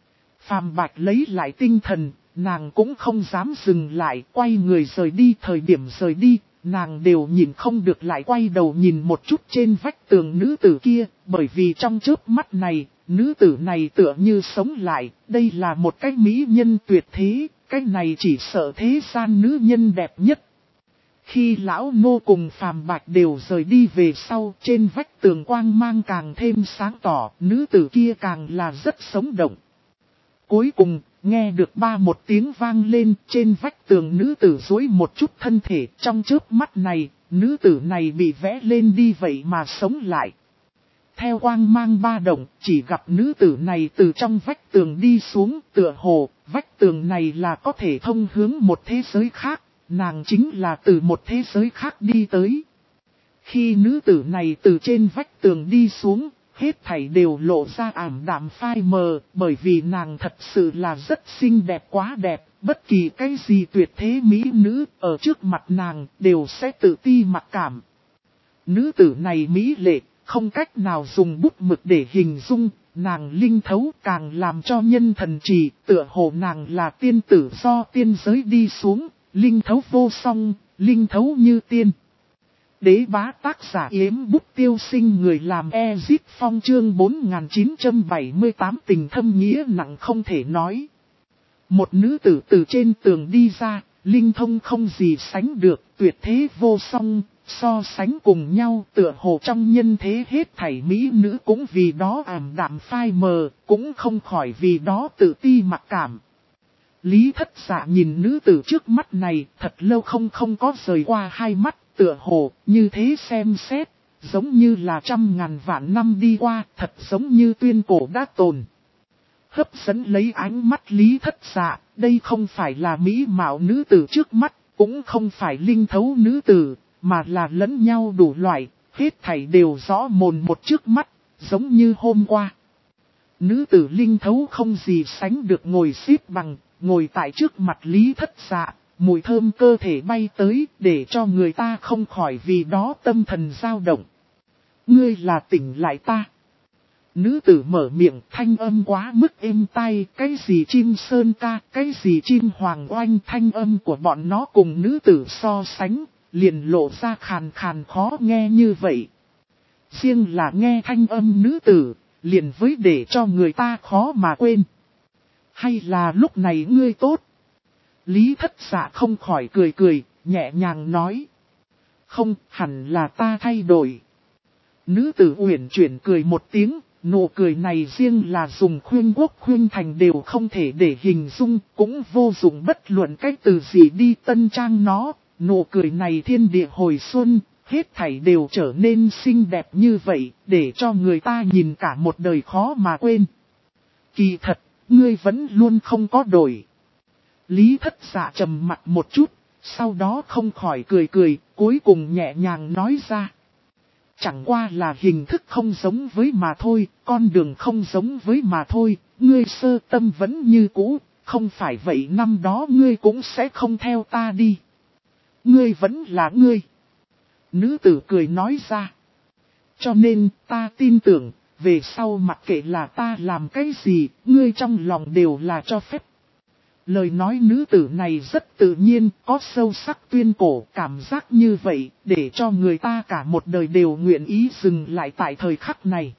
A: Phàm Bạch lấy lại tinh thần, nàng cũng không dám dừng lại, quay người rời đi. Thời điểm rời đi, nàng đều nhìn không được lại quay đầu nhìn một chút trên vách tường nữ tử kia, bởi vì trong chớp mắt này, nữ tử này tựa như sống lại, đây là một cái mỹ nhân tuyệt thế, cái này chỉ sợ thế gian nữ nhân đẹp nhất. Khi lão nô cùng Phàm Bạch đều rời đi về sau, trên vách tường quang mang càng thêm sáng tỏ, nữ tử kia càng là rất sống động. Cuối cùng, nghe được một tiếng vang lên, trên vách tường nữ tử duỗi một chút thân thể, trong chớp mắt này, nữ tử này bị vẽ lên đi vậy mà sống lại. Theo quang mang ba động, chỉ gặp nữ tử này từ trong vách tường đi xuống, tựa hồ, vách tường này là có thể thông hướng một thế giới khác, nàng chính là từ một thế giới khác đi tới. Khi nữ tử này từ trên vách tường đi xuống, hết thảy đều lộ ra ảm đạm phai mờ, bởi vì nàng thật sự là rất xinh đẹp, quá đẹp, bất kỳ cái gì tuyệt thế mỹ nữ ở trước mặt nàng đều sẽ tự ti mặc cảm. Nữ tử này mỹ lệ, không cách nào dùng bút mực để hình dung, nàng linh thấu càng làm cho nhân thần trì, tựa hồ nàng là tiên tử do tiên giới đi xuống, linh thấu vô song, linh thấu như tiên. Đế bá tác giả Yếm Bút Tiêu Sinh, người làm Ezip Phong, chương 4978 tình thâm nghĩa nặng không thể nói. Một nữ tử từ trên tường đi ra, linh thông không gì sánh được, tuyệt thế vô song, so sánh cùng nhau tựa hồ trong nhân thế hết thảy mỹ nữ cũng vì đó ảm đạm phai mờ, cũng không khỏi vì đó tự ti mặc cảm. Lý Thất Dạ nhìn nữ tử trước mắt này thật lâu không có rời qua hai mắt, tựa hồ như thế xem xét, giống như là trăm ngàn vạn năm đi qua, thật giống như tuyên cổ đã tồn. Hấp dẫn lấy ánh mắt Lý Thất Dạ, đây không phải là mỹ mạo nữ tử trước mắt, cũng không phải linh thấu nữ tử, mà là lẫn nhau đủ loại, hết thảy đều rõ mồn một trước mắt, giống như hôm qua. Nữ tử linh thấu không gì sánh được ngồi xếp bằng, ngồi tại trước mặt Lý Thất Dạ, mùi thơm cơ thể bay tới để cho người ta không khỏi vì đó tâm thần dao động. Ngươi là tỉnh lại ta. Nữ tử mở miệng, thanh âm quá mức êm tai, cái gì chim sơn ca, cái gì chim hoàng oanh, thanh âm của bọn nó cùng nữ tử so sánh, liền lộ ra khàn khàn khó nghe như vậy. Riêng là nghe thanh âm nữ tử, liền với để cho người ta khó mà quên. Hay là lúc này ngươi tốt? Lý Thất Dạ không khỏi cười, nhẹ nhàng nói. Không, hẳn là ta thay đổi. Nữ tử uyển chuyển cười một tiếng, nụ cười này riêng là dùng khuyên quốc khuyên thành đều không thể để hình dung, cũng vô dụng bất luận cách từ gì đi tân trang nó. Nụ cười này thiên địa hồi xuân, hết thảy đều trở nên xinh đẹp như vậy, để cho người ta nhìn cả một đời khó mà quên. Kỳ thật, ngươi vẫn luôn không có đổi. Lý Thất Dạ trầm mặt một chút, sau đó không khỏi cười, cuối cùng nhẹ nhàng nói ra. Chẳng qua là hình thức không giống với mà thôi, con đường không giống với mà thôi, ngươi sơ tâm vẫn như cũ, không phải vậy năm đó ngươi cũng sẽ không theo ta đi. Ngươi vẫn là ngươi. Nữ tử cười nói ra. Cho nên ta tin tưởng, về sau mặc kệ là ta làm cái gì, ngươi trong lòng đều là cho phép. Lời nói nữ tử này rất tự nhiên, có sâu sắc tuyên cổ, cảm giác như vậy, để cho người ta cả một đời đều nguyện ý dừng lại tại thời khắc này.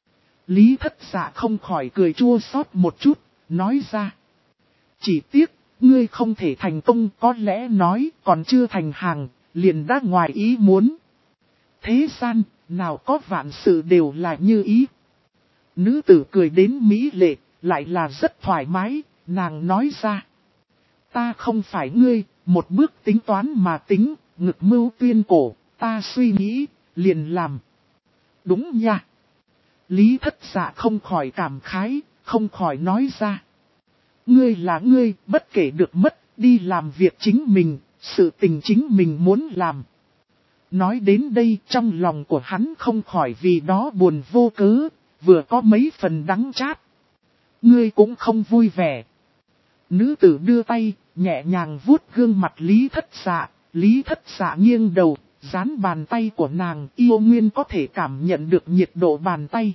A: Lý Thất Dạ không khỏi cười chua xót một chút, nói ra. Chỉ tiếc, ngươi không thể thành công, có lẽ nói còn chưa thành hàng, liền đã ngoài ý muốn. Thế gian, nào có vạn sự đều là như ý. Nữ tử cười đến mỹ lệ, lại là rất thoải mái, nàng nói ra. Ta không phải ngươi, một bước tính toán mà tính, ngực mưu tuyên cổ, ta suy nghĩ, liền làm. Đúng nha. Lý Thất Dạ không khỏi cảm khái, không khỏi nói ra. Ngươi là ngươi, bất kể được mất, đi làm việc chính mình, sự tình chính mình muốn làm. Nói đến đây trong lòng của hắn không khỏi vì đó buồn vô cớ, vừa có mấy phần đắng chát. Ngươi cũng không vui vẻ. Nữ tử đưa tay, nhẹ nhàng vuốt gương mặt Lý Thất Dạ, Lý Thất Dạ nghiêng đầu, dán bàn tay của nàng, yêu nguyên có thể cảm nhận được nhiệt độ bàn tay.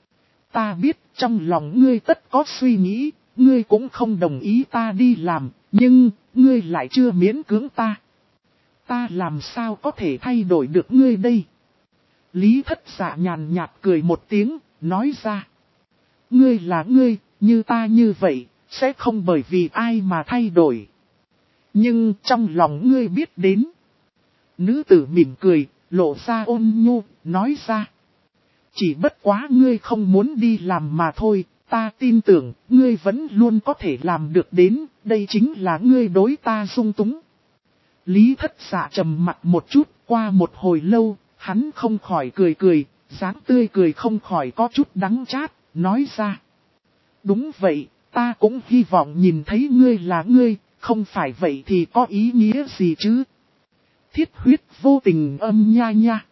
A: Ta biết trong lòng ngươi tất có suy nghĩ, ngươi cũng không đồng ý ta đi làm, nhưng ngươi lại chưa miễn cưỡng ta. Ta làm sao có thể thay đổi được ngươi đây? Lý Thất Dạ nhàn nhạt cười một tiếng, nói ra. Ngươi là ngươi, như ta như vậy, sẽ không bởi vì ai mà thay đổi. Nhưng trong lòng ngươi biết đến. Nữ tử mỉm cười, lộ ra ôn nhu, nói ra. Chỉ bất quá ngươi không muốn đi làm mà thôi, ta tin tưởng ngươi vẫn luôn có thể làm được đến, đây chính là ngươi đối ta dung túng. Lý Thất Dạ trầm mặt một chút, qua một hồi lâu, hắn không khỏi cười cười, dáng tươi cười không khỏi có chút đắng chát, nói ra. Đúng vậy, ta cũng hy vọng nhìn thấy ngươi là ngươi, không phải vậy thì có ý nghĩa gì chứ? Thiết huyết vô tình âm nha nha.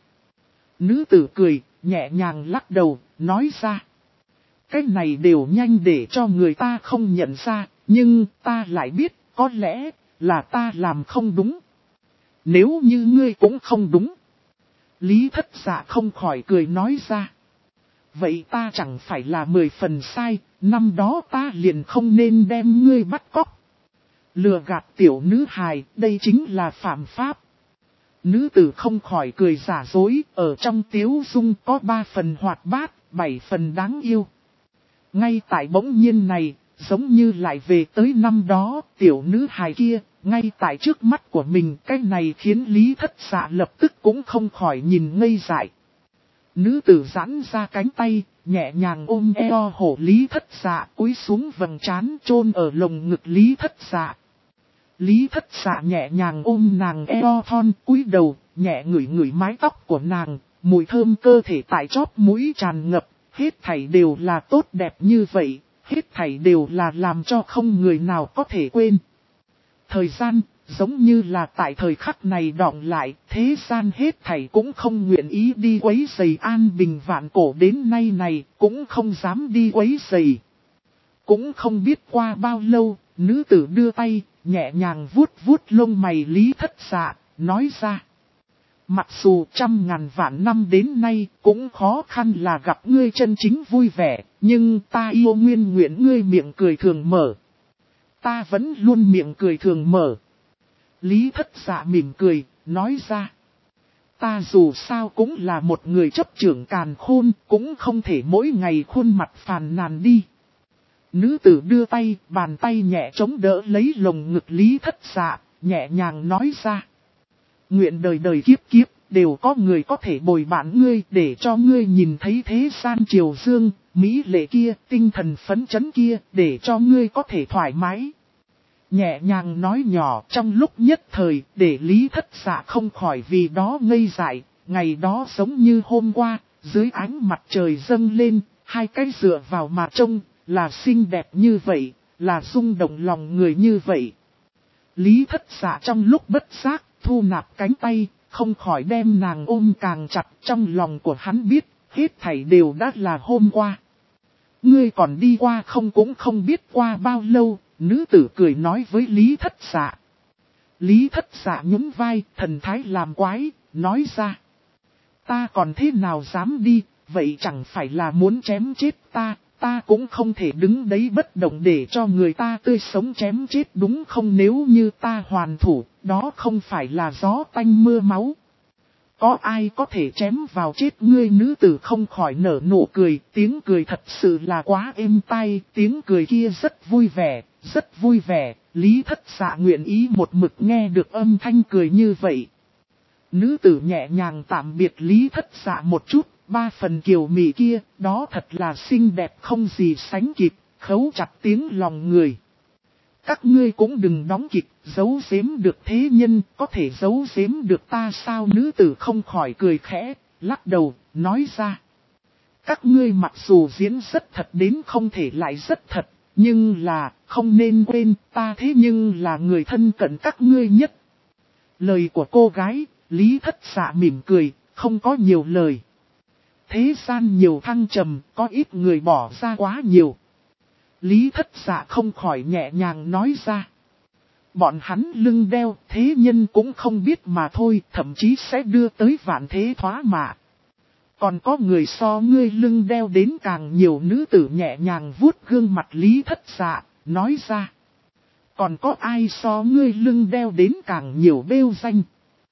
A: Nữ tử cười, nhẹ nhàng lắc đầu, nói ra. Cái này đều nhanh để cho người ta không nhận ra, nhưng ta lại biết, có lẽ là ta làm không đúng. Nếu như ngươi cũng không đúng. Lý Thất Dạ không khỏi cười nói ra. Vậy ta chẳng phải là 10 phần sai, năm đó ta liền không nên đem ngươi bắt cóc. Lừa gạt tiểu nữ hài, đây chính là phạm pháp. Nữ tử không khỏi cười giả dối, ở trong tiếu dung có 3 phần hoạt bát, 7 phần đáng yêu. Ngay tại bỗng nhiên này, giống như lại về tới năm đó, tiểu nữ hài kia, ngay tại trước mắt của mình, cái này khiến Lý Thất Dạ lập tức cũng không khỏi nhìn ngây dại. Nữ tử giãn ra cánh tay, nhẹ nhàng ôm eo hổ Lý Thất Dạ, cúi xuống vầng trán chôn ở lồng ngực Lý Thất Dạ. Lý Thất Dạ nhẹ nhàng ôm nàng eo thon, cúi đầu, nhẹ ngửi ngửi mái tóc của nàng, mùi thơm cơ thể tại chóp mũi tràn ngập, hết thảy đều là tốt đẹp như vậy, hết thảy đều là làm cho không người nào có thể quên. Thời gian, giống như là tại thời khắc này đọng lại, thế gian hết thảy cũng không nguyện ý đi quấy rầy an bình vạn cổ đến nay này, cũng không dám đi quấy rầy. Cũng không biết qua bao lâu, nữ tử đưa tay, nhẹ nhàng vuốt vuốt lông mày Lý Thất Dạ, nói ra. Mặc dù 100.000 vạn năm đến nay cũng khó khăn là gặp ngươi chân chính vui vẻ, nhưng ta yêu nguyên nguyện ngươi miệng cười thường mở. Ta vẫn luôn miệng cười thường mở. Lý Thất Dạ mỉm cười, nói ra. Ta dù sao cũng là một người chấp trưởng càn khôn, cũng không thể mỗi ngày khuôn mặt phàn nàn đi. Nữ tử đưa tay, bàn tay nhẹ chống đỡ lấy lồng ngực Lý Thất Dạ, nhẹ nhàng nói ra. Nguyện đời đời kiếp kiếp, đều có người có thể bồi bạn ngươi để cho ngươi nhìn thấy thế gian triều dương, mỹ lệ kia, tinh thần phấn chấn kia, để cho ngươi có thể thoải mái. Nhẹ nhàng nói nhỏ trong lúc nhất thời, để Lý Thất Dạ không khỏi vì đó ngây dại, ngày đó giống như hôm qua, dưới ánh mặt trời dâng lên, hai cái dựa vào mà trông, là xinh đẹp như vậy, là rung động lòng người như vậy. Lý Thất Dạ trong lúc bất giác, thu nạp cánh tay, không khỏi đem nàng ôm càng chặt, trong lòng của hắn biết, hết thảy đều đã là hôm qua. Ngươi còn đi qua không cũng không biết qua bao lâu, nữ tử cười nói với Lý Thất Dạ. Lý Thất Dạ nhún vai, thần thái làm quái, nói ra. Ta còn thế nào dám đi, vậy chẳng phải là muốn chém chết ta, ta cũng không thể đứng đấy bất động để cho người ta tươi sống chém chết đúng không, nếu như ta hoàn thủ, đó không phải là gió tanh mưa máu. Có ai có thể chém vào chết ngươi, nữ tử không khỏi nở nụ cười, tiếng cười thật sự là quá êm tai, tiếng cười kia rất vui vẻ, Lý Thất Dạ nguyện ý một mực nghe được âm thanh cười như vậy. Nữ tử nhẹ nhàng tạm biệt Lý Thất Dạ một chút, 3 phần kiều mị kia, đó thật là xinh đẹp không gì sánh kịp, khấu chặt tiếng lòng người. Các ngươi cũng đừng đóng kịch, giấu giếm được thế nhân, có thể giấu giếm được ta sao? Nữ tử không khỏi cười khẽ, lắc đầu, nói ra. Các ngươi mặc dù diễn rất thật đến không thể lại rất thật, nhưng là, không nên quên, ta thế nhưng là người thân cận các ngươi nhất. Lời của cô gái, Lý Thất Dạ mỉm cười, không có nhiều lời. Thế gian nhiều thăng trầm, có ít người bỏ ra quá nhiều. Lý Thất Dạ không khỏi nhẹ nhàng nói ra. Bọn hắn lưng đeo, thế nhân cũng không biết mà thôi, thậm chí sẽ đưa tới vạn thế thoá mạ. Còn có người so ngươi lưng đeo đến càng nhiều. Nữ tử nhẹ nhàng vuốt gương mặt Lý Thất Dạ, nói ra. Còn có ai so ngươi lưng đeo đến càng nhiều bêu danh?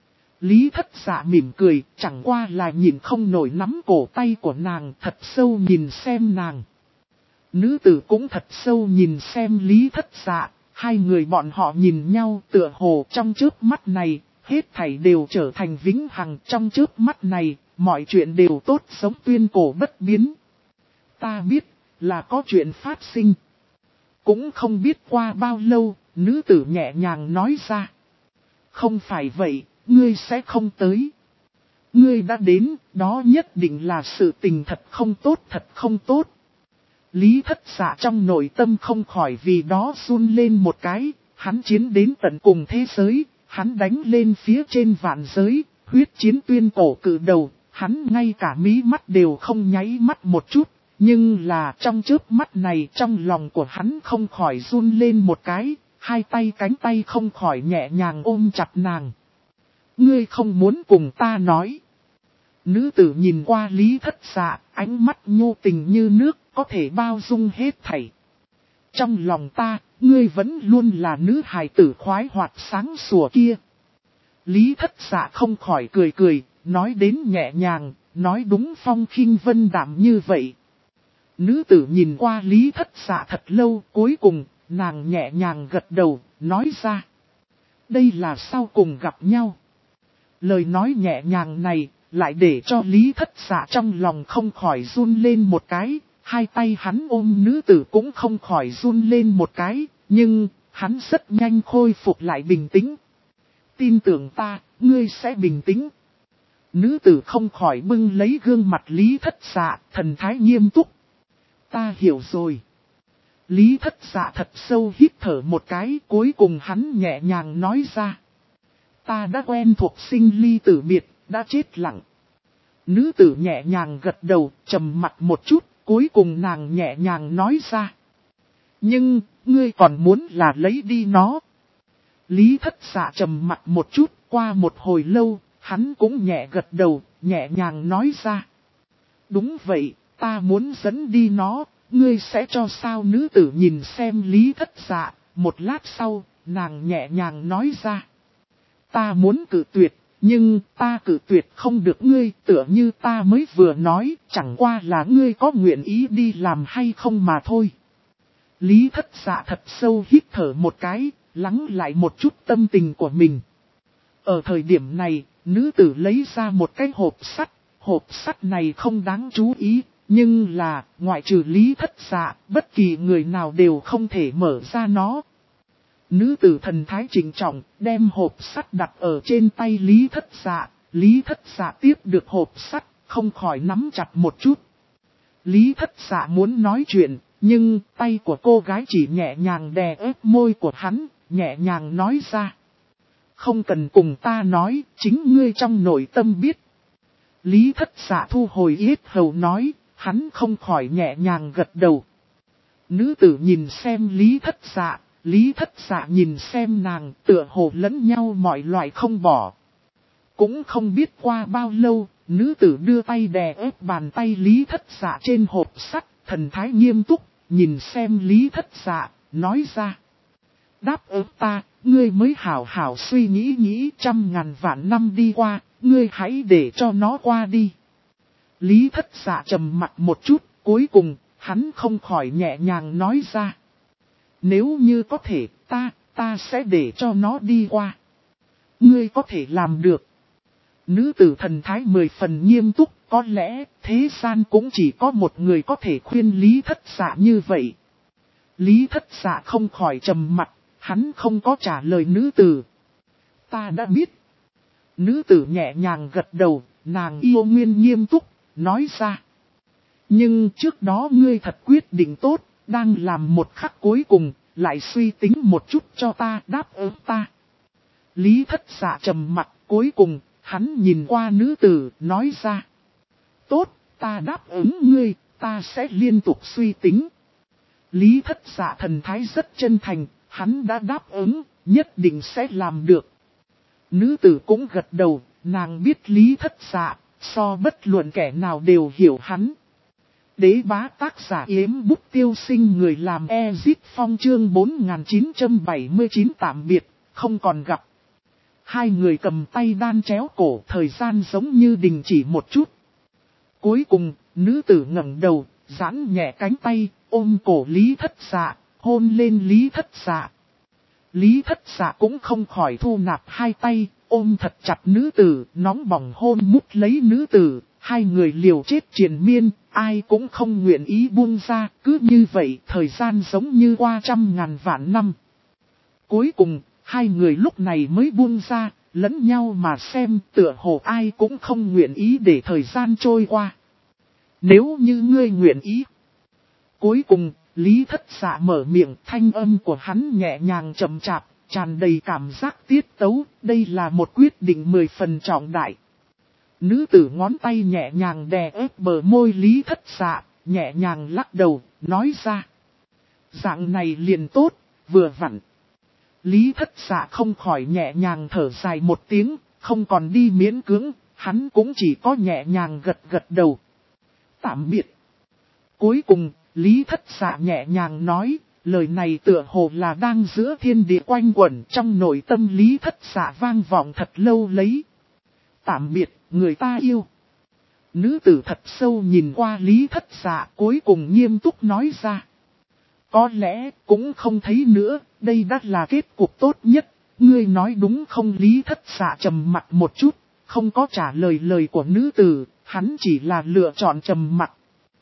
A: Lý Thất Dạ mỉm cười, chẳng qua là nhìn không nổi nắm cổ tay của nàng, thật sâu nhìn xem nàng. Nữ tử cũng thật sâu nhìn xem Lý Thất Dạ, hai người bọn họ nhìn nhau tựa hồ trong chớp mắt này, hết thảy đều trở thành vĩnh hằng. Trong chớp mắt này, mọi chuyện đều tốt sống tuyên cổ bất biến. Ta biết, là có chuyện phát sinh. Cũng không biết qua bao lâu, nữ tử nhẹ nhàng nói ra. Không phải vậy, ngươi sẽ không tới. Ngươi đã đến, đó nhất định là sự tình thật không tốt, thật không tốt. Lý Thất Dạ trong nội tâm không khỏi vì đó run lên một cái, hắn chiến đến tận cùng thế giới, hắn đánh lên phía trên vạn giới, huyết chiến tuyên cổ cự đầu, hắn ngay cả mí mắt đều không nháy mắt một chút, nhưng là trong chớp mắt này trong lòng của hắn không khỏi run lên một cái, hai tay cánh tay không khỏi nhẹ nhàng ôm chặt nàng. Ngươi không muốn cùng ta nói. Nữ tử nhìn qua Lý Thất Dạ, ánh mắt nhu tình như nước, có thể bao dung hết thảy. Trong lòng ta, ngươi vẫn luôn là nữ hài tử khoái hoạt sáng sủa kia. Lý Thất Dạ không khỏi cười cười, nói đến nhẹ nhàng, nói đúng phong khinh vân đạm như vậy. Nữ tử nhìn qua Lý Thất Dạ thật lâu, cuối cùng, nàng nhẹ nhàng gật đầu, nói ra. Đây là sau cùng gặp nhau. Lời nói nhẹ nhàng này, lại để cho Lý Thất Dạ trong lòng không khỏi run lên một cái, hai tay hắn ôm nữ tử cũng không khỏi run lên một cái, nhưng, hắn rất nhanh khôi phục lại bình tĩnh. Tin tưởng ta, ngươi sẽ bình tĩnh. Nữ tử không khỏi bưng lấy gương mặt Lý Thất Dạ, thần thái nghiêm túc. Ta hiểu rồi. Lý Thất Dạ thật sâu hít thở một cái, cuối cùng hắn nhẹ nhàng nói ra. Ta đã quen thuộc sinh ly tử biệt, đã chết lặng. Nữ tử nhẹ nhàng gật đầu, trầm mặt một chút, cuối cùng nàng nhẹ nhàng nói ra. Nhưng, ngươi còn muốn là lấy đi nó. Lý Thất Dạ trầm mặt một chút, qua một hồi lâu, hắn cũng nhẹ gật đầu, nhẹ nhàng nói ra. Đúng vậy, ta muốn dẫn đi nó, ngươi sẽ cho sao? Nữ tử nhìn xem Lý Thất Dạ, một lát sau, nàng nhẹ nhàng nói ra. Ta muốn cự tuyệt, nhưng ta cự tuyệt không được ngươi, tựa như ta mới vừa nói, chẳng qua là ngươi có nguyện ý đi làm hay không mà thôi. Lý Thất Dạ thật sâu hít thở một cái, lắng lại một chút tâm tình của mình. Ở thời điểm này, nữ tử lấy ra một cái hộp sắt này không đáng chú ý, nhưng là, ngoại trừ Lý Thất Dạ, bất kỳ người nào đều không thể mở ra nó. Nữ tử thần thái trịnh trọng, đem hộp sắt đặt ở trên tay Lý Thất Dạ. Lý Thất Dạ tiếp được hộp sắt, không khỏi nắm chặt một chút. Lý Thất Dạ muốn nói chuyện, nhưng tay của cô gái chỉ nhẹ nhàng đè ép môi của hắn, nhẹ nhàng nói ra. Không cần cùng ta nói, chính ngươi trong nội tâm biết. Lý Thất Dạ thu hồi yết hầu nói, hắn không khỏi nhẹ nhàng gật đầu. Nữ tử nhìn xem Lý Thất Dạ. Lý Thất Dạ nhìn xem nàng, tựa hồ lẫn nhau mọi loại không bỏ. Cũng không biết qua bao lâu, nữ tử đưa tay đè ép bàn tay Lý Thất Dạ trên hộp sắt, thần thái nghiêm túc, nhìn xem Lý Thất Dạ, nói ra. Đáp ứng ta, ngươi mới hảo hảo suy nghĩ 100.000 vạn năm đi qua, ngươi hãy để cho nó qua đi. Lý Thất Dạ trầm mặt một chút, cuối cùng, hắn không khỏi nhẹ nhàng nói ra. Nếu như có thể, ta sẽ để cho nó đi qua. Ngươi có thể làm được. Nữ tử thần thái 10 phần nghiêm túc, có lẽ thế gian cũng chỉ có một người có thể khuyên Lý Thất Dạ như vậy. Lý Thất Dạ không khỏi trầm mặt, hắn không có trả lời nữ tử. Ta đã biết. Nữ tử nhẹ nhàng gật đầu, nàng yêu Nguyên nghiêm túc, nói ra. Nhưng trước đó ngươi thật quyết định tốt, đang làm một khắc cuối cùng, lại suy tính một chút cho ta, đáp ứng ta. Lý Thất Dạ trầm mặt, cuối cùng, hắn nhìn qua nữ tử, nói ra. Tốt, ta đáp ứng ngươi, ta sẽ liên tục suy tính. Lý Thất Dạ thần thái rất chân thành, hắn đã đáp ứng, nhất định sẽ làm được. Nữ tử cũng gật đầu, nàng biết Lý Thất Dạ, so bất luận kẻ nào đều hiểu hắn. Đế bá tác giả Yếm Bút Tiêu Sinh, người làm Ezit Phong, chương 4979 tạm biệt, không còn gặp. Hai người cầm tay đan chéo cổ, thời gian giống như đình chỉ một chút. Cuối cùng, nữ tử ngẩng đầu, giãn nhẹ cánh tay, ôm cổ Lý Thất Dạ, hôn lên Lý Thất Dạ. Lý Thất Dạ cũng không khỏi thu nạp hai tay, ôm thật chặt nữ tử, nóng bỏng hôn mút lấy nữ tử. Hai người liều chết triền miên, ai cũng không nguyện ý buông ra, cứ như vậy thời gian giống như qua 100.000 vạn năm. Cuối cùng, hai người lúc này mới buông ra, lẫn nhau mà xem, tựa hồ ai cũng không nguyện ý để thời gian trôi qua. Nếu như ngươi nguyện ý. Cuối cùng, Lý Thất Dạ mở miệng, thanh âm của hắn nhẹ nhàng chậm chạp, tràn đầy cảm giác tiết tấu, đây là một quyết định 10 phần trọng đại. Nữ tử ngón tay nhẹ nhàng đè ép bờ môi Lý Thất Dạ, nhẹ nhàng lắc đầu, nói ra. Dạng này liền tốt, vừa vặn. Lý Thất Dạ không khỏi nhẹ nhàng thở dài một tiếng, không còn đi miễn cưỡng, hắn cũng chỉ có nhẹ nhàng gật gật đầu. Tạm biệt. Cuối cùng, Lý Thất Dạ nhẹ nhàng nói, lời này tựa hồ là đang giữa thiên địa quanh quẩn, trong nội tâm Lý Thất Dạ vang vọng thật lâu lấy. Tạm biệt, người ta yêu. Nữ tử thật sâu nhìn qua Lý Thất Dạ, cuối cùng nghiêm túc nói ra. Có lẽ cũng không thấy nữa, đây đã là kết cục tốt nhất. Ngươi nói đúng không? Lý Thất Dạ trầm mặt một chút, không có trả lời lời của nữ tử, hắn chỉ là lựa chọn trầm mặt.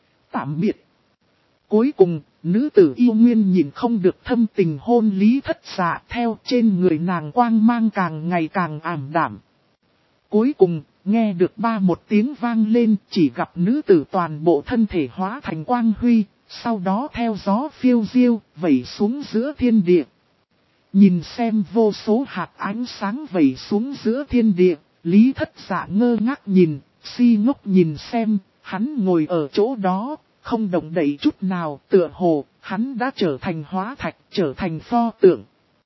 A: Tạm biệt. Cuối cùng, nữ tử yêu Nguyên nhìn không được thâm tình hôn Lý Thất Dạ, theo trên người nàng quang mang càng ngày càng ảm đạm. Cuối cùng, nghe được một tiếng vang lên, chỉ gặp nữ tử toàn bộ thân thể hóa thành quang huy, sau đó theo gió phiêu diêu, vẩy xuống giữa thiên địa. Nhìn xem vô số hạt ánh sáng vẩy xuống giữa thiên địa, Lý Thất Dạ ngơ ngác nhìn, si ngốc nhìn xem, hắn ngồi ở chỗ đó, không động đậy chút nào, tựa hồ, hắn đã trở thành hóa thạch, trở thành pho tượng.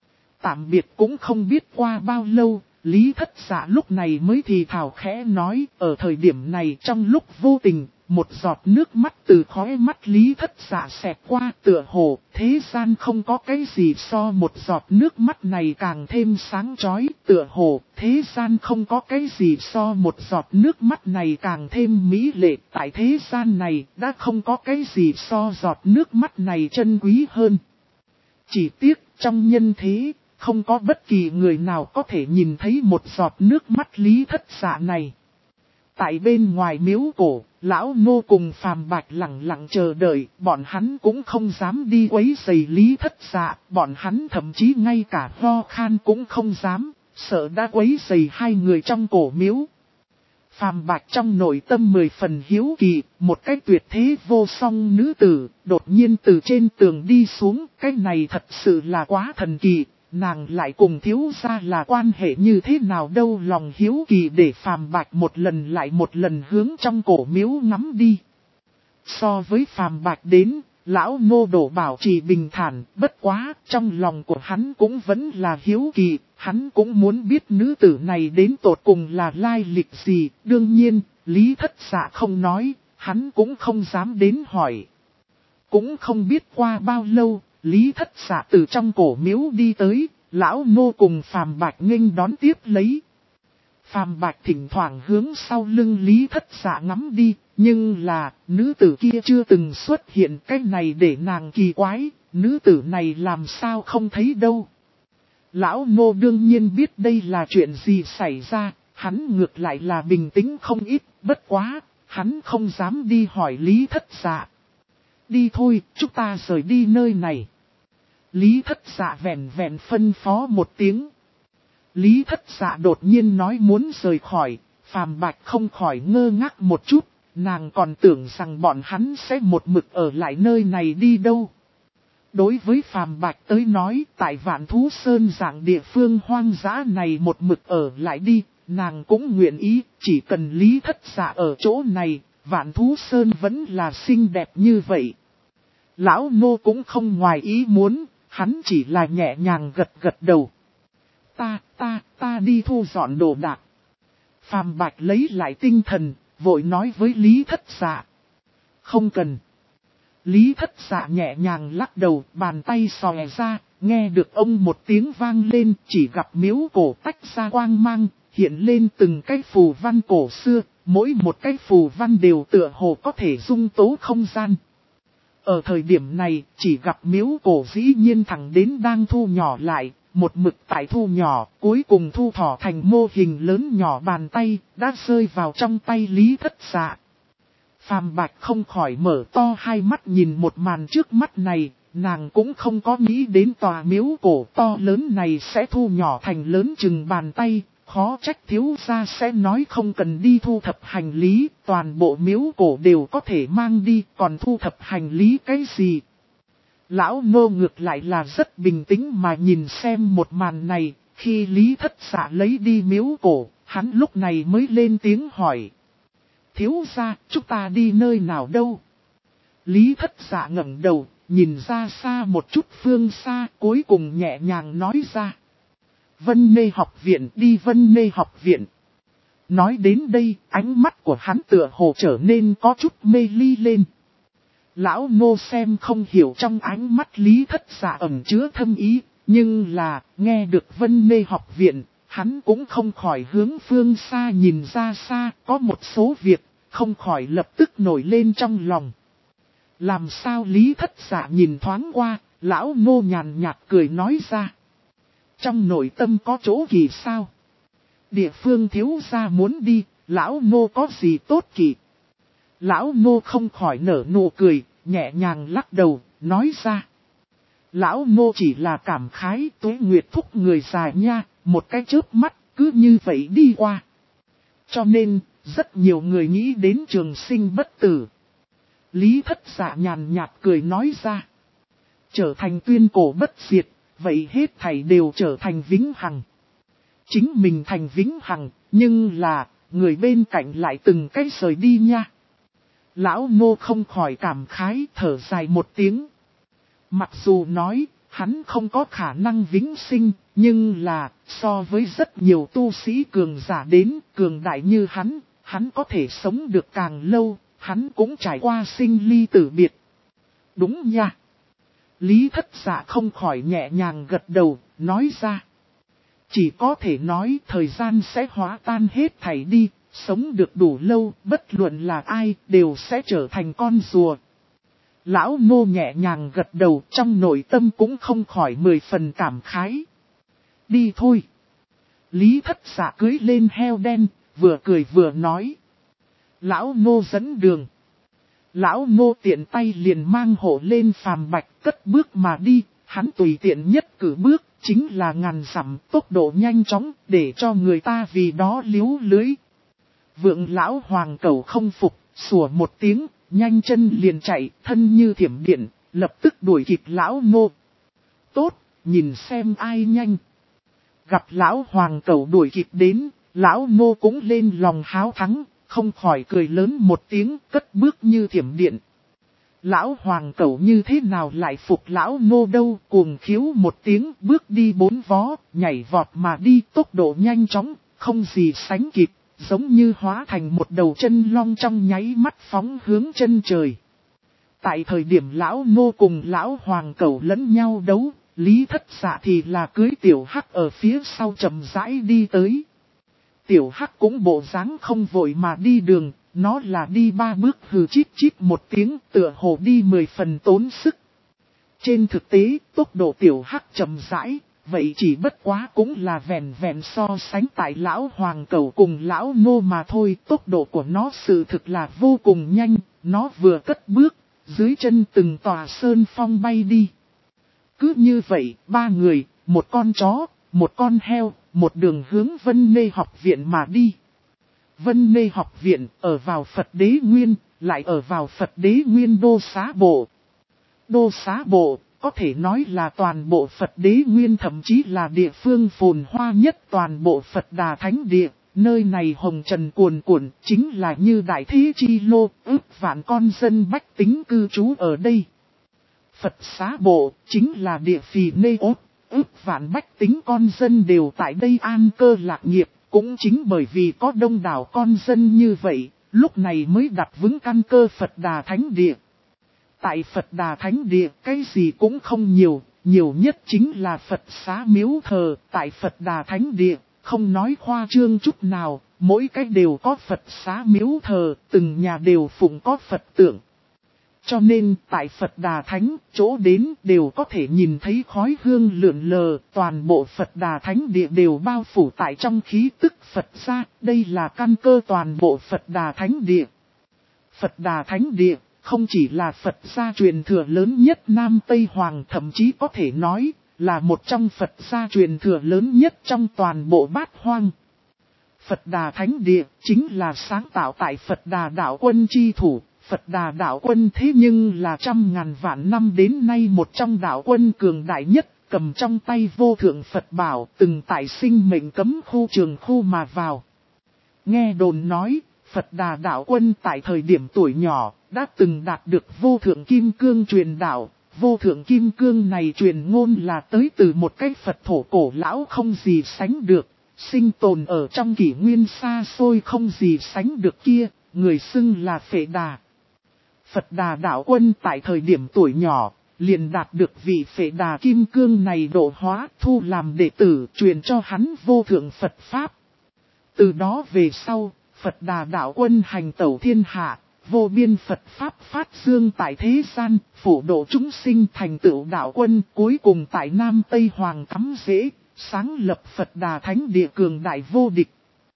A: Tạm biệt cũng không biết qua bao lâu, Lý Thất Dạ lúc này mới thì thào khẽ nói, ở thời điểm này trong lúc vô tình, một giọt nước mắt từ khóe mắt Lý Thất Dạ xẹt qua, tựa hồ, thế gian không có cái gì so một giọt nước mắt này càng thêm sáng chói, tựa hồ, thế gian không có cái gì so một giọt nước mắt này càng thêm mỹ lệ, tại thế gian này đã không có cái gì so giọt nước mắt này chân quý hơn. Chỉ tiếc trong nhân thế, không có bất kỳ người nào có thể nhìn thấy một giọt nước mắt Lý Thất Dạ này. Tại bên ngoài miếu cổ, lão nô cùng Phàm Bạch lặng lặng chờ đợi, bọn hắn cũng không dám đi quấy rầy Lý Thất Dạ, bọn hắn thậm chí ngay cả ho khan cũng không dám, sợ đã quấy rầy hai người trong cổ miếu. Phàm Bạch trong nội tâm 10 phần hiếu kỳ, một cái tuyệt thế vô song nữ tử, đột nhiên từ trên tường đi xuống, cái này thật sự là quá thần kỳ. Nàng lại cùng thiếu gia là quan hệ như thế nào đâu, lòng hiếu kỳ để Phàm Bạch một lần lại một lần hướng trong cổ miếu ngắm đi. So với Phàm Bạch đến, lão nô đổ bảo trì bình thản, bất quá, trong lòng của hắn cũng vẫn là hiếu kỳ, hắn cũng muốn biết nữ tử này đến tột cùng là lai lịch gì, đương nhiên, Lý Thất Dạ không nói, hắn cũng không dám đến hỏi. Cũng không biết qua bao lâu, Lý Thất Dạ từ trong cổ miếu đi tới, lão nô cùng Phàm Bạch nghênh đón tiếp lấy. Phàm Bạch thỉnh thoảng hướng sau lưng Lý Thất Dạ ngắm đi, nhưng là, nữ tử kia chưa từng xuất hiện, cái này để nàng kỳ quái, nữ tử này làm sao không thấy đâu. Lão nô đương nhiên biết đây là chuyện gì xảy ra, hắn ngược lại là bình tĩnh không ít, bất quá, hắn không dám đi hỏi Lý Thất Dạ. Đi thôi, chúng ta rời đi nơi này. Lý Thất Dạ vẹn vẹn phân phó một tiếng. Lý Thất Dạ đột nhiên nói muốn rời khỏi, Phàm Bạch không khỏi ngơ ngác một chút, nàng còn tưởng rằng bọn hắn sẽ một mực ở lại nơi này đi đâu. Đối với Phàm Bạch tới nói, tại Vạn Thú Sơn dạng địa phương hoang dã này một mực ở lại đi, nàng cũng nguyện ý, chỉ cần Lý Thất Dạ ở chỗ này, Vạn Thú Sơn vẫn là xinh đẹp như vậy. Lão nô cũng không ngoài ý muốn, hắn chỉ là nhẹ nhàng gật gật đầu. Ta đi thu dọn đồ đạc. Phàm Bạch lấy lại tinh thần, vội nói với Lý Thất Dạ. Không cần. Lý Thất Dạ nhẹ nhàng lắc đầu, bàn tay xòe ra, nghe được ông một tiếng vang lên, chỉ gặp miếu cổ tách ra quang mang, hiện lên từng cái phù văn cổ xưa, mỗi một cái phù văn đều tựa hồ có thể dung tố không gian. Ở thời điểm này, chỉ gặp miếu cổ dĩ nhiên thẳng đến đang thu nhỏ lại, một mực tại thu nhỏ, cuối cùng thu thỏ thành mô hình lớn nhỏ bàn tay, đã rơi vào trong tay Lý Thất Dạ. Phàm Bạch không khỏi mở to hai mắt nhìn một màn trước mắt này, nàng cũng không có nghĩ đến tòa miếu cổ to lớn này sẽ thu nhỏ thành lớn chừng bàn tay, khó trách thiếu gia sẽ nói không cần đi thu thập hành lý, toàn bộ miếu cổ đều có thể mang đi, còn thu thập hành lý cái gì. Lão nô ngược lại là rất bình tĩnh mà nhìn xem một màn này, khi Lý Thất Dạ lấy đi miếu cổ, hắn lúc này mới lên tiếng hỏi. Thiếu gia, chúng ta đi nơi nào đâu? Lý Thất Dạ ngẩng đầu, nhìn ra xa một chút phương xa, cuối cùng nhẹ nhàng nói ra. Vân Mê học viện, đi Vân Mê học viện. Nói đến đây, ánh mắt của hắn tựa hồ trở nên có chút mê ly lên. Lão nô xem không hiểu trong ánh mắt Lý Thất Dạ ẩn chứa thâm ý, nhưng là, nghe được Vân Mê học viện, hắn cũng không khỏi hướng phương xa nhìn ra xa, có một số việc, không khỏi lập tức nổi lên trong lòng. Làm sao Lý Thất Dạ nhìn thoáng qua, lão nô nhàn nhạt cười nói ra. Trong nội tâm có chỗ gì sao? Địa phương thiếu gia muốn đi, lão nô có gì tốt kỳ? Lão nô không khỏi nở nụ cười, nhẹ nhàng lắc đầu, nói ra. Lão nô chỉ là cảm khái Tuế Nguyệt thúc người già nha, một cái chớp mắt, cứ như vậy đi qua. Cho nên, rất nhiều người nghĩ đến trường sinh bất tử. Lý Thất Dạ nhàn nhạt cười nói ra. Trở thành tuyên cổ bất diệt, vậy hết thảy đều trở thành vĩnh hằng. Chính mình thành vĩnh hằng, nhưng là, người bên cạnh lại từng cái rời đi nha. Lão nô không khỏi cảm khái thở dài một tiếng. Mặc dù nói, hắn không có khả năng vĩnh sinh, nhưng là, so với rất nhiều tu sĩ cường giả đến, cường đại như hắn có thể sống được càng lâu, hắn cũng trải qua sinh ly tử biệt. Đúng nha. Lý Thất Dạ không khỏi nhẹ nhàng gật đầu, nói ra. Chỉ có thể nói thời gian sẽ hóa tan hết thảy đi, sống được đủ lâu, bất luận là ai, đều sẽ trở thành con rùa. Lão nô nhẹ nhàng gật đầu, trong nội tâm cũng không khỏi 10 phần cảm khái. Đi thôi. Lý Thất Dạ cưới lên heo đen, vừa cười vừa nói. Lão nô dẫn đường. Lão nô tiện tay liền mang hộ lên Phàm Bạch cất bước mà đi, hắn tùy tiện nhất cử bước, chính là ngàn dặm tốc độ nhanh chóng, để cho người ta vì đó liếu lưới. Vượng lão hoàng cẩu không phục, sủa một tiếng, nhanh chân liền chạy, thân như thiểm điện, lập tức đuổi kịp lão nô. Tốt, nhìn xem ai nhanh. Gặp lão hoàng cẩu đuổi kịp đến, lão nô cũng lên lòng háo thắng, không khỏi cười lớn một tiếng, cất bước như thiểm điện. Lão hoàng cẩu như thế nào lại phục lão nô đâu, cuồng khiếu một tiếng, bước đi bốn vó, nhảy vọt mà đi tốc độ nhanh chóng, không gì sánh kịp, giống như hóa thành một đầu chân long trong nháy mắt phóng hướng chân trời. Tại thời điểm lão nô cùng lão hoàng cẩu lẫn nhau đấu, Lý Thất Dạ thì là cưới tiểu hắc ở phía sau chậm rãi đi tới. Tiểu hắc cũng bộ dáng không vội mà đi đường, nó là đi 3 bước hừ chít chít một tiếng, tựa hồ đi 10 phần tốn sức. Trên thực tế, tốc độ tiểu hắc chậm rãi, vậy chỉ bất quá cũng là vẹn so sánh tại lão hoàng cẩu cùng lão nô mà thôi. Tốc độ của nó sự thực là vô cùng nhanh, nó vừa cất bước, dưới chân từng tòa sơn phong bay đi. Cứ như vậy, ba người, một con chó, một con heo, một đường hướng Vân Nê học viện mà đi. Vân Nê học viện ở vào Phật Đế Nguyên, lại ở vào Phật Đế Nguyên Đô Xá Bộ. Đô Xá Bộ, có thể nói là toàn bộ Phật Đế Nguyên, thậm chí là địa phương phồn hoa nhất toàn bộ Phật Đà Thánh Địa. Nơi này hồng trần cuồn cuộn, chính là như đại thế chi lô, ước vạn con dân bách tính cư trú ở đây. Phật Xá Bộ, chính là địa phì nê ốt, ước vạn bách tính con dân đều tại đây an cơ lạc nghiệp. Cũng chính bởi vì có đông đảo con dân như vậy, lúc này mới đặt vững căn cơ Phật Đà Thánh Địa. Tại Phật Đà Thánh Địa, cái gì cũng không nhiều, nhiều nhất chính là Phật xá miếu thờ. Tại Phật Đà Thánh Địa, không nói khoa trương chút nào, mỗi cái đều có Phật xá miếu thờ, từng nhà đều phụng có Phật tượng. Cho nên, tại Phật Đà Thánh, chỗ đến đều có thể nhìn thấy khói hương lượn lờ, toàn bộ Phật Đà Thánh Địa đều bao phủ tại trong khí tức Phật gia, đây là căn cơ toàn bộ Phật Đà Thánh Địa. Phật Đà Thánh Địa, không chỉ là Phật gia truyền thừa lớn nhất Nam Tây Hoàng, thậm chí có thể nói là một trong Phật gia truyền thừa lớn nhất trong toàn bộ Bát Hoang. Phật Đà Thánh Địa chính là sáng tạo tại Phật Đà Đạo Quân chi thủ. Phật Đà Đạo Quân thế nhưng là trăm ngàn vạn năm đến nay một trong đạo quân cường đại nhất, cầm trong tay vô thượng Phật bảo, từng tại sinh mệnh cấm khu trường khu mà vào. Nghe đồn nói, Phật Đà Đạo Quân tại thời điểm tuổi nhỏ, đã từng đạt được vô thượng kim cương truyền đạo. Vô thượng kim cương này truyền ngôn là tới từ một cái Phật thổ cổ lão không gì sánh được, sinh tồn ở trong kỷ nguyên xa xôi không gì sánh được kia, người xưng là Phệ Đà. Phật Đà Đạo Quân tại thời điểm tuổi nhỏ, liền đạt được vị Phệ Đà kim cương này độ hóa, thu làm đệ tử, truyền cho hắn vô thượng Phật Pháp. Từ đó về sau, Phật Đà Đạo Quân hành tẩu thiên hạ, vô biên Phật Pháp phát dương tại thế gian, phổ độ chúng sinh thành tựu đạo quân, cuối cùng tại Nam Tây Hoàng cắm rễ, sáng lập Phật Đà Thánh Địa cường đại vô địch.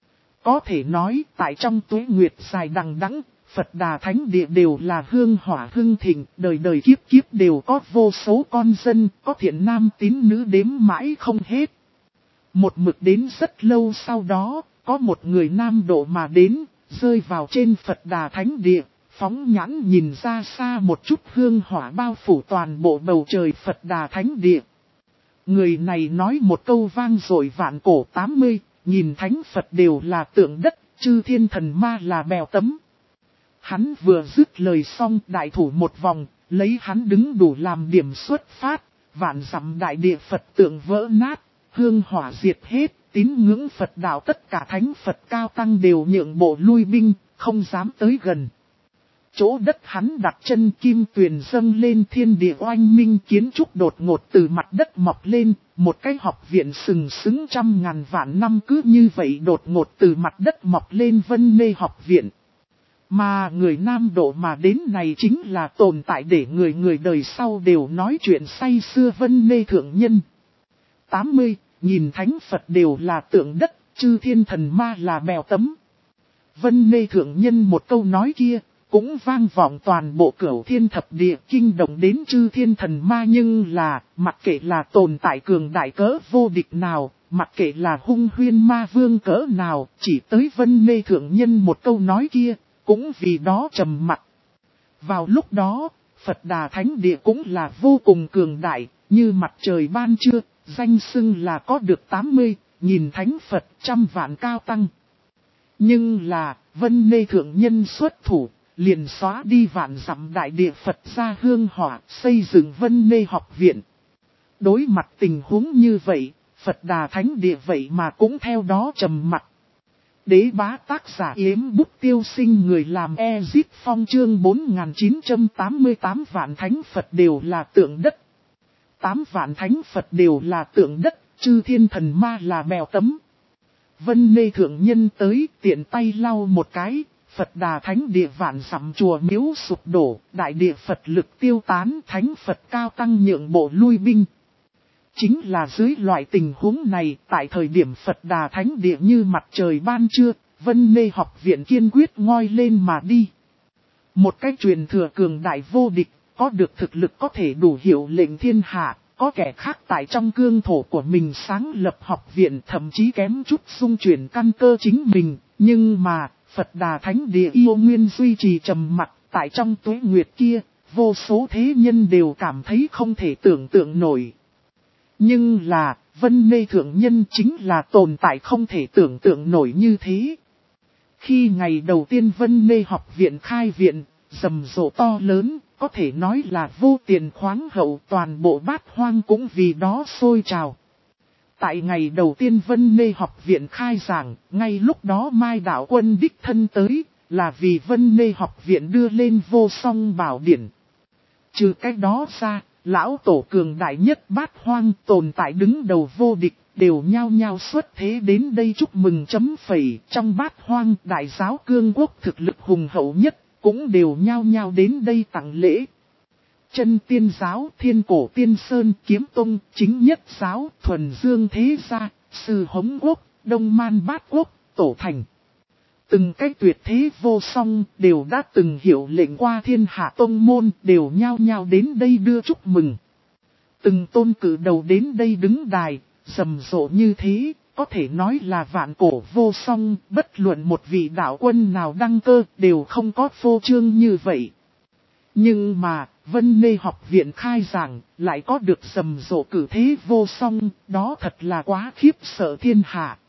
A: Có thể nói, tại trong tuế nguyệt dài đằng đẵng, Phật Đà Thánh Địa đều là hương hỏa hưng thịnh, đời đời kiếp kiếp đều có vô số con dân, có thiện nam tín nữ đếm mãi không hết. Một mực đến rất lâu sau đó, có một người nam độ mà đến, rơi vào trên Phật Đà Thánh Địa, phóng nhãn nhìn ra xa một chút hương hỏa bao phủ toàn bộ bầu trời Phật Đà Thánh Địa. Người này nói một câu vang dội vạn cổ 80, nhìn thánh Phật đều là tượng đất, chư thiên thần ma là bèo tấm. Hắn vừa dứt lời xong, đại thủ một vòng, lấy hắn đứng đủ làm điểm xuất phát, vạn dặm đại địa Phật tượng vỡ nát, hương hỏa diệt hết, tín ngưỡng Phật đạo tất cả thánh Phật cao tăng đều nhượng bộ lui binh, không dám tới gần. Chỗ đất hắn đặt chân kim tuyền dâng lên thiên địa oanh minh kiến trúc đột ngột từ mặt đất mọc lên, một cái học viện sừng sững trăm ngàn vạn năm cứ như vậy đột ngột từ mặt đất mọc lên Vân Nê học viện. Mà người nam độ mà đến này chính là tồn tại để người người đời sau đều nói chuyện say xưa Vân Nê thượng nhân. 80. Nhìn thánh Phật đều là tượng đất, chư thiên thần ma là bèo tấm. Vân Nê thượng nhân một câu nói kia, cũng vang vọng toàn bộ cửu thiên thập địa kinh động đến chư thiên thần ma, nhưng là, mặc kệ là tồn tại cường đại cỡ vô địch nào, mặc kệ là hung huyên ma vương cỡ nào, chỉ tới Vân Nê thượng nhân một câu nói kia, cũng vì đó trầm mặc. Vào lúc đó, Phật Đà Thánh Địa cũng là vô cùng cường đại, như mặt trời ban trưa, danh xưng là có được 80, nhìn thánh Phật trăm vạn cao tăng. Nhưng là, Vân Nê thượng nhân xuất thủ, liền xóa đi vạn dặm đại địa Phật gia hương hỏa, xây dựng Vân Nê học viện. Đối mặt tình huống như vậy, Phật Đà Thánh Địa vậy mà cũng theo đó trầm mặc. Đế bá tác giả Yếm Bút Tiêu Sinh, người làm Ezit Phong, chương 4988 vạn thánh Phật đều là tượng đất. 8 vạn thánh Phật đều là tượng đất, chư thiên thần ma là bèo tấm. Vân Nê thượng nhân tới, tiện tay lau một cái, Phật Đà Thánh Địa vạn dặm chùa miếu sụp đổ, đại địa Phật lực tiêu tán, thánh Phật cao tăng nhượng bộ lui binh. Chính là dưới loại tình huống này, tại thời điểm Phật Đà Thánh Địa như mặt trời ban trưa, Vân Nê học viện kiên quyết ngoi lên mà đi. Một cách truyền thừa cường đại vô địch, có được thực lực có thể đủ hiệu lệnh thiên hạ, có kẻ khác tại trong cương thổ của mình sáng lập học viện, thậm chí kém chút xung chuyển căn cơ chính mình, nhưng mà Phật Đà Thánh Địa yêu nguyên duy trì trầm mặc. Tại trong tuế nguyệt kia, vô số thế nhân đều cảm thấy không thể tưởng tượng nổi. Nhưng là, Vân Mê Thượng Nhân chính là tồn tại không thể tưởng tượng nổi như thế. Khi ngày đầu tiên Vân Mê học viện khai viện, rầm rộ to lớn, có thể nói là vô tiền khoáng hậu, toàn bộ Bát Hoang cũng vì đó sôi trào. Tại ngày đầu tiên Vân Mê học viện khai giảng, ngay lúc đó Mai Đạo Quân đích thân tới, là vì Vân Mê học viện đưa lên Vô Song Bảo Điển. Trừ cách đó ra, lão tổ cường đại nhất Bát Hoang tồn tại đứng đầu vô địch, đều nhao nhao xuất thế đến đây chúc mừng chấm phẩy. Trong Bát Hoang, đại giáo cương quốc thực lực hùng hậu nhất, cũng đều nhao nhao đến đây tặng lễ. Chân Tiên giáo, Thiên Cổ Tiên Sơn, Kiếm Tông, Chính Nhất giáo, Thuần Dương Thế Gia, Sư Hống Quốc, Đông Man Bát Quốc, Tổ Thành. Từng cái tuyệt thế vô song đều đã từng hiệu lệnh qua thiên hạ tông môn, đều nhao nhao đến đây đưa chúc mừng. Từng tôn cử đầu đến đây đứng đài, rầm rộ như thế, có thể nói là vạn cổ vô song, bất luận một vị đạo quân nào đăng cơ đều không có phô trương như vậy. Nhưng mà, Vân Mê học viện khai giảng, lại có được rầm rộ cử thế vô song, đó thật là quá khiếp sợ thiên hạ.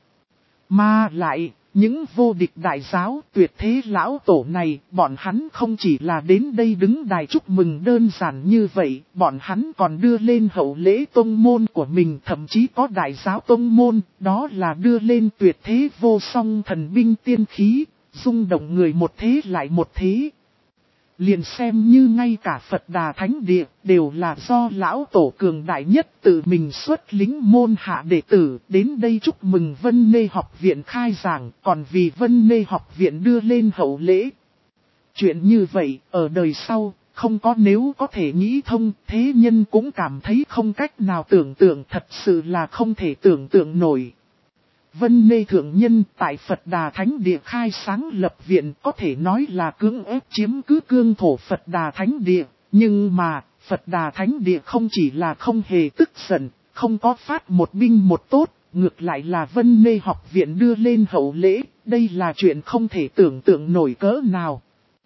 A: Mà lại, những vô địch đại giáo tuyệt thế lão tổ này, bọn hắn không chỉ là đến đây đứng đài chúc mừng đơn giản như vậy, bọn hắn còn đưa lên hậu lễ tông môn của mình, thậm chí có đại giáo tông môn, đó là đưa lên tuyệt thế vô song thần binh tiên khí, rung động người một thế lại một thế. Liền xem như ngay cả Phật Đà Thánh Địa đều là do lão tổ cường đại nhất tự mình xuất lính môn hạ đệ tử đến đây chúc mừng Vân Mê học viện khai giảng, còn vì Vân Mê học viện đưa lên hậu lễ. Chuyện như vậy, ở đời sau, không có nếu có thể nghĩ thông, thế nhân cũng cảm thấy không cách nào tưởng tượng, thật sự là không thể tưởng tượng nổi. Vân Mê Thượng Nhân tại Phật Đà Thánh Địa khai sáng lập viện có thể nói là cưỡng ép chiếm cứ cương thổ Phật Đà Thánh Địa, nhưng mà Phật Đà Thánh Địa không chỉ là không hề tức giận, không có phát một binh một tốt, ngược lại là Vân Mê học viện đưa lên hậu lễ, đây là chuyện không thể tưởng tượng nổi cỡ nào.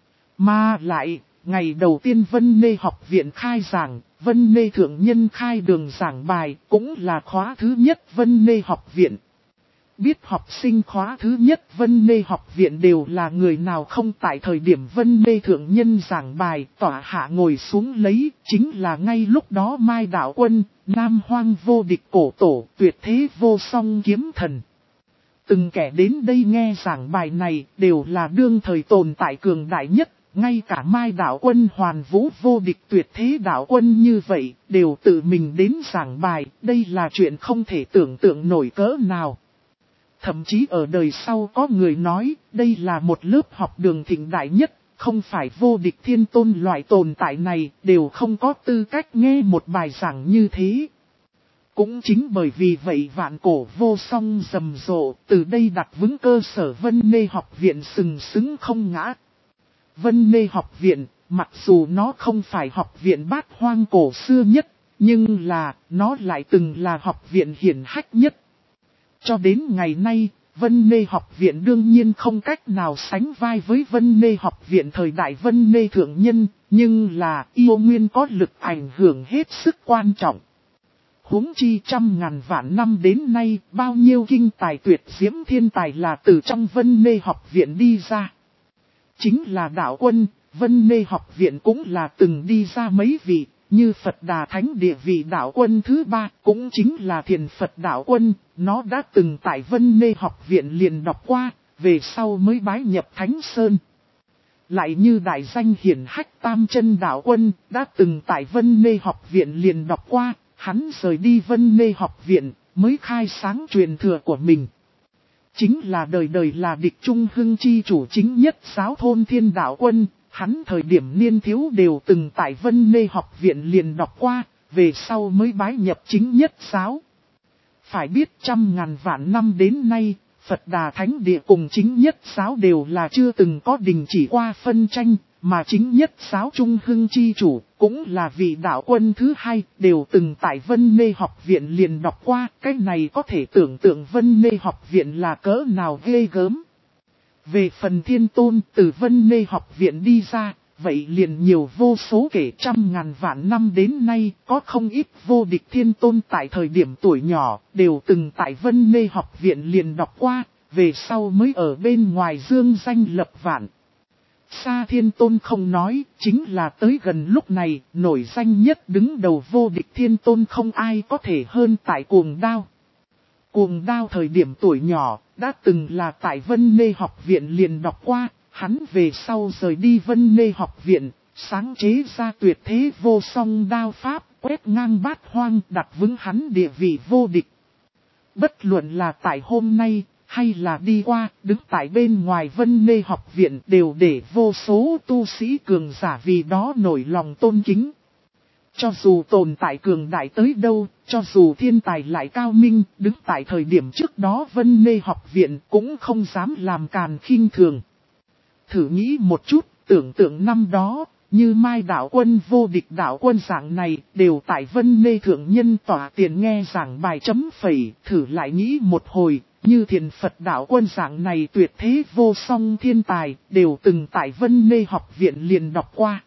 A: Mà lại, ngày đầu tiên Vân Mê học viện khai giảng, Vân Mê Thượng Nhân khai đường giảng bài cũng là khóa thứ nhất Vân Mê học viện. Biết học sinh khóa thứ nhất Vân Mê học viện đều là người nào không tại thời điểm Vân Mê Thượng Nhân giảng bài tỏa hạ ngồi xuống lấy, chính là ngay lúc đó Mai Đạo Quân, Nam Hoang vô địch cổ tổ, tuyệt thế vô song kiếm thần. Từng kẻ đến đây nghe giảng bài này đều là đương thời tồn tại cường đại nhất, ngay cả Mai Đạo Quân Hoàn Vũ vô địch tuyệt thế đạo quân như vậy, đều tự mình đến giảng bài, đây là chuyện không thể tưởng tượng nổi cỡ nào. Thậm chí ở đời sau có người nói, đây là một lớp học đường thịnh đại nhất, không phải vô địch thiên tôn loại tồn tại này, đều không có tư cách nghe một bài giảng như thế. Cũng chính bởi vì vậy vạn cổ vô song rầm rộ, từ đây đặt vững cơ sở Vân Mê học viện sừng sững không ngã. Vân Mê học viện, mặc dù nó không phải học viện Bát Hoang cổ xưa nhất, nhưng là, nó lại từng là học viện hiển hách nhất. Cho đến ngày nay, Vân Mê học viện đương nhiên không cách nào sánh vai với Vân Mê học viện thời đại Vân Mê Thượng Nhân, nhưng là yêu nguyên có lực ảnh hưởng hết sức quan trọng. Huống chi trăm ngàn vạn năm đến nay, bao nhiêu kinh tài tuyệt diễm thiên tài là từ trong Vân Mê học viện đi ra. Chính là đạo quân, Vân Mê học viện cũng là từng đi ra mấy vị. Như Phật Đà Thánh Địa vị đạo quân thứ ba cũng chính là Thiền Phật đạo quân, nó đã từng tại Vân Mê học viện liền đọc qua, về sau mới bái nhập Thánh Sơn. Lại như đại danh hiển hách Tam Chân đạo quân, đã từng tại Vân Mê học viện liền đọc qua, hắn rời đi Vân Mê học viện, mới khai sáng truyền thừa của mình. Chính là đời đời là địch trung hưng chi chủ chính nhất giáo Thôn Thiên đạo quân. Hắn thời điểm niên thiếu đều từng tại Vân Mê học viện liền đọc qua, về sau mới bái nhập chính nhất giáo. Phải biết trăm ngàn vạn năm đến nay, Phật Đà Thánh Địa cùng chính nhất giáo đều là chưa từng có đình chỉ qua phân tranh, mà chính nhất giáo trung hưng chi chủ cũng là vị đạo quân thứ hai, đều từng tại Vân Nê học viện liền đọc qua, cái này có thể tưởng tượng Vân Nê học viện là cỡ nào ghê gớm. Về phần Thiên Tôn từ Vân Nê học viện đi ra, vậy liền nhiều vô số kể trăm ngàn vạn năm đến nay, có không ít vô địch Thiên Tôn tại thời điểm tuổi nhỏ, đều từng tại Vân Nê học viện liền đọc qua, về sau mới ở bên ngoài dương danh lập vạn. Sa Thiên Tôn không nói, chính là tới gần lúc này, nổi danh nhất đứng đầu vô địch Thiên Tôn không ai có thể hơn tại Cuồng Đao. Cuồng Đao thời điểm tuổi nhỏ, đã từng là tại Vân Nê học viện liền đọc qua, hắn về sau rời đi Vân Nê học viện, sáng chế ra tuyệt thế vô song đao pháp, quét ngang bát hoang đặt vững hắn địa vị vô địch. Bất luận là tại hôm nay, hay là đi qua, đứng tại bên ngoài Vân Nê học viện đều để vô số tu sĩ cường giả vì đó nổi lòng tôn kính. Cho dù tồn tại cường đại tới đâu, cho dù thiên tài lại cao minh, đứng tại thời điểm trước đó Vân Nê học viện cũng không dám làm càn khinh thường. Thử nghĩ một chút, tưởng tượng năm đó, như Mai đạo quân vô địch đạo quân dạng này, đều tại Vân Nê thượng nhân tỏa tiền nghe giảng bài chấm phẩy, thử lại nghĩ một hồi, như Thiền Phật đạo quân dạng này tuyệt thế vô song thiên tài, đều từng tại Vân Nê học viện liền đọc qua.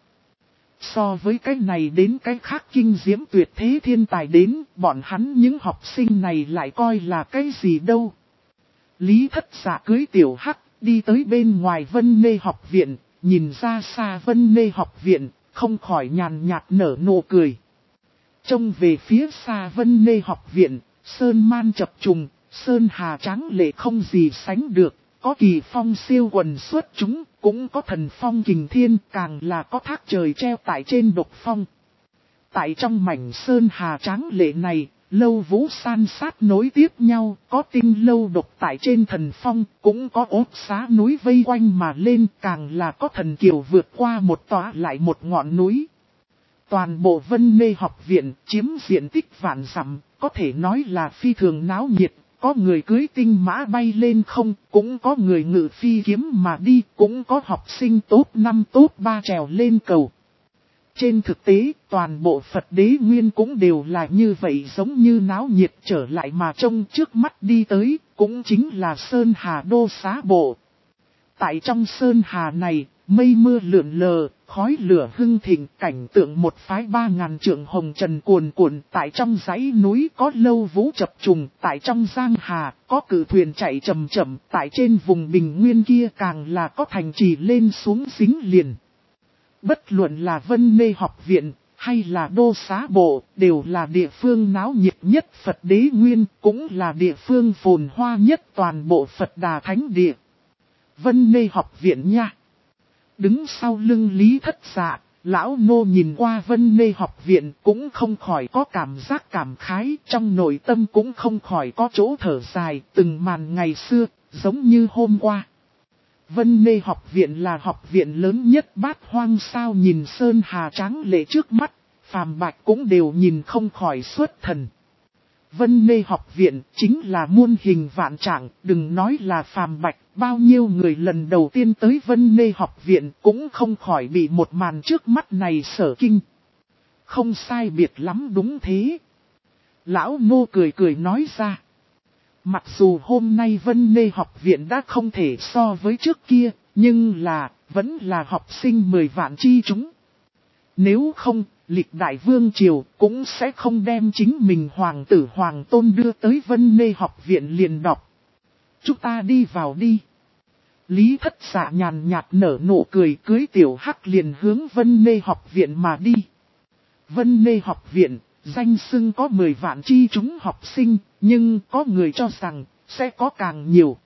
A: So với cái này đến cái khác kinh diễm tuyệt thế thiên tài đến, bọn hắn những học sinh này lại coi là cái gì đâu. Lý Thất Dạ cưới Tiểu Hắc, đi tới bên ngoài Vân Nê học viện, nhìn ra xa Vân Nê học viện, không khỏi nhàn nhạt nở nụ cười. Trông về phía xa Vân Nê học viện, sơn man chập trùng, sơn hà tráng lệ không gì sánh được, có kỳ phong siêu quần xuất chúng, cũng có thần phong kình thiên, càng là có thác trời treo tại trên độc phong. Tại trong mảnh sơn hà tráng lệ này, lâu vũ san sát nối tiếp nhau, có tinh lâu độc tại trên thần phong, cũng có ốt xá núi vây quanh mà lên, càng là có thần kiều vượt qua một tòa lại một ngọn núi. Toàn bộ Vân Nê học viện chiếm diện tích vạn dặm, có thể nói là phi thường náo nhiệt, có người cưới tinh mã bay lên không, cũng có người ngự phi kiếm mà đi, cũng có học sinh top 5 top 3 trèo lên cầu. Trên thực tế, toàn bộ Phật đế nguyên cũng đều là như vậy, giống như náo nhiệt trở lại mà trông trước mắt đi tới, cũng chính là Sơn Hà Đô Xá Bộ. Tại trong Sơn Hà này, mây mưa lượn lờ, khói lửa hưng thịnh, cảnh tượng một phái 3000 trượng hồng trần cuồn cuộn, tại trong dãy núi có lâu vũ chập trùng, tại trong giang hà có cử thuyền chạy chậm chậm, tại trên vùng bình nguyên kia càng là có thành trì lên xuống dính liền. Bất luận là Vân Nê học viện, hay là Đô Xá Bộ, đều là địa phương náo nhiệt nhất Phật đế nguyên, cũng là địa phương phồn hoa nhất toàn bộ Phật Đà Thánh Địa. Vân Nê học viện nha. Đứng sau lưng Lý Thất Dạ, lão nô nhìn qua Vân Nê học viện cũng không khỏi có cảm giác cảm khái, trong nội tâm cũng không khỏi có chỗ thở dài, từng màn ngày xưa, giống như hôm qua. Vân Nê học viện là học viện lớn nhất bát hoang sao, nhìn sơn hà tráng lệ trước mắt, phàm bạch cũng đều nhìn không khỏi xuất thần. Vân Nê học viện chính là muôn hình vạn trạng, đừng nói là phàm bạch, bao nhiêu người lần đầu tiên tới Vân Nê học viện cũng không khỏi bị một màn trước mắt này sở kinh. Không sai biệt lắm, đúng thế. Lão Ngô cười cười nói ra. Mặc dù hôm nay Vân Nê học viện đã không thể so với trước kia, nhưng là, vẫn là học sinh 10 vạn chi chúng. Nếu không, lịch đại vương triều cũng sẽ không đem chính mình hoàng tử hoàng tôn đưa tới Vân Nê học viện liền đọc. Chúng ta đi vào đi. Lý Thất Dạ nhàn nhạt nở nụ cười, cưới Tiểu Hắc liền hướng Vân Nê học viện mà đi. Vân Nê học viện, danh xưng có 10 vạn chi chúng học sinh, nhưng có người cho rằng sẽ có càng nhiều.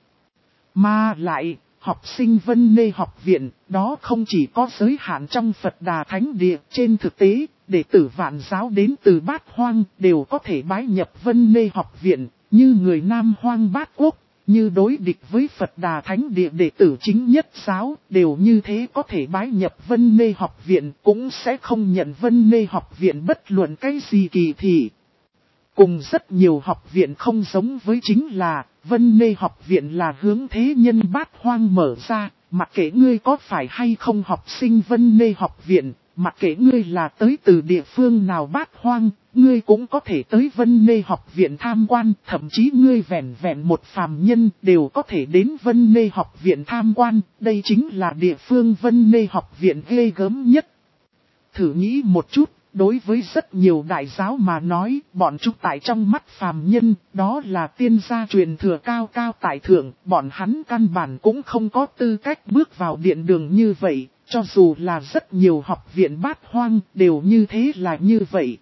A: Mà lại, học sinh Vân Nê học viện, đó không chỉ có giới hạn trong Phật Đà Thánh Địa, trên thực tế, đệ tử vạn giáo đến từ Bát Hoang đều có thể bái nhập Vân Nê học viện, như người Nam Hoang Bát Quốc, như đối địch với Phật Đà Thánh Địa đệ tử chính nhất giáo, đều như thế có thể bái nhập Vân Nê học viện, cũng sẽ không nhận Vân Nê học viện bất luận cái gì kỳ thị. Cùng rất nhiều học viện không giống với chính là, Vân Nê học viện là hướng thế nhân Bát Hoang mở ra, mặc kệ ngươi có phải hay không học sinh Vân Nê học viện, mặc kệ ngươi là tới từ địa phương nào bát hoang, ngươi cũng có thể tới Vân Nê học viện tham quan, thậm chí ngươi vẹn vẹn một phàm nhân đều có thể đến Vân Nê học viện tham quan, đây chính là địa phương Vân Nê học viện ghê gớm nhất. Thử nghĩ một chút, đối với rất nhiều đại giáo mà nói, bọn chúng tại trong mắt phàm nhân, đó là tiên gia truyền thừa cao cao tại thượng, bọn hắn căn bản cũng không có tư cách bước vào điện đường như vậy, cho dù là rất nhiều học viện bát hoang, đều như thế là như vậy.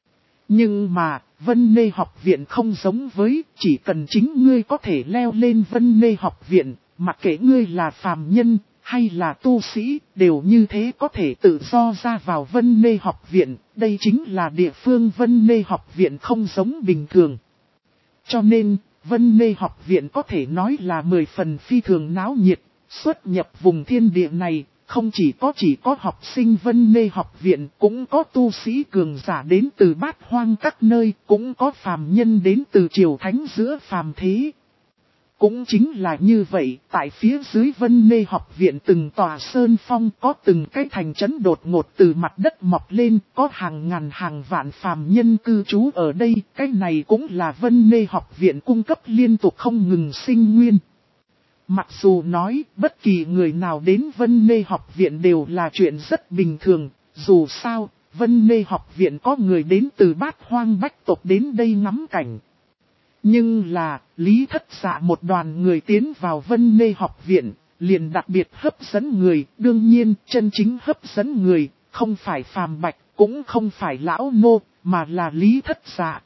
A: Nhưng mà, Vân Nê học viện không giống với, chỉ cần chính ngươi có thể leo lên Vân Nê học viện, mặc kệ ngươi là phàm nhân, hay là tu sĩ, đều như thế có thể tự do ra vào Vân Nê học viện, đây chính là địa phương Vân Nê học viện không giống bình thường. Cho nên, Vân Nê học viện có thể nói là 10 phần phi thường náo nhiệt, xuất nhập vùng thiên địa này, không chỉ có học sinh Vân Nê học viện, cũng có tu sĩ cường giả đến từ bát hoang các nơi, cũng có phàm nhân đến từ triều thánh giữa phàm thế. Cũng chính là như vậy, tại phía dưới Vân Nê học viện từng tòa sơn phong có từng cái thành trấn đột ngột từ mặt đất mọc lên, có hàng ngàn hàng vạn phàm nhân cư trú ở đây, cái này cũng là Vân Nê học viện cung cấp liên tục không ngừng sinh nguyên. Mặc dù nói, bất kỳ người nào đến Vân Nê học viện đều là chuyện rất bình thường, dù sao, Vân Nê học viện có người đến từ bát hoang bách tộc đến đây ngắm cảnh. Nhưng là, Lý Thất Dạ một đoàn người tiến vào Vân Nê học viện, liền đặc biệt hấp dẫn người, đương nhiên, chân chính hấp dẫn người, không phải Phàm Bạch, cũng không phải Lão Nô, mà là Lý Thất Dạ.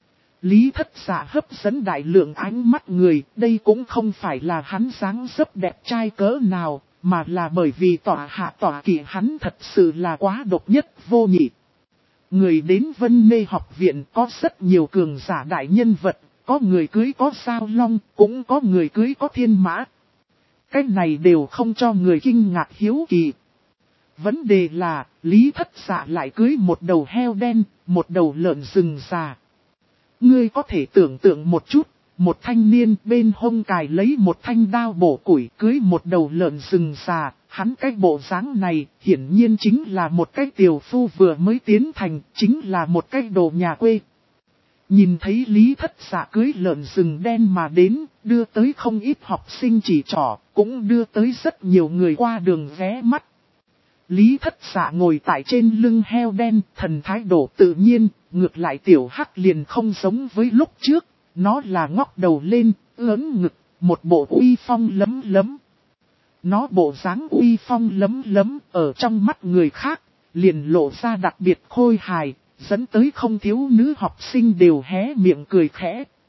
A: Lý Thất Dạ hấp dẫn đại lượng ánh mắt người, đây cũng không phải là hắn dáng dấp đẹp trai cỡ nào, mà là bởi vì tọa hạ tọa kỵ hắn thật sự là quá độc nhất vô nhị. Người đến Vân Nê học viện có rất nhiều cường giả đại nhân vật, có người cưới có sao long, cũng có người cưới có thiên mã. Cái này đều không cho người kinh ngạc hiếu kỳ. Vấn đề là, Lý Thất Dạ lại cưới một đầu heo đen, một đầu lợn rừng già. Ngươi có thể tưởng tượng một chút, một thanh niên bên hông cài lấy một thanh đao bổ củi cưới một đầu lợn rừng già, hắn cái bộ dáng này hiển nhiên chính là một cái tiểu phu vừa mới tiến thành, chính là một cái đồ nhà quê. Nhìn thấy Lý Thất Dạ cưới lợn rừng đen mà đến, đưa tới không ít học sinh chỉ trỏ, cũng đưa tới rất nhiều người qua đường ghé mắt. Lý Thất Dạ ngồi tại trên lưng heo đen, thần thái độ tự nhiên, ngược lại tiểu hắc liền không giống với lúc trước, nó là ngóc đầu lên, ưỡn ngực, một bộ uy phong lấm lấm. Nó bộ dáng uy phong lấm lấm, ở trong mắt người khác, liền lộ ra đặc biệt khôi hài, dẫn tới không thiếu nữ học sinh đều hé miệng cười khẽ,